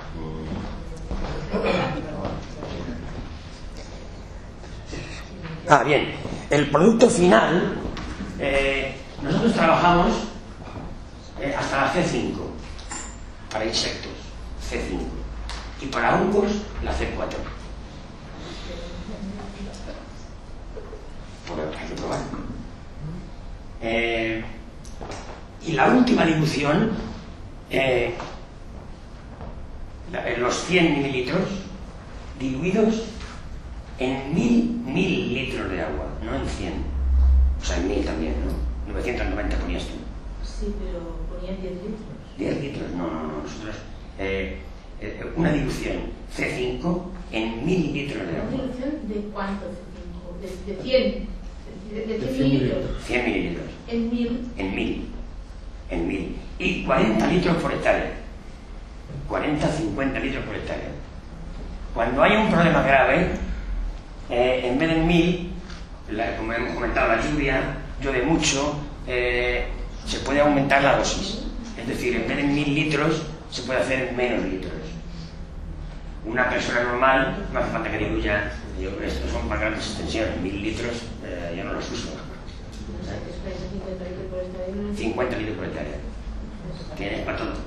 Ah, bien. El producto final, eh, nosotros trabajamos eh, hasta la C cinco para insectos, C cinco, y para hongos la C cuatro. Bueno, hay que probar. Eh, y la última dilución, eh, los cien mililitros diluidos en mil mililitros de agua, no en cien. O sea, en mil también, ¿no? novecientos noventa ponías tú. Sí, pero ponían diez litros. diez litros, no, no, no. Nosotros, eh, eh, una dilución C cinco en mil litros de agua. ¿Una dilución de cuánto C cinco? De, de cien. De, de cien mililitros. cien mililitros. En mil. En mil. En mil. Y cuarenta litros por hectárea. cuarenta a cincuenta litros por hectárea. Cuando hay un problema grave, eh, en vez de en mil, la, como hemos comentado, la lluvia, llueve mucho, eh, se puede aumentar la dosis. Es decir, en vez de en mil litros, se puede hacer en menos litros. Una persona normal no hace falta que diluya. Yo creo que estos son para grandes extensiones. Mil litros, eh, yo no los uso. cincuenta litros por hectárea. Tienes para todo.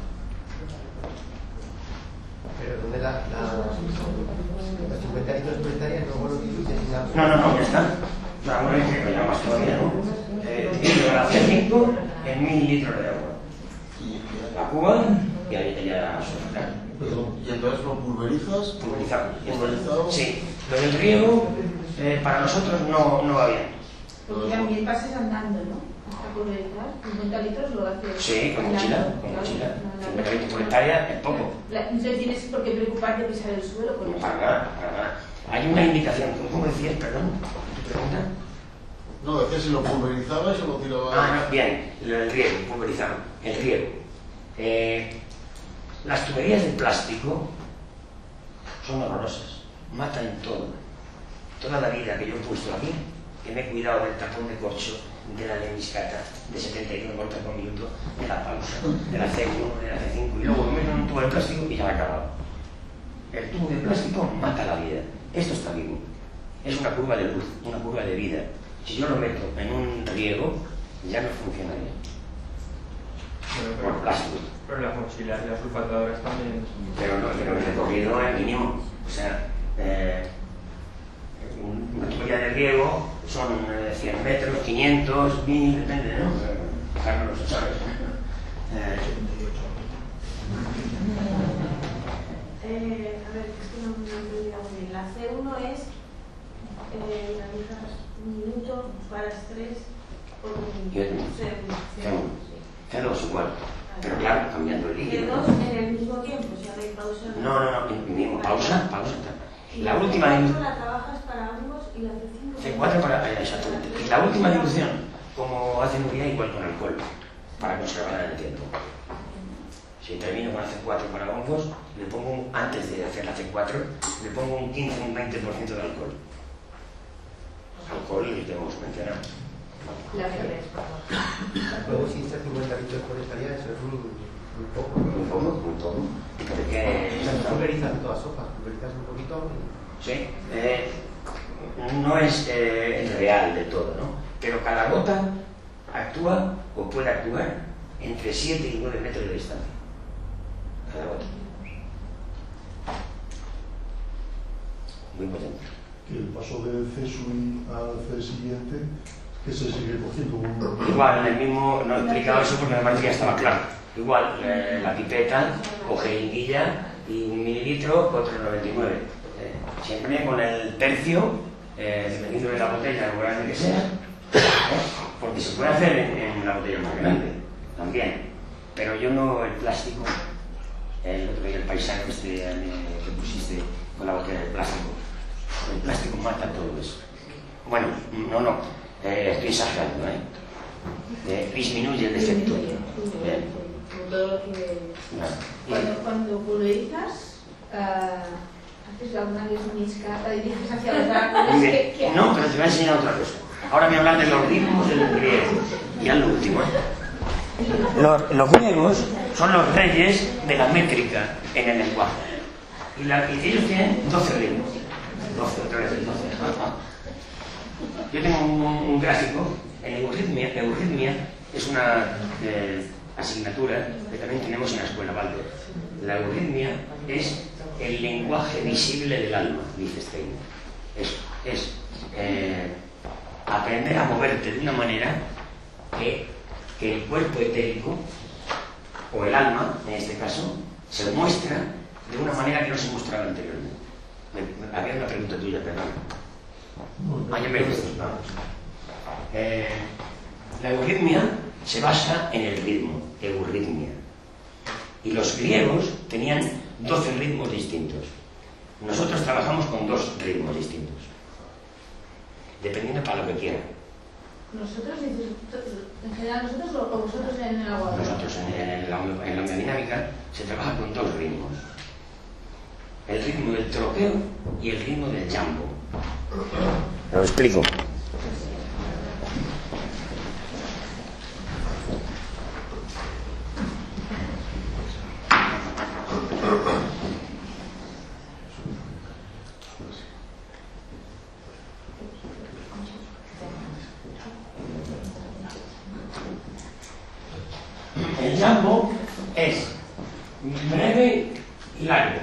Pero ¿dónde la, la, los cincuenta litros por hectárea luego lo diluyes y la... No, no, no, ya está. No, bueno, es que me llamas todavía, ¿no? Eh, diluyo la C cinco en mil litros de agua. La cuba y ahí te ya azúcar. ¿Y entonces lo pulverizas? Pulverizado. ¿Pulverizado? Sí. Lo del riego, eh, para nosotros no, no va bien. Porque también pasas andando, ¿no? Hasta pulverizar, cincuenta litros lo haces. Sí, con mochila, con mochila. cincuenta litros por hectárea es poco. Entonces tienes por qué preocuparte de pisar el suelo con No, eso. para nada, para nada. Hay una indicación, ¿cómo decías, perdón? ¿Tu pregunta? No, decía si lo pulverizaba y se lo tiraba. Ah, no, bien, el riego, pulverizado, el riego. Eh, las tuberías de plástico son horrorosas, matan todo. Toda la vida que yo he puesto aquí, que me he cuidado del tapón de corcho, de la lemiscata, de setenta y uno cortas por minuto, de la pausa, de la C uno, de la C cinco, y luego me meto en un tubo de plástico y ya me ha acabado. El tubo de plástico mata la vida. Esto está vivo. Es una curva de luz, una curva de vida. Si yo lo meto en un riego, ya no funcionaría. Bueno, Por pero, plástico. pero las mochilas y las sulfatadoras también. Pero no, pero el recorrido es mínimo. O sea, eh, una tubería de riego son eh, cien metros, quinientos, mil, depende, ¿no? Carlos, ¿sabes? Eh, Eh, a ver, es que no me he entendido muy bien. La C uno es eh, realizas un minuto, paras tres por un Y otro. segundo. C dos igual, pero claro, cambiando el C líquido. dos en el mismo tiempo, si no hay pausa. No, no, no, mismo, pausa, pausa. Y La C última cuatro dilución. la trabajas para ambos y la C cinco. C cuatro para. eh, Exactamente. Y la última dilución, como hace Nuria, igual con alcohol, para conservarla en el tiempo. Si termino con la C cuatro para hongos, le pongo, un, antes de hacer la C cuatro, le pongo un quince o un veinte por ciento de alcohol. Alcohol que hemos mencionado. La C tres, por favor. Luego, si está cincuenta litros por hectárea, eso es muy, muy poco. Muy poco, muy poco. Porque Pulverizas todas hojas, pulverizas un poquito. sí, eh, no es eh, el real de todo, ¿no? Pero cada gota actúa o puede actuar entre siete y nueve metros de distancia. Cada gota. Muy potente. Que el paso del C S U I al C siguiente, que se sigue cogiendo un... Igual, en el mismo, no he explicado eso porque me parece que ya estaba claro. Igual, eh, la pipeta o jeringuilla y un mililitro, otro noventa y nueve. Eh, siempre con el tercio, eh, dependiendo de la botella, lo grande que sea, ¿eh? Porque se puede hacer en, en la botella más grande, también. Pero yo no, el plástico, el otro día el paisaje este eh, que pusiste con la botella de plástico, el plástico mata todo eso. Bueno, no, no, eh, estoy exagerando, ¿eh? Eh, disminuye el efecto. Bien. Todo lo que... Cuando, cuando pulverizas, uh, haces alguna lesmiscata y dices hacia los árboles. ¿Qué, qué No, pero te voy a enseñar otra cosa. Ahora me hablan de los ritmos del griego. Ya lo último, ¿eh? Los, los griegos son los reyes de la métrica en el lenguaje. Y, la, y ellos tienen doce ritmos. doce, otra vez doce. Yo tengo un, un gráfico en euritmia. Euritmia es una eh, asignatura que también tenemos en la escuela Waldorf. La euritmia es el lenguaje visible del alma, dice Steiner. Es, es eh, aprender a moverte de una manera que, que el cuerpo etérico, o el alma, en este caso, se muestra de una manera que no se mostraba anteriormente. Me, me, había una pregunta tuya, perdón. Ah, ya me dices, no. eh, La euritmia se basa en el ritmo, euritmia. Y los griegos tenían doce ritmos distintos. Nosotros trabajamos con dos ritmos distintos, dependiendo para lo que quieran. Nosotros, en general, nosotros o vosotros en el agua. Nosotros en, en, la, en la hemodinámica se trabaja con dos ritmos: el ritmo del tropeo y el ritmo del jambo. Lo explico. El jambo es breve y largo.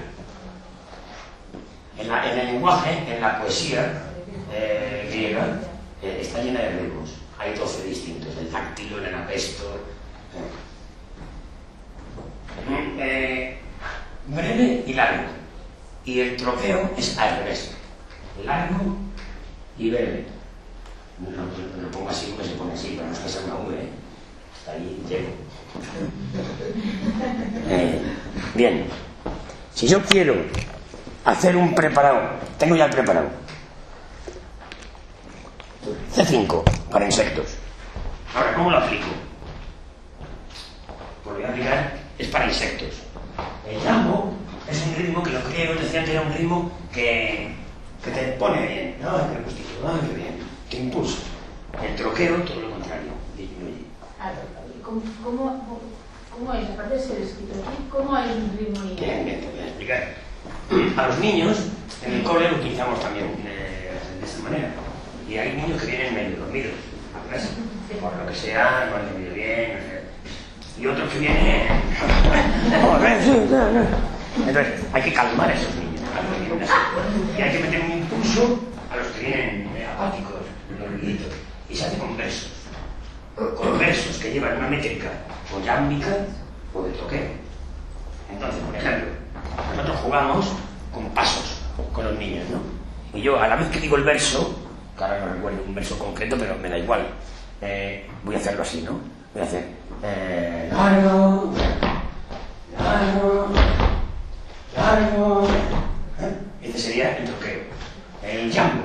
En, la, en el lenguaje, en la poesía eh, griega, eh, está llena de ritmos. Hay doce distintos: el dáctilo, el anapesto. Eh. Eh, breve y largo. Y el tropeo es al revés: largo y breve. Lo, lo pongo así porque se pone así, pero no es que sea una V, ¿eh? Hasta ahí llego. Eh, bien, si yo quiero hacer un preparado, tengo ya el preparado C cinco para insectos. Ahora, ¿cómo lo aplico? Pues lo voy a aplicar, es para insectos. El jambo es un ritmo que los griegos decían que era un ritmo que, que te pone bien, ¿no? Que gustito, ¿no? Que bien, te impulsa. El troqueo, todo lo contrario, disminuye. ¿Cómo, cómo, ¿Cómo es, aparte de ser escrito aquí, cómo hay un ritmo y...? Bien, bien, te voy a explicar. A los niños, en el cole lo utilizamos también eh, de esta manera. Y hay niños que vienen medio dormidos a clase, por lo que sea, no han dormido bien, no sé. Y otros que vienen... Entonces, hay que calmar a esos niños, a los que vienen así. Y hay que meter un impulso a los que vienen apáticos, dormiditos. Y se hace con versos. Con versos que llevan una métrica o yámbica o de troqueo. Entonces, por ejemplo, nosotros jugamos con pasos con los niños, ¿no? Y yo, a la vez que digo el verso, que ahora no recuerdo un verso concreto, pero me da igual, eh, voy a hacerlo así, ¿no? Voy a hacer eh, largo, largo, largo. ¿Eh? Este sería el troqueo. El jambo.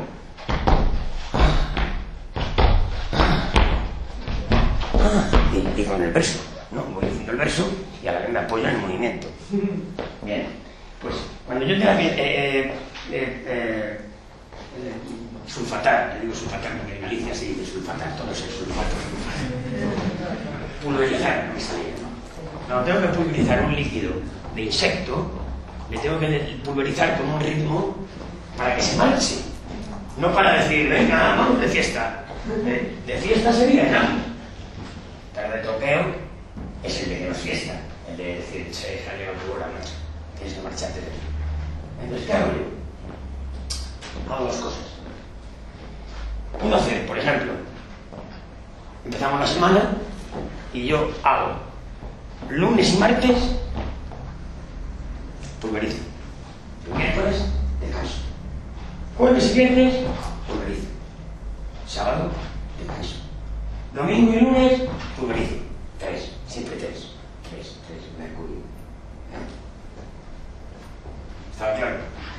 Y, y con el verso, ¿no? Voy diciendo el verso y a la vez me apoyo en el movimiento. Bien, pues cuando yo tenga que eh, eh, eh, eh, eh, sulfatar, le digo sulfatar porque en Galicia se dice sulfatar, todo es el sulfato. Pulverizar, no me salía, ¿no? Cuando tengo que pulverizar un líquido de insecto, le tengo que pulverizar con un ritmo para que se marche. No para decir, venga, vamos de fiesta. De, de fiesta sería nada. Pero de troqueo es el de menos fiesta, el de decir, se salió a tu hora, no, tienes que marcharte de aquí. Entonces, ¿qué hago yo? Hago dos cosas. Puedo hacer, por ejemplo, empezamos la semana y yo hago lunes y martes, pulverizo. Miércoles, descanso. Jueves y viernes, pulverizo. Sábado, descanso. Domingo y lunes, pulverizo. Tres, siempre tres. Tres, tres, mercurio. ¿Eh? ¿Estaba claro?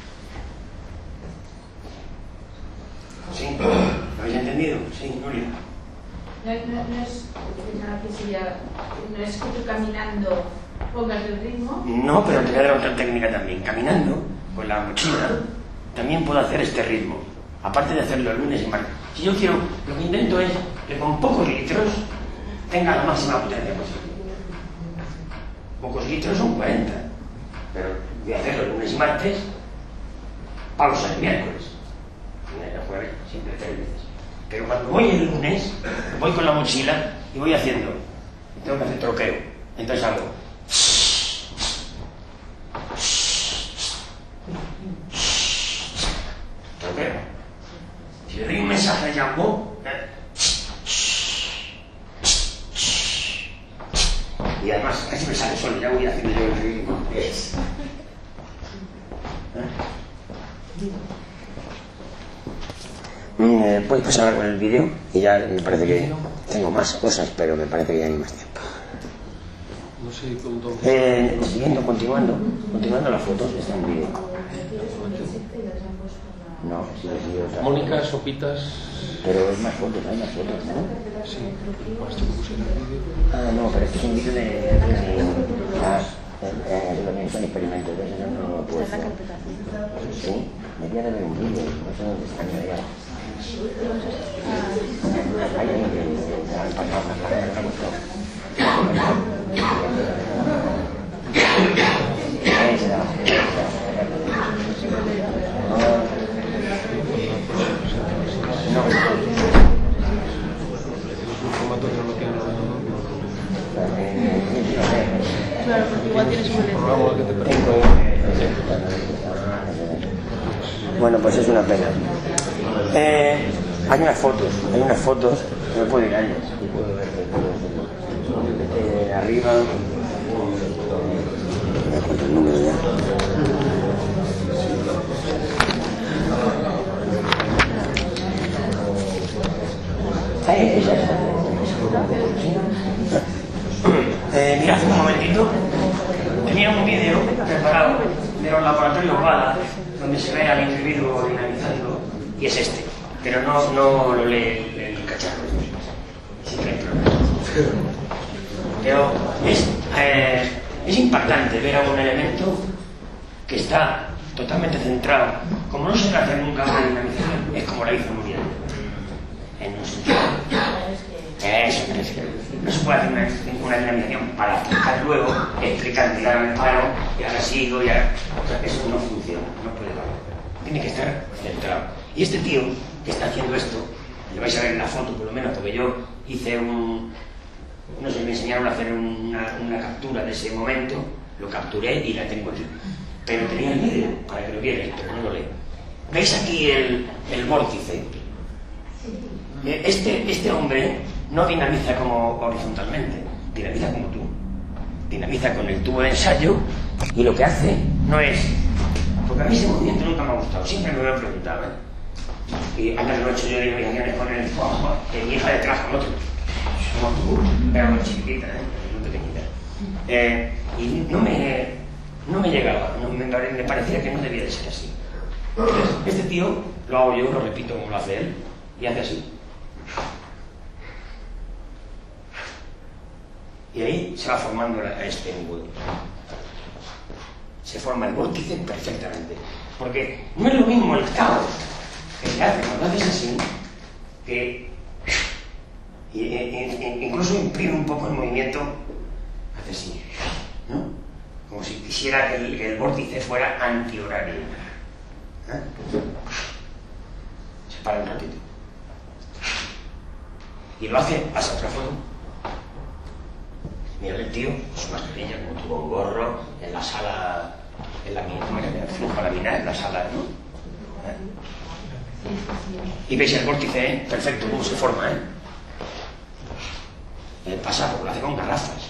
¿Sí? ¿Lo habéis entendido? Sí, Nuria. No, no, no es que sería, no es que tú caminando pongas el ritmo. No, pero te voy a dar otra técnica también. Caminando con la mochila también puedo hacer este ritmo. Aparte de hacerlo el lunes y martes. Si yo quiero, lo que intento es que con pocos litros tenga la máxima potencia posible. Pocos litros son cuarenta. Pero voy a hacerlo el lunes y martes, pausa el miércoles. Y el jueves siempre tres veces. Pero cuando voy el lunes, voy con la mochila y voy haciendo. Tengo que hacer troqueo. Entonces hago. Troqueo. Si le doy un mensaje de jambo, ¿eh? Y además casi me sale solo, ya voy haciendo yo el ritmo. Es. ¿Eh? Eh, Puedes pasar con el vídeo y ya me parece que tengo más cosas, pero me parece que ya no hay más tiempo. No sé, entonces... Eh, siguiendo, continuando, continuando las fotos, está en vídeo. No, sí, sí, o sea, Mónica, Sopitas... pero es más fotos, hay más fotos, ¿no? Sí, esto como será el vídeo. Ah, no, pero este es un vídeo de... de ah, eh, eh, son experimentos, entonces yo no lo puedo hacer. Sí, debería de haber un vídeo, no sé dónde está ni allá. Hay alguien que han pasado más tarde, no me gustó. Ahí se da. No. Claro, porque igual tienes un Bueno, pues es una pena. Eh, hay unas fotos, hay unas fotos, no puedo ir a ellas, y puedo ver, puedo verlo. Eh, arriba. ¿Cuántos números ya? Eh, eh, mirad un momentito. Tenía un vídeo preparado de los laboratorios Bala, donde se ve al individuo dinamizando, y es este, pero no, no lo lee el, el cacharro. Pero es, eh, es impactante ver a un elemento que está totalmente centrado, como no se le hace nunca una dinamización, es como la hizo Nuria en un sentido. Eso es que no se puede hacer una, una dinamización para explicar luego, explicar, tirar al palo, y ahora sigo, y ahora. O sea, eso no funciona, no puede valer. Tiene que estar centrado. Y este tío que está haciendo esto, lo vais a ver en la foto por lo menos, porque yo hice un. No sé, me enseñaron a hacer una, una captura de ese momento, lo capturé y la tengo aquí. Pero tenía el vídeo para que lo vierais, pero no lo leo. ¿Veis aquí el, el vórtice? Este, este hombre no dinamiza como horizontalmente, dinamiza como tú. Dinamiza con el tubo de ensayo y lo que hace no es... Porque a mí ese movimiento nunca me ha gustado, siempre me lo he preguntado, ¿eh? Y antes lo he hecho yo de dinamizaciones con el... que mi hija detrás con otro. Como tú, pero muy chiquitita, ¿eh? Muy pequeñita. Eh, y no me, no me llegaba, no, me, me parecía que no debía de ser así. Entonces, este tío, lo hago yo, lo repito como lo hace él, y hace así. Y ahí se va formando este nudo. Se forma el vórtice perfectamente. Porque no es lo mismo el caos que se hace cuando haces así, que y, y, y, incluso imprime un poco el movimiento, hace así, ¿no? Como si quisiera que el, que el vórtice fuera antihorario. ¿Eh? Se para un ratito. Y lo hace, pasa otra foto. Mira el tío, su mascarilla, como tuvo un gorro, en la sala, en la mina, en el flujo a la mina, en la sala, ¿no? ¿Eh? Y veis el vórtice, ¿eh? Perfecto, cómo se forma, ¿eh? Eh, pasa, porque lo hace con garrafas.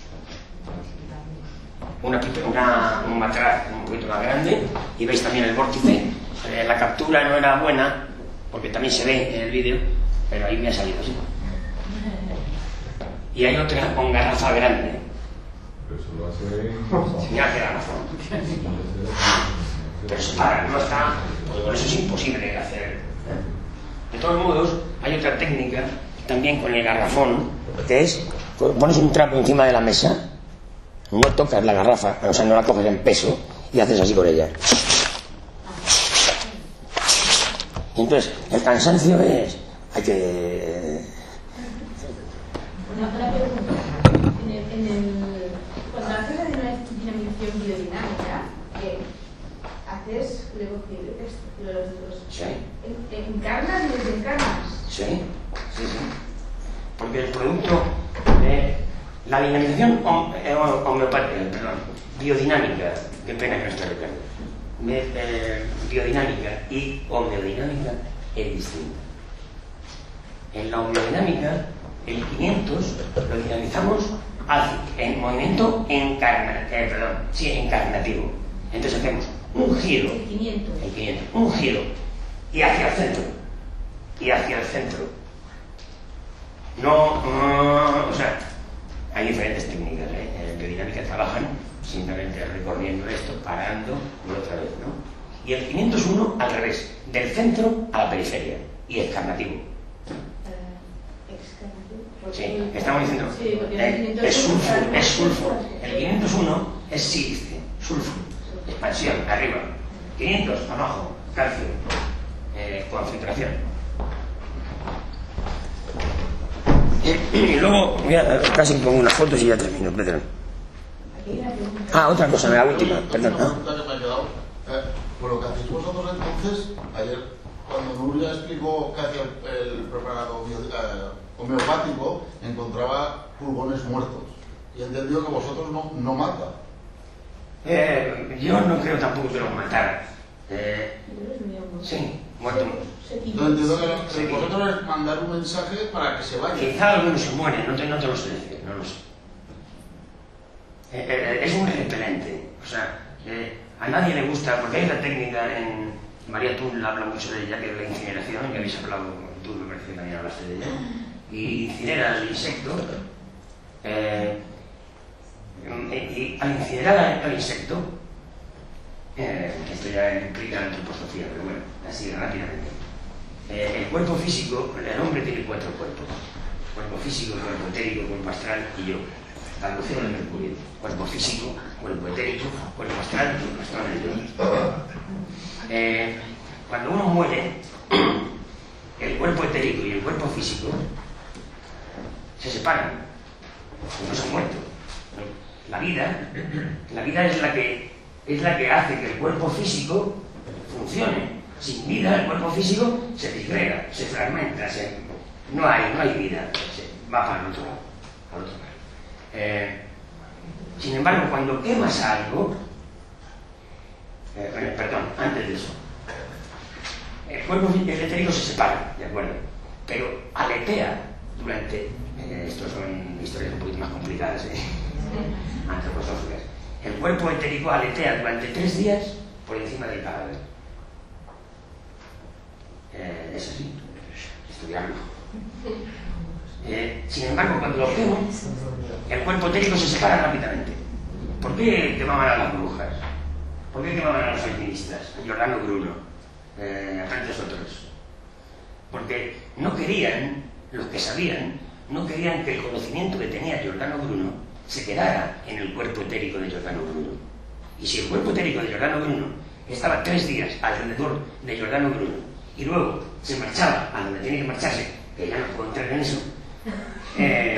Una, una, un matraz un poquito más grande, y veis también el vórtice. Eh, la captura no era buena, porque también se ve en el vídeo, pero ahí me ha salido así. Y hay otra con garrafa grande. Pero eso lo hace... Se me hace garrafa. Pero se para, no está... Porque con eso es imposible de hacer. De todos modos, hay otra técnica, también con el garrafón, que es, pones un trapo encima de la mesa, no tocas la garrafa, o sea, no la coges en peso, y haces así con ella. Y entonces, el cansancio es... Hay que... Una, una pregunta. En el, en el, cuando haces la dinamización biodinámica, ¿qué haces? Luego que los otros. Sí. ¿Encarnas y desencarnas? Sí, sí, sí. Porque el producto de la dinamización homeopática, perdón, biodinámica, qué pena que no esté Ricardo, eh, biodinámica y homeodinámica es distinta. En la homeodinámica, el quinientos lo dinamizamos en movimiento encarna, eh, perdón, sí, encarnativo. Entonces hacemos un giro, el quinientos. el quinientos, un giro, y hacia el centro, y hacia el centro. No, no, o sea, hay diferentes técnicas, ¿eh? En biodinámica trabajan simplemente recorriendo esto, parando y otra vez, ¿no? Y el quinientos uno al revés, del centro a la periferia, y excarnativo. Sí, estamos diciendo, sí, eh, es sulfur, es sulfur. El quinientos uno es sílice, sulfur, expansión, arriba. quinientos, abajo, calcio, eh, concentración. Y, y luego, mira, casi pongo unas fotos y ya termino, perdón. Ah, otra cosa, la última, perdón. Una pregunta que me ha quedado. Eh, por lo que hacéis vosotros entonces, ayer, cuando Nuria explicó que hacía el, el preparado eh, homeopático, encontraba pulgones muertos. Y entendió que vosotros no, no mata. Eh, yo no creo tampoco que los matara. Eh, sí, muerto. Yo entiendo que sí, vosotros es mandar un mensaje para que se vaya. Quizá algunos se mueren, no te, no te lo sé decir, no lo sé. Eh, eh, es un repelente. O sea, eh, a nadie le gusta, porque hay la técnica en... María Tull habla mucho de ella, que es la incineración, que habéis hablado, tú me parece que también hablaste de ella. y incinera al insecto, eh, y al incinerar al insecto, eh, esto ya implica la antroposofía, pero bueno, así rápidamente. Eh, el cuerpo físico, el hombre tiene cuatro cuerpos: cuerpo físico, cuerpo etérico, cuerpo astral y yo, la lucero de Mercurio. Cuerpo físico, cuerpo etérico, cuerpo astral y cuerpo astral y yo. Eh, cuando uno muere, el cuerpo etérico y el cuerpo físico se separan, no se han muerto. La vida, la vida es la que es la que hace que el cuerpo físico funcione. Sin vida, el cuerpo físico se disgrega, se fragmenta, se, no hay, no hay vida, se va para el otro lado. Al otro lado. Eh, sin embargo, cuando quemas algo, eh, perdón, antes de eso, el cuerpo etérico se separa, ¿de acuerdo? Pero aletea durante, eh, estos son historias un poquito más complicadas, ¿eh? Antroposóficas. El cuerpo etérico aletea durante tres días por encima del cadáver. Eh, es así, estudiarlo. Eh, sin embargo, cuando lo quemo, el cuerpo etérico se separa rápidamente. ¿Por qué quemaban a las brujas? ¿Por qué quemaban a los alquimistas? A Giordano Bruno, eh, a tantos otros. Porque no querían, los que sabían, no querían que el conocimiento que tenía Giordano Bruno se quedara en el cuerpo etérico de Giordano Bruno. Y si el cuerpo etérico de Giordano Bruno estaba tres días alrededor de Giordano Bruno y luego se marchaba a donde tiene que marcharse, que ya no puedo entrar en eso, eh,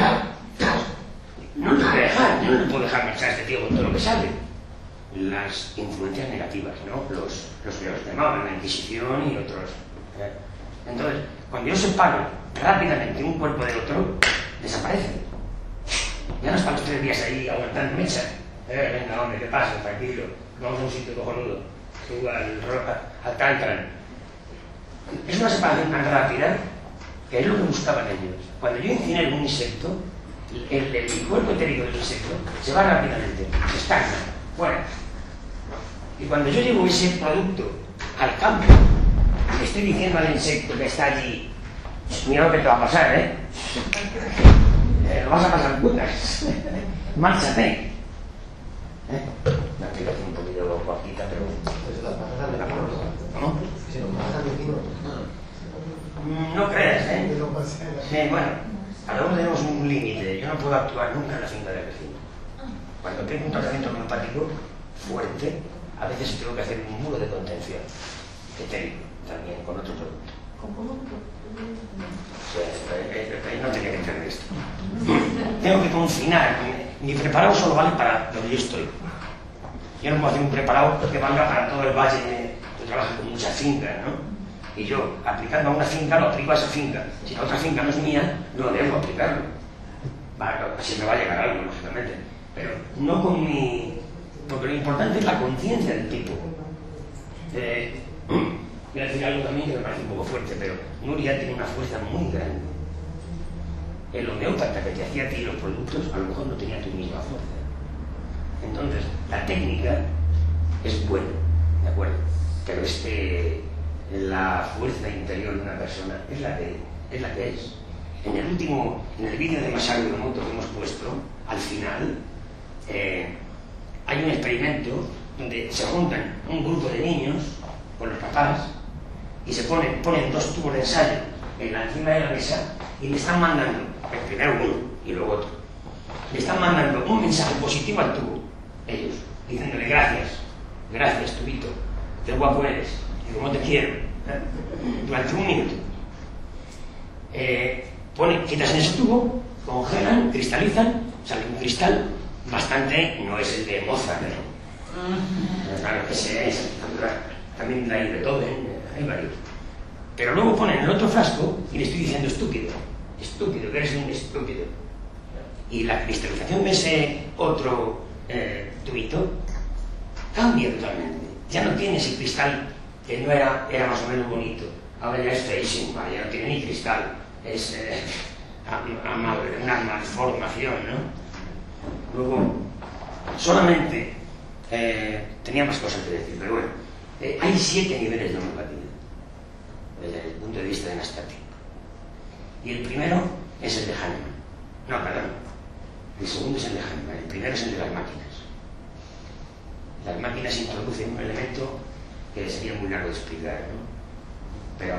no lo puedo dejar, no lo puedo dejar marchar a este tío con todo lo que sabe. Las influencias negativas, ¿no? Los, los que los llamaban la Inquisición y otros. ¿eh? Entonces, cuando yo separo rápidamente un cuerpo de otro, desaparece. Ya no están los tres días ahí aguantando mecha. Eh, venga, hombre, ¿qué pasa? Tranquilo, vamos a un sitio cojonudo. Tú al, al Cancran. Es una separación tan rápida que es lo que buscaban ellos. Cuando yo incinero un insecto, el, el, el cuerpo etérico del insecto se va rápidamente, se estanca, fuera. Y cuando yo llevo ese producto al campo, le estoy diciendo al insecto que está allí, mira lo que te va a pasar, ¿eh? eh lo vas a pasar putas. Márchate. ¿Eh? La explicación un poquito cortita, pero... ¿No? No creas, ¿eh? Sí, bueno, cada uno tenemos un límite. Yo no puedo actuar nunca en la finca del vecino. Cuando tengo un tratamiento homeopático fuerte, a veces tengo que hacer un muro de contención etérico también con otro producto. Sí, no tenía que entender esto. Tengo que confinar. Mi preparado solo vale para donde yo estoy. Yo no puedo hacer un preparado que valga para todo el valle. Yo trabajo con muchas fincas, ¿no? Y yo, aplicando a una finca, lo aplico a esa finca. Si la otra finca no es mía, no debo aplicarlo. Así me va a llegar algo, lógicamente. Pero no con mi... Porque lo importante es la conciencia del tipo. Eh, voy a decir algo también que me parece un poco fuerte, pero Nuria tiene una fuerza muy grande. El homeópata que te hacía a ti los productos, a lo mejor no tenía tu misma fuerza. Entonces, la técnica es buena, ¿de acuerdo? Pero es que la fuerza interior de una persona es la que es. La que es. En el último, en el vídeo de Masaru Emoto que hemos puesto, al final, eh, hay un experimento donde se juntan un grupo de niños con los papás y se ponen, ponen dos tubos de ensayo en la encima de la mesa y le están mandando, primero uno y luego otro, le están mandando un mensaje positivo al tubo, ellos, diciéndole gracias, gracias tubito, qué guapo eres, y cómo te quiero, ¿eh? Durante un minuto. Eh, pone, quitas en ese tubo, congelan, cristalizan, sale un cristal bastante, no es el de Mozart, ¿eh? Claro, ese es, también hay de todo, ¿eh? Hay varios. Pero luego ponen el otro frasco y le estoy diciendo estúpido, estúpido, que eres un estúpido. Y la cristalización de ese otro eh, tubito cambia totalmente. Ya no tiene ese cristal que no era, era más o menos bonito. Ahora ya es feísimo, ya no tiene ni cristal. Es eh, una malformación, ¿no? Luego, solamente eh, tenía más cosas que decir, pero bueno, eh, hay siete niveles de homeopatía desde el punto de vista de Nastatin. Y el primero es el de Hahnemann. No, perdón. El segundo es el de Hahnemann. El primero es el de las máquinas. Las máquinas introducen un elemento que sería muy largo de explicar, ¿no? Pero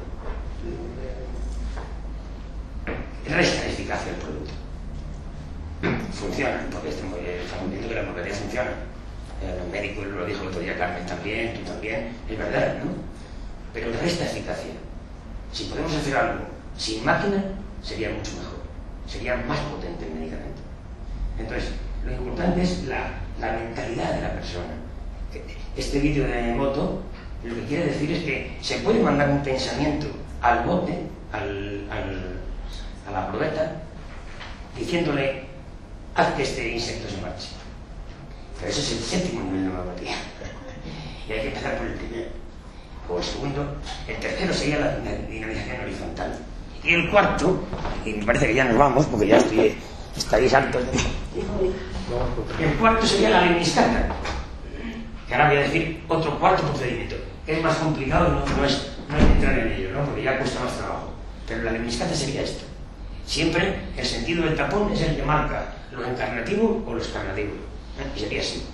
eh, resta eficacia al producto. Funciona, porque estamos viendo que la homeopatía funciona. El médico lo dijo el otro día, Carmen también, tú también, es verdad, ¿no? Pero resta eficacia. Si podemos hacer algo sin máquina, sería mucho mejor, sería más potente el medicamento. Entonces, lo importante es la, la mentalidad de la persona. Este vídeo de Moto lo que quiere decir es que se puede mandar un pensamiento al bote, al, al, a la probeta, diciéndole, haz que este insecto se marche. Pero eso es el séptimo nivel de homeopatía. Y hay que empezar por el primero. O el segundo. El tercero sería la dinamización horizontal. Y el cuarto, y me parece que ya nos vamos, porque ya estoy, estaréis hartos. El cuarto sería la lemniscata. Que ahora voy a decir otro cuarto procedimiento, que es más complicado y no, no, es, no es entrar en ello, ¿no? Porque ya cuesta más trabajo. Pero la lemniscata sería esto. Siempre el sentido del tapón es el que marca lo encarnativo o lo excarnativo. ¿Eh? Y sería así.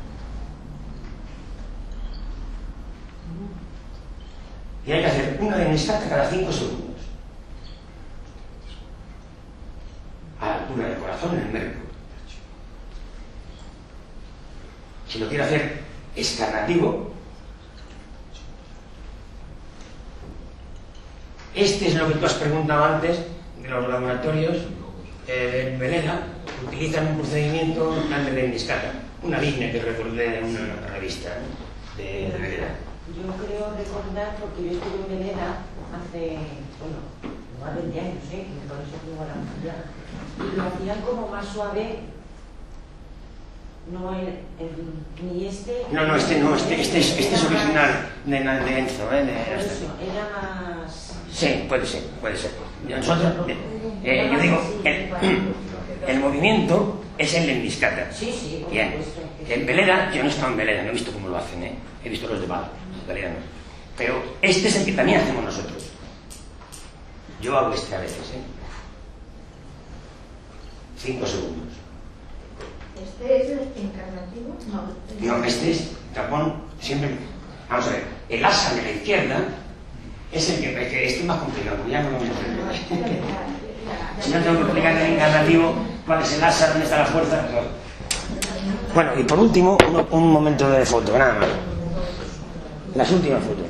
Y hay que hacer una lemniscata cada cinco segundos. A la altura del corazón, en el merco. Si lo quiere hacer excarnativo, este es lo que tú has preguntado antes de los laboratorios eh, de Veleda. Utilizan un procedimiento de lemniscata, una línea que recordé de una revista de, de Veleda. Yo creo recordar, porque yo estuve en Veleda hace, bueno, más de veinte años, ¿eh? Y por eso tengo la memoria. Y lo hacían como más suave. No, el, el, ni este... No, no, este no, este, este, es, este es original de, de Enzo, ¿eh? De, por eso, era más... Sí, puede ser, puede ser. Nosotros, eh, yo digo, el, el movimiento es en lemniscata. Sí, sí. Bien. En Veleda, yo no he estado en Veleda, no he visto cómo lo hacen, ¿eh? He visto los de Bala, Veleda no. Pero este es el que también hacemos nosotros. Yo hago este a veces, ¿eh? Cinco segundos. ¿Este es el encarnativo? No. No, este es tapón siempre. Vamos a ver, el asa de la izquierda es el que, que este es más complicado, ya no lo voy a entender. Si no tengo que explicar el encarnativo, cuál es el asa, dónde está la fuerza. No. Bueno, y por último, un, un momento de foto, nada más. Las últimas fotos.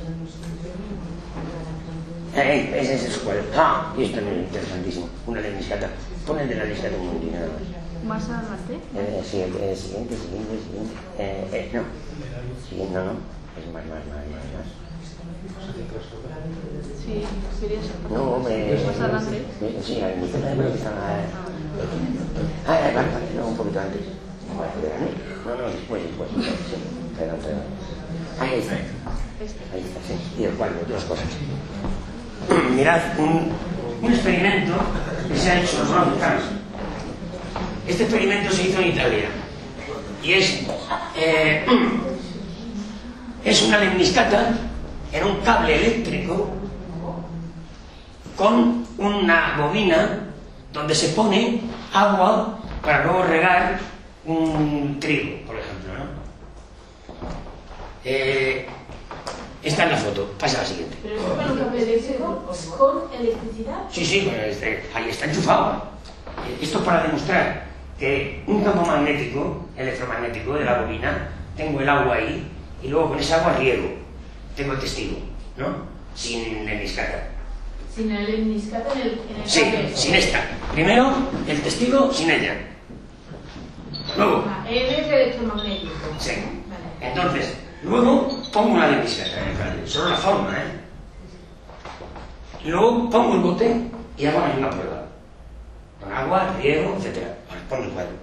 Eh, ese es el cual. Ah, y esto es interesantísimo. Una lemniscata. Pon el de la lemniscata un momentito nada más. ¿Más adelante? Eh, siguiente, eh, siguiente, siguiente, siguiente. Eh, eh, no. Siguiente, no, no. Es más, más, más, más, más. Sí, sería eso. No, hombre. ¿Más adelante? Sí, a la mitad de lo que están. Ah, vale, vale, no, un poquito antes. No, no, después, después. Sí, perdón, perdón. Ahí está. Ahí está, sí. Y el cuadro, dos cosas. Mirad, un, un experimento que se ha hecho, ¿no? Este experimento se hizo en Italia y es eh, es una lemniscata en un cable eléctrico con una bobina donde se pone agua para luego regar un trigo, por ejemplo, ¿no? Eh, esta es la foto, pasa a la siguiente. ¿Pero es con un cable eléctrico con electricidad? Sí, sí, bueno, este, ahí está enchufado. Esto es para demostrar que un campo magnético, electromagnético de la bobina, tengo el agua ahí y luego con esa agua riego. Tengo el testigo, ¿no? Sin lemniscata. Sin el lemniscata en el, en el Sí, cable. sin esta. Primero el testigo sin ella. Luego. Ah, él es electromagnético. Sí. Vale. Entonces, luego pongo una lemniscata en el cable. Solo la forma, ¿eh? Luego pongo el bote y hago la misma prueba. Con agua, riego, etcétera. Vale, pongo el cuadro.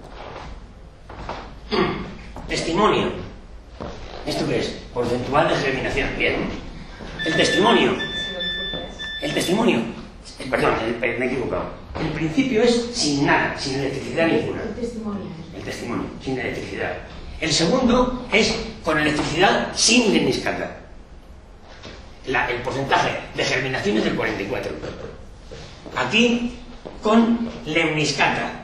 Testimonio. ¿Esto qué es? Porcentual de germinación. Bien. El testimonio. El testimonio. Eh, perdón, el, el, me he equivocado. El principio es sin nada, sin electricidad ninguna. El testimonio. El testimonio, sin electricidad. El segundo es con electricidad sin lemniscata. La, el porcentaje de germinación es del cuarenta y cuatro. aquí con lemniscata.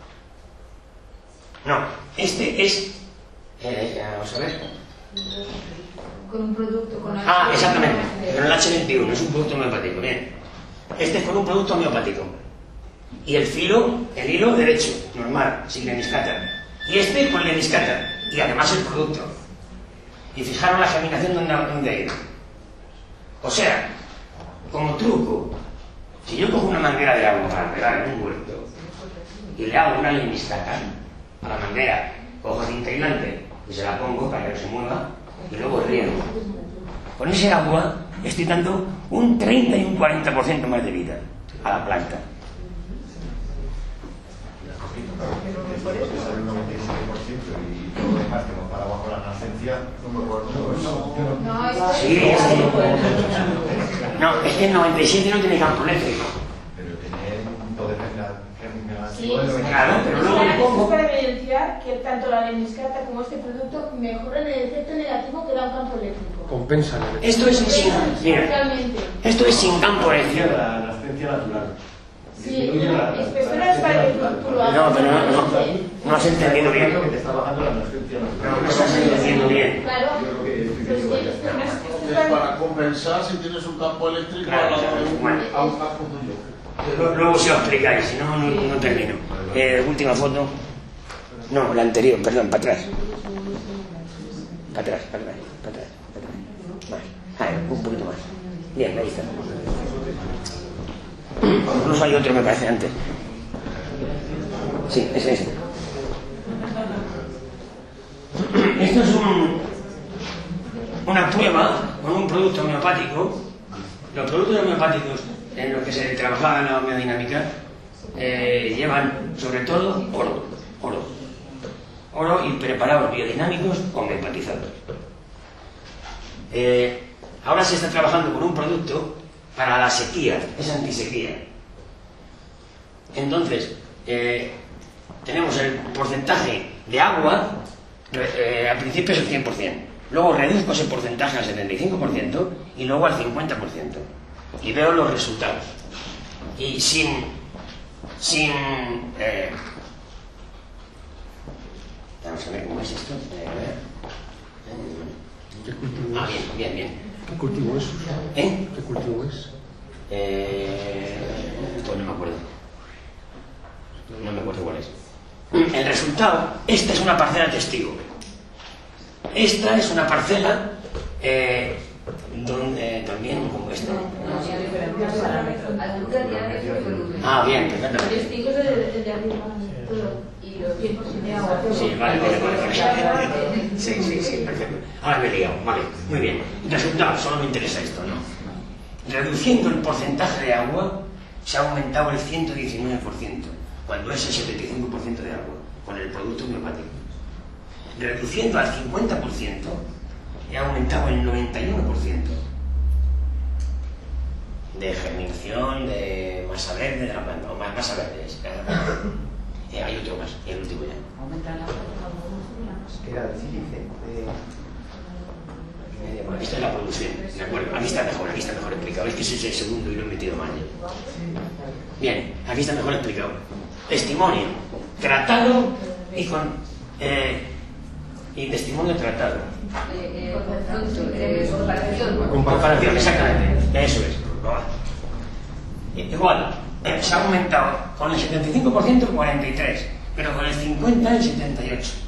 No, este es... Eh, vamos a ver. Con un producto, con Ah, exactamente, con el hache veintiuno, es un producto homeopático, bien. Este es con un producto homeopático. Y el filo, el hilo derecho, normal, sin lemniscata. Y este con lemniscata. Y además el producto. Y fijaros la germinación donde, donde ha ido. O sea, como truco, si yo cojo una manguera de agua para pegar en un huerto y le hago una lemniscata a la manguera, cojo cinta aislante y se la pongo para que no se mueva y luego riego. Con ese agua estoy dando un treinta y un cuarenta por ciento más de vida a la planta. Por eso sale un noventa y siete por ciento y todo demás que va para abajo la nascencia, no me acuerdo. No, esto Sí, es que... No, es que el noventa y siete no tiene campo eléctrico. Pero tiene un punto de Sí, germinación. Claro, pero luego... esto es para evidenciar que tanto la lemniscata como este producto mejoran el efecto negativo que da un campo eléctrico. Compensan. Esto es sin... Mira, Totalmente. esto es sin campo eléctrico. La nascencia natural. Sí, esto no es para que tú lo hagas. No, pero no, no, no has entendido bien. Que te está bajando la nascencia natural. No, no estás entendiendo bien. Claro. Pues sí, esto no es- esto es Es para compensar si tienes un campo eléctrico Claro, al lado claro, de un, bueno. a un campo tuyo. Luego- Luego se lo explicáis, si no, no, no termino. Eh, última foto. No, la anterior, perdón, para atrás. Para atrás, para atrás, para atrás, para atrás. Más. A ver, un poquito más. Bien, ahí está. Incluso hay otro, me parece, antes. Sí, ese, ese. Esto es un, una prueba con un producto homeopático. Los productos homeopáticos en los que se trabajaba en la homeodinámica eh, llevan sobre todo oro, oro, oro y preparados biodinámicos homeopatizados. Eh, ahora se está trabajando con un producto para la sequía, es antisequía. Entonces, eh, tenemos el porcentaje de agua, eh, al principio es el cien por ciento, luego reduzco ese porcentaje al setenta y cinco por ciento y luego al cincuenta por ciento. Y veo los resultados. Y sin... sin... Eh, vamos a ver cómo es esto. Eh, ah, bien, bien, bien. ¿Qué cultivo es? ¿Eh? ¿Qué cultivo es? Eh, pues no me acuerdo. No me acuerdo cuál es. El resultado, esta es una parcela testigo. Esta es una parcela eh, donde también como esta. Ah, bien, perfectamente. Testigos de, de, de arriba, todo. Y los tiempos sin agua. Sí, vale, vale, vale, vale. Sí, sí, sí, perfecto. Ahora me he liado, vale, muy bien. Resultado, solo me interesa esto, ¿no? Reduciendo el porcentaje de agua, se ha aumentado el ciento diecinueve por ciento, cuando es el setenta y cinco por ciento de agua, con el producto homeopático. Reduciendo al cincuenta por ciento, he aumentado el noventa y uno por ciento de germinación, de masa verde de la planta, o más masa verde. Es, eh, hay otro más, y el último ya. Era de sílice. Eh, bueno, esta es la producción, de acuerdo. Aquí está mejor, aquí está mejor explicado. Es que ese es el segundo y lo he metido mal. Bien, aquí está mejor explicado. Testimonio tratado y con eh, y testimonio tratado. Eh, eh, comparación. Comparación, exactamente. Eso es. Igual, eh, se ha aumentado con el setenta y cinco por ciento el cuarenta y tres por ciento, pero con el cincuenta por ciento el setenta y ocho por ciento.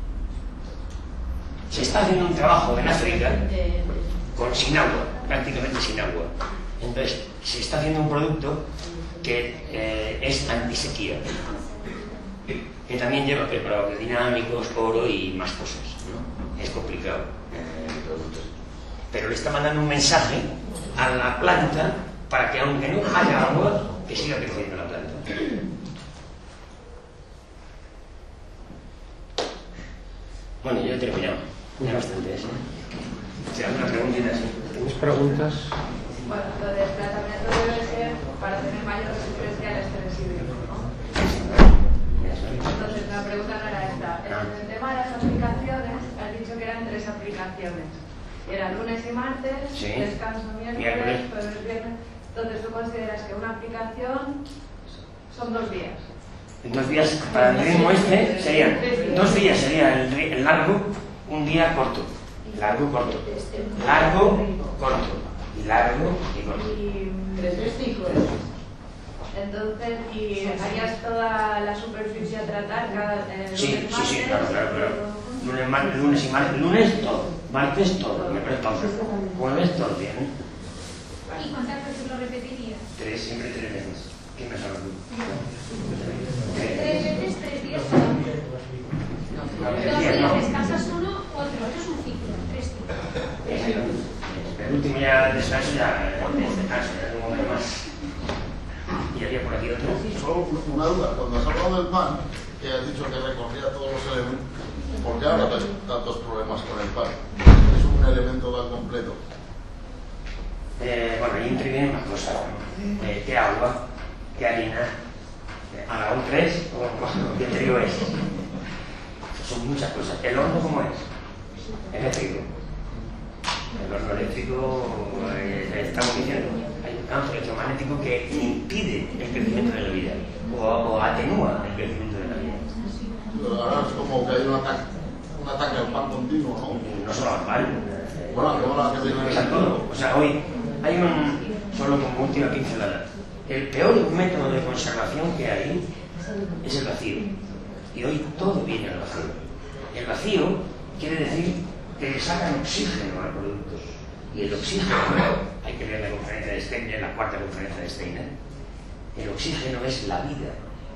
Se está haciendo un trabajo en África con, sin agua, prácticamente sin agua. Entonces, se está haciendo un producto que eh, es antisequía, que también lleva preparados dinámicos, oro y más cosas, ¿no? Es complicado eh, el producto. Pero le está mandando un mensaje a la planta para que, aunque no haya agua, que siga creciendo la planta. Bueno, yo he terminado. Ya bastante eso. Si hay alguna preguntita así. ¿Tienes preguntas? Bueno, lo del tratamiento debe ser para tener mayor resistencia al este residuo, ¿no? Entonces, la pregunta no era esta. En el tema de las aplicaciones, has dicho que eran tres aplicaciones. Eran lunes y martes, Sí. descanso miércoles, Miércoles. jueves, viernes. Entonces tú consideras que una aplicación son dos días. En dos días, para el ritmo este, serían dos días sería el, el largo, un día corto. Largo, corto. Largo, corto. Y largo y corto. Y tres ciclos. Entonces, ¿y harías toda la superficie a tratar cada eh, lunes, Sí, sí, martes? sí, claro, claro, claro. Lunes, martes, lunes y martes, lunes todo. Martes todo, miércoles pausa. Jueves todo bien, ¿eh? ¿Y cuántas veces lo repetirías? Tres, siempre tres veces. ¿Quién me sabe? Tres veces, tres días cada uno. Dos días, descansas uno, otro. Eso es un ciclo, tres ciclos. El último ya descanso, ya descanso, ya no momento más. ¿Y había por aquí otro? Solo una duda. Cuando has hablado del pan, que has dicho que recorría todos los elementos, ¿por qué ahora hay tantos problemas con el pan? Es un elemento tan completo. Eh, bueno, ahí intervienen más cosas, ¿no? Eh, ¿Qué agua? ¿Qué harina? Eh, ¿Aragón tres? ¿O qué trigo es? Son muchas cosas. ¿El horno cómo es? Eléctrico. El horno eléctrico, eh, estamos diciendo, hay un campo electromagnético que impide el crecimiento de la vida o, o atenúa el crecimiento de la vida. Pero ahora es como que hay un ataque, un ataque al pan continuo, ¿no? No solo al pan. Bueno, luego la que viene Es a todo. O sea, hoy hay un, solo como última pincelada, el peor método de conservación que hay es el vacío. Y hoy todo viene al vacío. El vacío quiere decir que le sacan oxígeno a los productos. Y el oxígeno, hay que ver la conferencia de Steiner, la cuarta conferencia de Steiner, el oxígeno es la vida.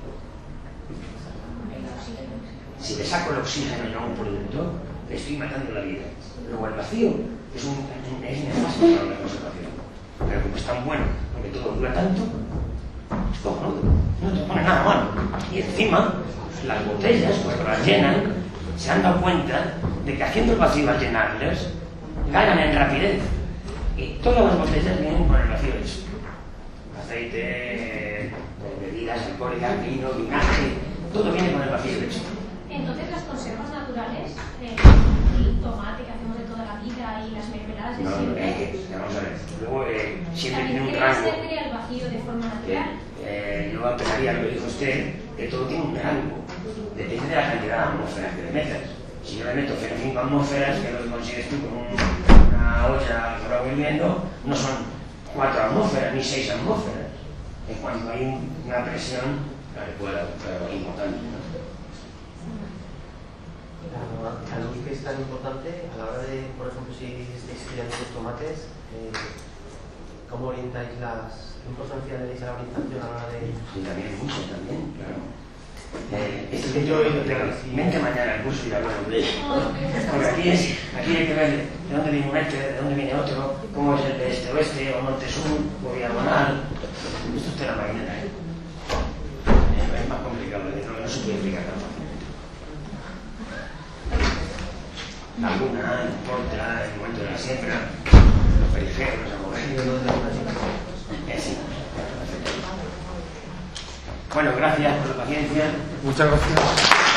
Si le saco el oxígeno a un producto, le estoy matando la vida. Luego el vacío es, un, es nefasto para la conservación. Pero como es tan bueno, porque todo dura tanto, es cojonudo, no te pone nada malo. Y encima, las botellas, cuando las llenan, se han dado cuenta de que haciendo el vacío al llenarlas, ganan en rapidez. Y todas las botellas vienen con el vacío hecho. Aceite, bebidas alcohólicas, vino, vinagre, todo viene con el vacío hecho. Entonces las conservas naturales, eh, el tomate que hacemos de toda la vida y las mermeladas de No, siempre. eh, vamos a ver. Luego eh, siempre También tiene un crea- rango. se crea el vacío de forma natural. Eh, yo apelaría a lo que dijo usted, que todo tiene un rango. Depende de la cantidad de atmósferas que le metas. Si yo le meto cero coma cinco atmósferas, que es lo que consigues tú con un, una olla que va hirviendo, no son cuatro atmósferas ni seis atmósferas. En cuanto hay un, una presión, adecuada, pero importante, ¿no? La luz que es tan importante a la hora de, por ejemplo, si estáis criando los tomates, eh, ¿cómo orientáis las... ¿Qué importancia le dais a la orientación a la hora de...? Sí, también, mucho también, claro. Eh, esto que yo he oído, vente mañana al curso y hablamos de ello. Porque aquí, es, aquí hay que ver de dónde viene un este, de dónde viene otro, cómo es el de este-oeste, o norte-sur, o diagonal. Esto es de la marinera, ¿eh? Es más complicado, no, no se puede explicar tan fácil. La luna, importa, el momento de la siembra, los periferos, los amorreos, eh, sí. Bueno, gracias por la paciencia. Muchas gracias.